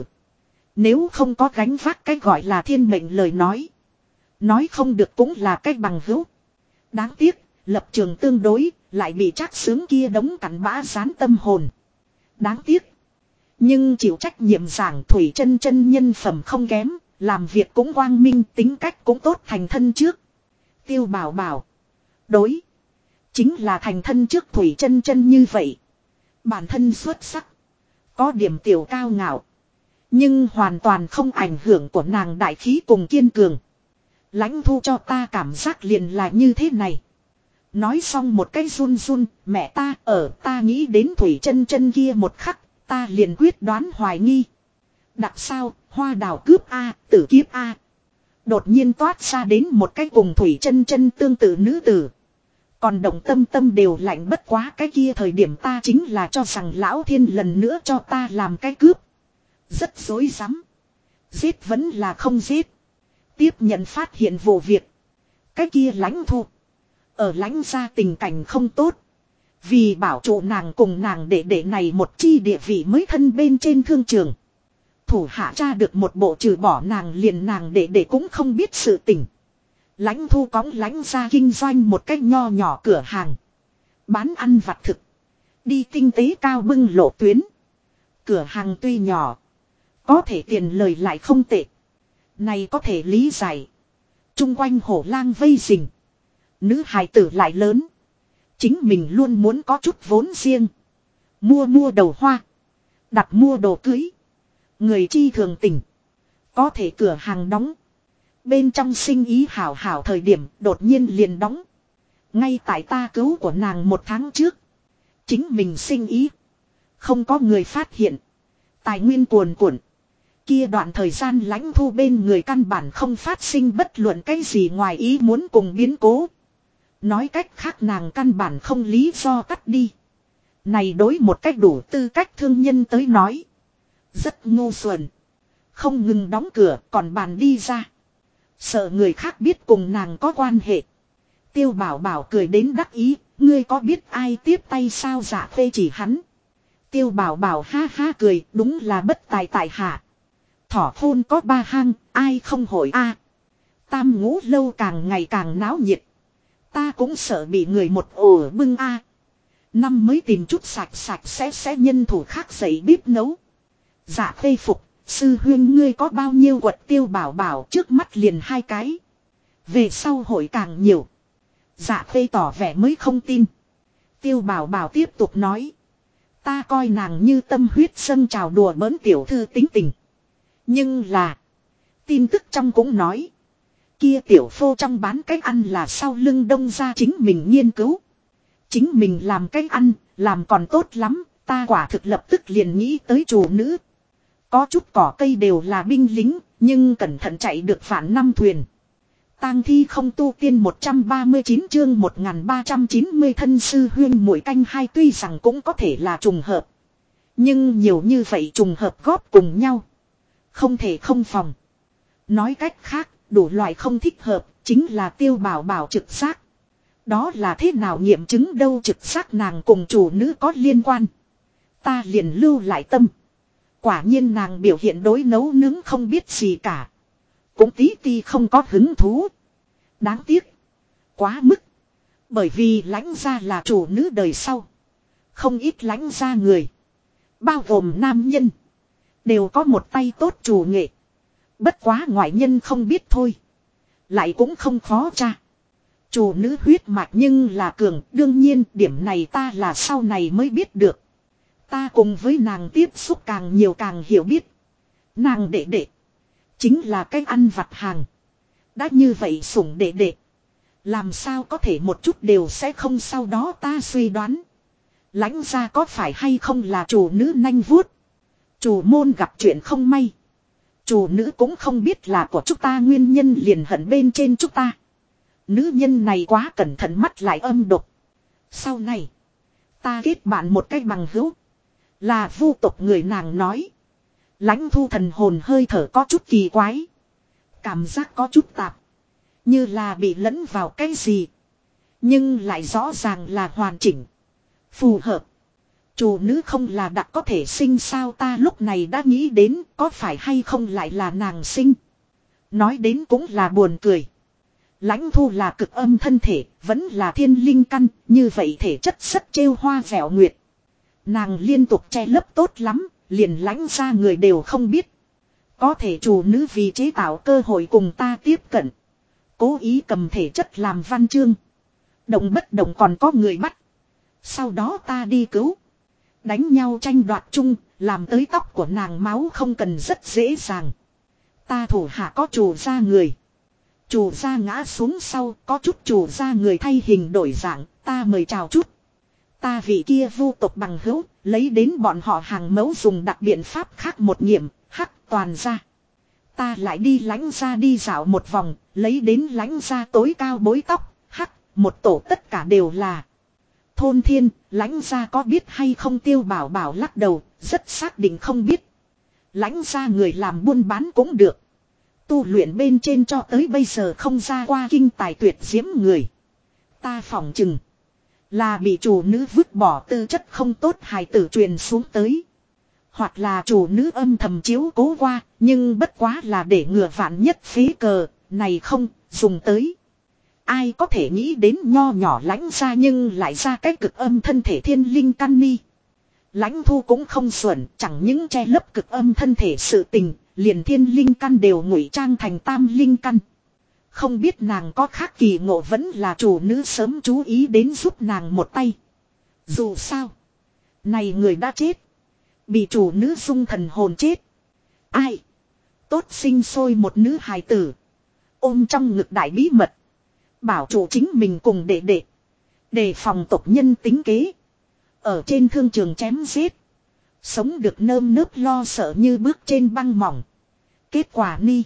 Nếu không có gánh vác cái gọi là thiên mệnh lời nói. Nói không được cũng là cái bằng hữu. Đáng tiếc. Lập trường tương đối. Lại bị Trác Sướng kia đống cặn bã dán tâm hồn. Đáng tiếc. Nhưng chịu trách nhiệm giảng Thủy chân nhân phẩm không kém. Làm việc cũng quang minh, tính cách cũng tốt, thành thân trước. Tiêu Bảo Bảo. Đối. Chính là thành thân trước Thủy chân như vậy. Bản thân xuất sắc. Có điểm tiểu cao ngạo. Nhưng hoàn toàn không ảnh hưởng của nàng đại khí cùng kiên cường. Lãnh Thu cho ta cảm giác liền là như thế này. Nói xong một cái run run, mẹ ta ở ta nghĩ đến Thủy Chân Chân kia một khắc, ta liền quyết đoán hoài nghi. Đặc sao, hoa đào cướp A, tử kiếp A. Đột nhiên toát ra đến một cái cùng Thủy Chân Chân tương tự nữ tử. Còn Động Tâm Tâm đều lạnh, bất quá cái kia thời điểm ta chính là cho rằng Lão Thiên lần nữa cho ta làm cái cướp. Rất rối rắm. Giết vẫn là không giết. Tiếp nhận phát hiện vụ việc. Cái kia Lãnh Thu. Ở Lãnh gia tình cảnh không tốt. Vì bảo trụ nàng cùng nàng đệ này một chi địa vị mới thân bên trên thương trường. Thủ hạ tra được một bộ trừ bỏ nàng liền nàng đệ cũng không biết sự tình. Lãnh Thu cõng Lãnh gia kinh doanh một cách nho nhỏ cửa hàng. Bán ăn vặt thực. Đi kinh tế cao bưng lộ tuyến. Cửa hàng tuy nhỏ. Có thể tiền lời lại không tệ. Này có thể lý giải. Trung quanh hổ lang vây rình. Nữ hài tử lại lớn. Chính mình luôn muốn có chút vốn riêng. Mua đầu hoa. Đặt mua đồ cưới. Người chi thường tình. Có thể cửa hàng đóng. Bên trong sinh ý hảo hảo thời điểm đột nhiên liền đóng. Ngay tại ta cứu của nàng một tháng trước. Chính mình sinh ý. Không có người phát hiện. Tài nguyên cuồn cuộn. Kia đoạn thời gian Lãnh Thu bên người căn bản không phát sinh bất luận cái gì ngoài ý muốn cùng biến cố. Nói cách khác nàng căn bản không lý do cắt đi. Này đối một cách đủ tư cách thương nhân tới nói. Rất ngu xuẩn. Không ngừng đóng cửa còn bàn đi ra. Sợ người khác biết cùng nàng có quan hệ. Tiêu Bảo Bảo cười đến đắc ý. Ngươi có biết ai tiếp tay sao? Dạ Khê chỉ hắn. Tiêu Bảo Bảo ha ha cười. Đúng là bất tài tại hạ. Thỏ khôn có ba hang. Ai không hội a? Tam Ngũ lâu càng ngày càng náo nhiệt. Ta cũng sợ bị người một ổ bưng a. Năm mới tìm chút sạch sẽ nhân thủ khác dậy bếp nấu. Dạ Khê phục. Sư huyên ngươi có bao nhiêu quật? Tiêu Bảo Bảo trước mắt liền 2 cái. Về sau hội càng nhiều. Dạ Khê tỏ vẻ mới không tin. Tiêu Bảo Bảo tiếp tục nói. Ta coi nàng như tâm huyết dâng trào đùa bỡn tiểu thư tính tình. Nhưng là. Tin tức trong cũng nói. Kia tiểu phô trong bán cách ăn là sau lưng Đông gia chính mình nghiên cứu. Chính mình làm cách ăn, làm còn tốt lắm. Ta quả thực lập tức liền nghĩ tới chủ nữ. Có chút cỏ cây đều là binh lính, nhưng cẩn thận chạy được vạn năm thuyền. Tang thi không tu tiên 139 chương 1390 thân sư huyên muội canh hai tuy rằng cũng có thể là trùng hợp. Nhưng nhiều như vậy trùng hợp góp cùng nhau. Không thể không phòng. Nói cách khác, đủ loại không thích hợp, chính là Tiêu Bảo Bảo trực giác. Đó là thế nào nghiệm chứng đâu? Trực giác nàng cùng chủ nữ có liên quan. Ta liền lưu lại tâm. Quả nhiên nàng biểu hiện đối nấu nướng không biết gì cả. Cũng tí ti không có hứng thú. Đáng tiếc. Quá mức. Bởi vì Lãnh gia là chủ nữ đời sau. Không ít Lãnh gia người. Bao gồm nam nhân. Đều có một tay tốt chủ nghệ. Bất quá ngoại nhân không biết thôi. Lại cũng không khó tra. Chủ nữ huyết mạch nhưng là cường. Đương nhiên điểm này ta là sau này mới biết được. Ta cùng với nàng tiếp xúc càng nhiều càng hiểu biết. Nàng đệ. Chính là cái ăn vặt hàng. Đã như vậy sủng đệ. Làm sao có thể một chút đều sẽ không? Sau đó ta suy đoán. Lãnh gia có phải hay không là chủ nữ nanh vuốt. Chủ môn gặp chuyện không may. Chủ nữ cũng không biết là của chúng ta nguyên nhân liền hận bên trên chúng ta. Nữ nhân này quá cẩn thận mắt lại âm độc. Sau này. Ta kết bạn một cách bằng hữu. Là vu tộc người, nàng nói. Lãnh Thu thần hồn hơi thở có chút kỳ quái. Cảm giác có chút tạp. Như là bị lẫn vào cái gì. Nhưng lại rõ ràng là hoàn chỉnh. Phù hợp. Chủ nữ không là đặc có thể sinh sao? Ta lúc này đã nghĩ đến có phải hay không lại là nàng sinh. Nói đến cũng là buồn cười. Lãnh Thu là cực âm thân thể, vẫn là thiên linh căn, như vậy thể chất rất trêu hoa vẻo nguyệt. Nàng liên tục che lấp tốt lắm, liền Lãnh gia người đều không biết. Có thể chủ nữ vì chế tạo cơ hội cùng ta tiếp cận. Cố ý cầm thể chất làm văn chương. Động bất động còn có người bắt. Sau đó ta đi cứu. Đánh nhau tranh đoạt chung, làm tới tóc của nàng máu không cần rất dễ dàng. Ta thủ hạ có chủ gia người. Chủ gia ngã xuống sau, có chút chủ gia người thay hình đổi dạng, ta mời chào chút. Ta vị kia vu tộc bằng hữu, lấy đến bọn họ hàng mẫu dùng đặc biện pháp khác một nghiệm, hắc toàn ra. Ta lại đi lãnh ra đi dạo một vòng, lấy đến lãnh ra tối cao bối tóc, hắc, một tổ tất cả đều là. Thôn thiên, lãnh ra có biết hay không Tiêu Bảo Bảo lắc đầu, rất xác định không biết. Lãnh ra người làm buôn bán cũng được. Tu luyện bên trên cho tới bây giờ không ra qua kinh tài tuyệt diễm người. Ta phỏng chừng là bị chủ nữ vứt bỏ tư chất không tốt hài tử truyền xuống tới. Hoặc là chủ nữ âm thầm chiếu cố qua, nhưng bất quá là để ngừa vạn nhất phế cờ, này không, dùng tới. Ai có thể nghĩ đến nho nhỏ lãnh ra nhưng lại ra cái cực âm thân thể thiên linh căn ni. Lãnh thu cũng không xuẩn, chẳng những che lấp cực âm thân thể sự tình, liền thiên linh căn đều ngụy trang thành tam linh căn. Không biết nàng có khác kỳ ngộ vẫn là chủ nữ sớm chú ý đến giúp nàng một tay. Dù sao, này người đã chết. Bị chủ nữ dung thần hồn chết. Ai? Tốt sinh sôi một nữ hài tử. Ôm trong ngực đại bí mật. Bảo chủ chính mình cùng đệ đệ. Đề phòng tộc nhân tính kế. Ở trên thương trường chém giết. Sống được nơm nớp lo sợ như bước trên băng mỏng. Kết quả ni.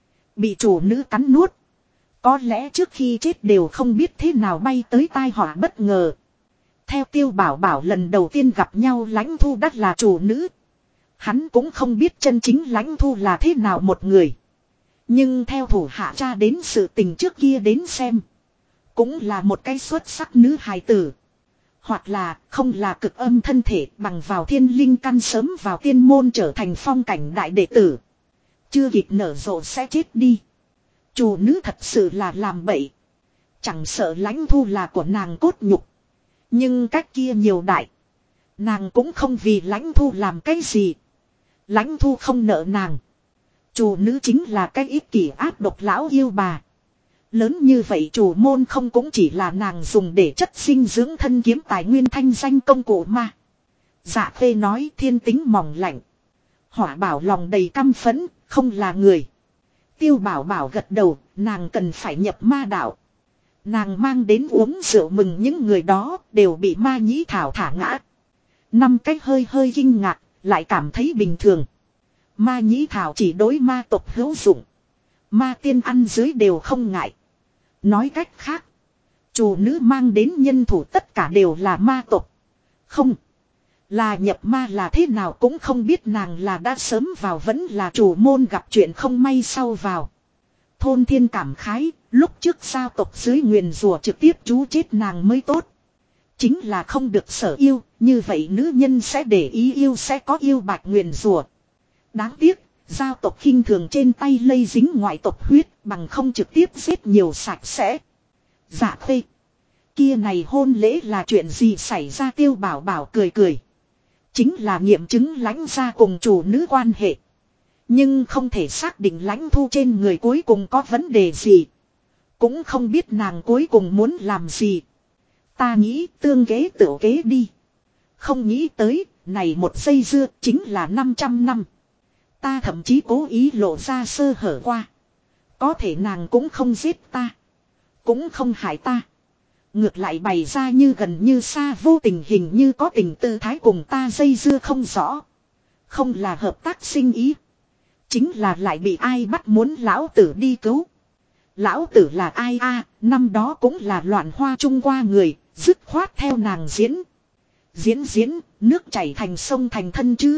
Bị chủ nữ cắn nuốt. Có lẽ trước khi chết đều không biết thế nào bay tới tai họa bất ngờ. Theo Tiêu Bảo Bảo lần đầu tiên gặp nhau Lãnh Thu đắt là chủ nữ. Hắn cũng không biết chân chính Lãnh Thu là thế nào một người. Nhưng theo thủ hạ cha đến sự tình trước kia đến xem. Cũng là một cái xuất sắc nữ hài tử. Hoặc là không là cực âm thân thể bằng vào thiên linh căn sớm vào tiên môn trở thành phong cảnh đại đệ tử. Chưa kịp nở rộ sẽ chết đi. Chủ nữ thật sự là làm bậy. Chẳng sợ Lãnh Thu là của nàng cốt nhục. Nhưng cách kia nhiều đại. Nàng cũng không vì Lãnh Thu làm cái gì. Lãnh Thu không nợ nàng. Chủ nữ chính là cái ích kỷ ác độc lão yêu bà. Lớn như vậy chủ môn không cũng chỉ là nàng dùng để chất sinh dưỡng thân kiếm tài nguyên thanh danh công cụ mà. Dạ phê nói thiên tính mỏng lạnh. Hỏa Bảo lòng đầy căm phẫn, không là người. Tiêu Bảo Bảo gật đầu, nàng cần phải nhập ma đạo. Nàng mang đến uống rượu mừng những người đó đều bị ma nhĩ thảo thả ngã. Năm cách hơi hơi kinh ngạc, lại cảm thấy bình thường. Ma nhĩ thảo chỉ đối ma tộc hữu dụng. Ma tiên ăn dưới đều không ngại. Nói cách khác, chủ nữ mang đến nhân thủ tất cả đều là ma tộc. Không, là nhập ma là thế nào cũng không biết nàng là đã sớm vào vẫn là chủ môn gặp chuyện không may sau vào. Thôn thiên cảm khái, lúc trước sao tộc dưới nguyền rùa trực tiếp chú chết nàng mới tốt. Chính là không được sở yêu, như vậy nữ nhân sẽ để ý yêu sẽ có yêu bạch nguyền rùa. Đáng tiếc, giao tộc khinh thường trên tay lây dính ngoại tộc huyết bằng không trực tiếp giết nhiều sạch sẽ. Dạ phê. Kia này hôn lễ là chuyện gì xảy ra Tiêu Bảo Bảo cười cười. Chính là nghiệm chứng Lãnh gia cùng chủ nữ quan hệ. Nhưng không thể xác định Lãnh Thu trên người cuối cùng có vấn đề gì. Cũng không biết nàng cuối cùng muốn làm gì. Ta nghĩ tương kế tự kế đi. Không nghĩ tới, này một giây dưa chính là 500 năm. Ta thậm chí cố ý lộ ra sơ hở qua. Có thể nàng cũng không giết ta. Cũng không hại ta. Ngược lại bày ra như gần như xa vô tình hình như có tình tư thái cùng ta dây dưa không rõ. Không là hợp tác sinh ý. Chính là lại bị ai bắt muốn lão tử đi cứu. Lão tử là ai a? Năm đó cũng là loạn hoa trung qua người, dứt khoát theo nàng diễn. Diễn, nước chảy thành sông thành thân chứ.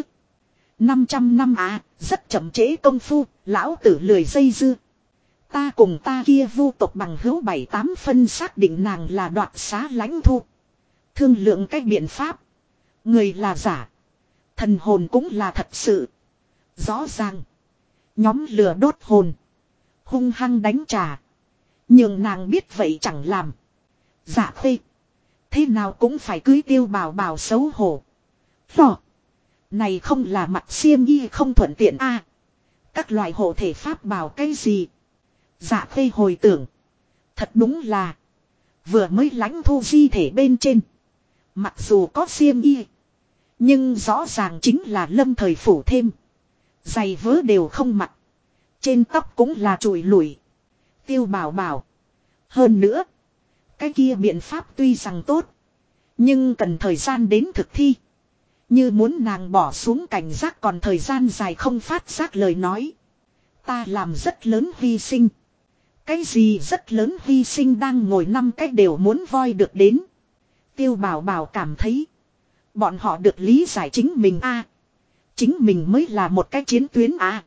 500 năm à, rất chậm trễ công phu, lão tử lười dây dưa. Ta cùng ta kia vu tộc bằng hữu 7-8 phân xác định nàng là đoạt xá Lãnh Thu. Thương lượng cách biện pháp. Người là giả. Thần hồn cũng là thật sự. Rõ ràng. Nhóm lửa đốt hồn. Hung hăng đánh trả. Nhưng nàng biết vậy chẳng làm. Dạ phê. Thế nào cũng phải cưới Tiêu Bảo Bảo xấu hổ. Phò. Này không là mặc xiêm y không thuận tiện a. Các loại hộ thể pháp bảo cái gì. Dạ phê hồi tưởng. Thật đúng là. Vừa mới Lãnh Thu di thể bên trên. Mặc dù có xiêm y. Nhưng rõ ràng chính là lâm thời phủ thêm. Giày vớ đều không mặc. Trên tóc cũng là trụi lủi. Tiêu Bảo Bảo. Hơn nữa. Cái kia biện pháp tuy rằng tốt. Nhưng cần thời gian đến thực thi. Như muốn nàng bỏ xuống cảnh giác còn thời gian dài không phát giác lời nói. Ta làm rất lớn hy sinh. Cái gì rất lớn hy sinh đang ngồi 5 cách đều muốn voi được đến. Tiêu Bảo Bảo cảm thấy. Bọn họ được lý giải chính mình a, chính mình mới là một cái chiến tuyến a,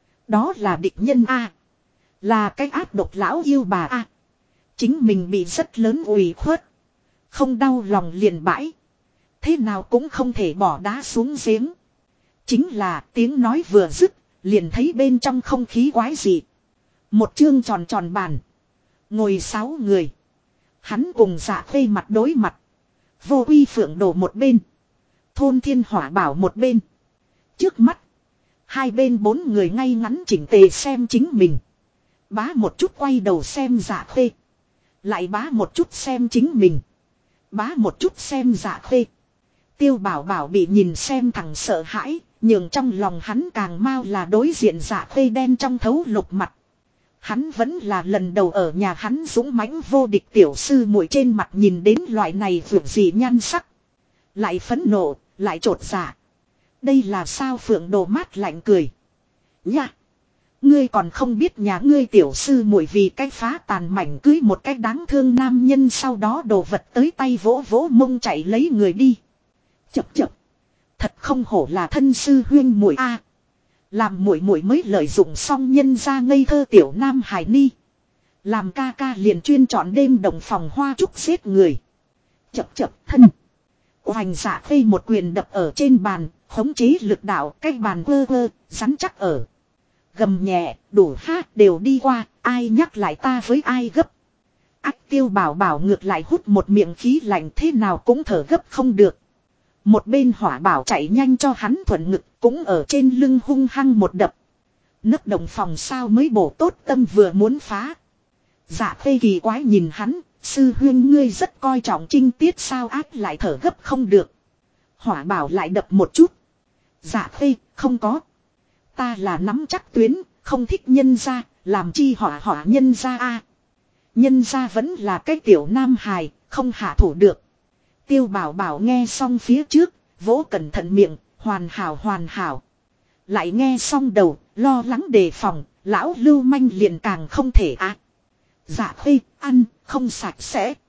đó là địch nhân a, là cái ác độc lão yêu bà a. Chính mình bị rất lớn ủy khuất. Không đau lòng liền bãi. Thế nào cũng không thể bỏ đá xuống giếng. Chính là tiếng nói vừa dứt. Liền thấy bên trong không khí quái dị. Một chương tròn tròn bàn. Ngồi 6 người. Hắn cùng Dạ Khê mặt đối mặt. Vô Uy Phượng Đồ một bên. Thôn Thiên Hỏa Bảo một bên. Trước mắt. Hai bên 4 người ngay ngắn chỉnh tề xem chính mình. Bá một chút quay đầu xem Dạ Khê. Lại bá một chút xem chính mình. Bá một chút xem Dạ Khê. Tiêu Bảo Bảo bị nhìn xem thằng sợ hãi. Nhưng trong lòng hắn càng mau là đối diện Dạ Khê đen trong thấu lục mặt. Hắn vẫn là lần đầu ở nhà hắn dũng mãnh vô địch tiểu sư muội trên mặt nhìn đến loại này vượt gì nhan sắc. Lại phẫn nộ, lại trột dạ. Đây là sao Phượng Đồ mát lạnh cười. Nha! Ngươi còn không biết nhà ngươi tiểu sư muội vì cái phá tàn mảnh cưới một cái đáng thương nam nhân sau đó đồ vật tới tay vỗ vỗ mông chạy lấy người đi. Chập chập! Thật không hổ là thân sư huyên muội a. Làm muội muội mới lợi dụng xong nhân ra ngây thơ tiểu nam hài ni. Làm ca ca liền chuyên chọn đêm đồng phòng hoa trúc giết người. Chập chập thân. Hoành Dạ Khê một quyền đập ở trên bàn, khống chế lực đạo cái bàn quơ quơ, rắn chắc ở. Gầm nhẹ, đủ hát đều đi qua, ai nhắc lại ta với ai gấp. Ách Tiêu Bảo Bảo ngược lại hút một miệng khí lạnh thế nào cũng thở gấp không được. Một bên Hỏa Bảo chạy nhanh cho hắn thuận ngực cũng ở trên lưng hung hăng một đập. Nấc đồng phòng sao mới bổ tốt tâm vừa muốn phá. Dạ Khê kỳ quái nhìn hắn, sư huyên ngươi rất coi trọng trinh tiết sao ác lại thở gấp không được. Hỏa Bảo lại đập một chút. Dạ Khê, không có. Ta là nắm chắc tuyến, không thích nhân ra, làm chi hỏa nhân ra a. Nhân ra vẫn là cái tiểu nam hài, không hạ thủ được. Tiêu Bảo Bảo nghe xong phía trước, vỗ cẩn thận miệng, hoàn hảo hoàn hảo. Lại nghe xong đầu, lo lắng đề phòng, lão lưu manh liền càng không thể á. Dạ Khê, ăn, không sạch sẽ.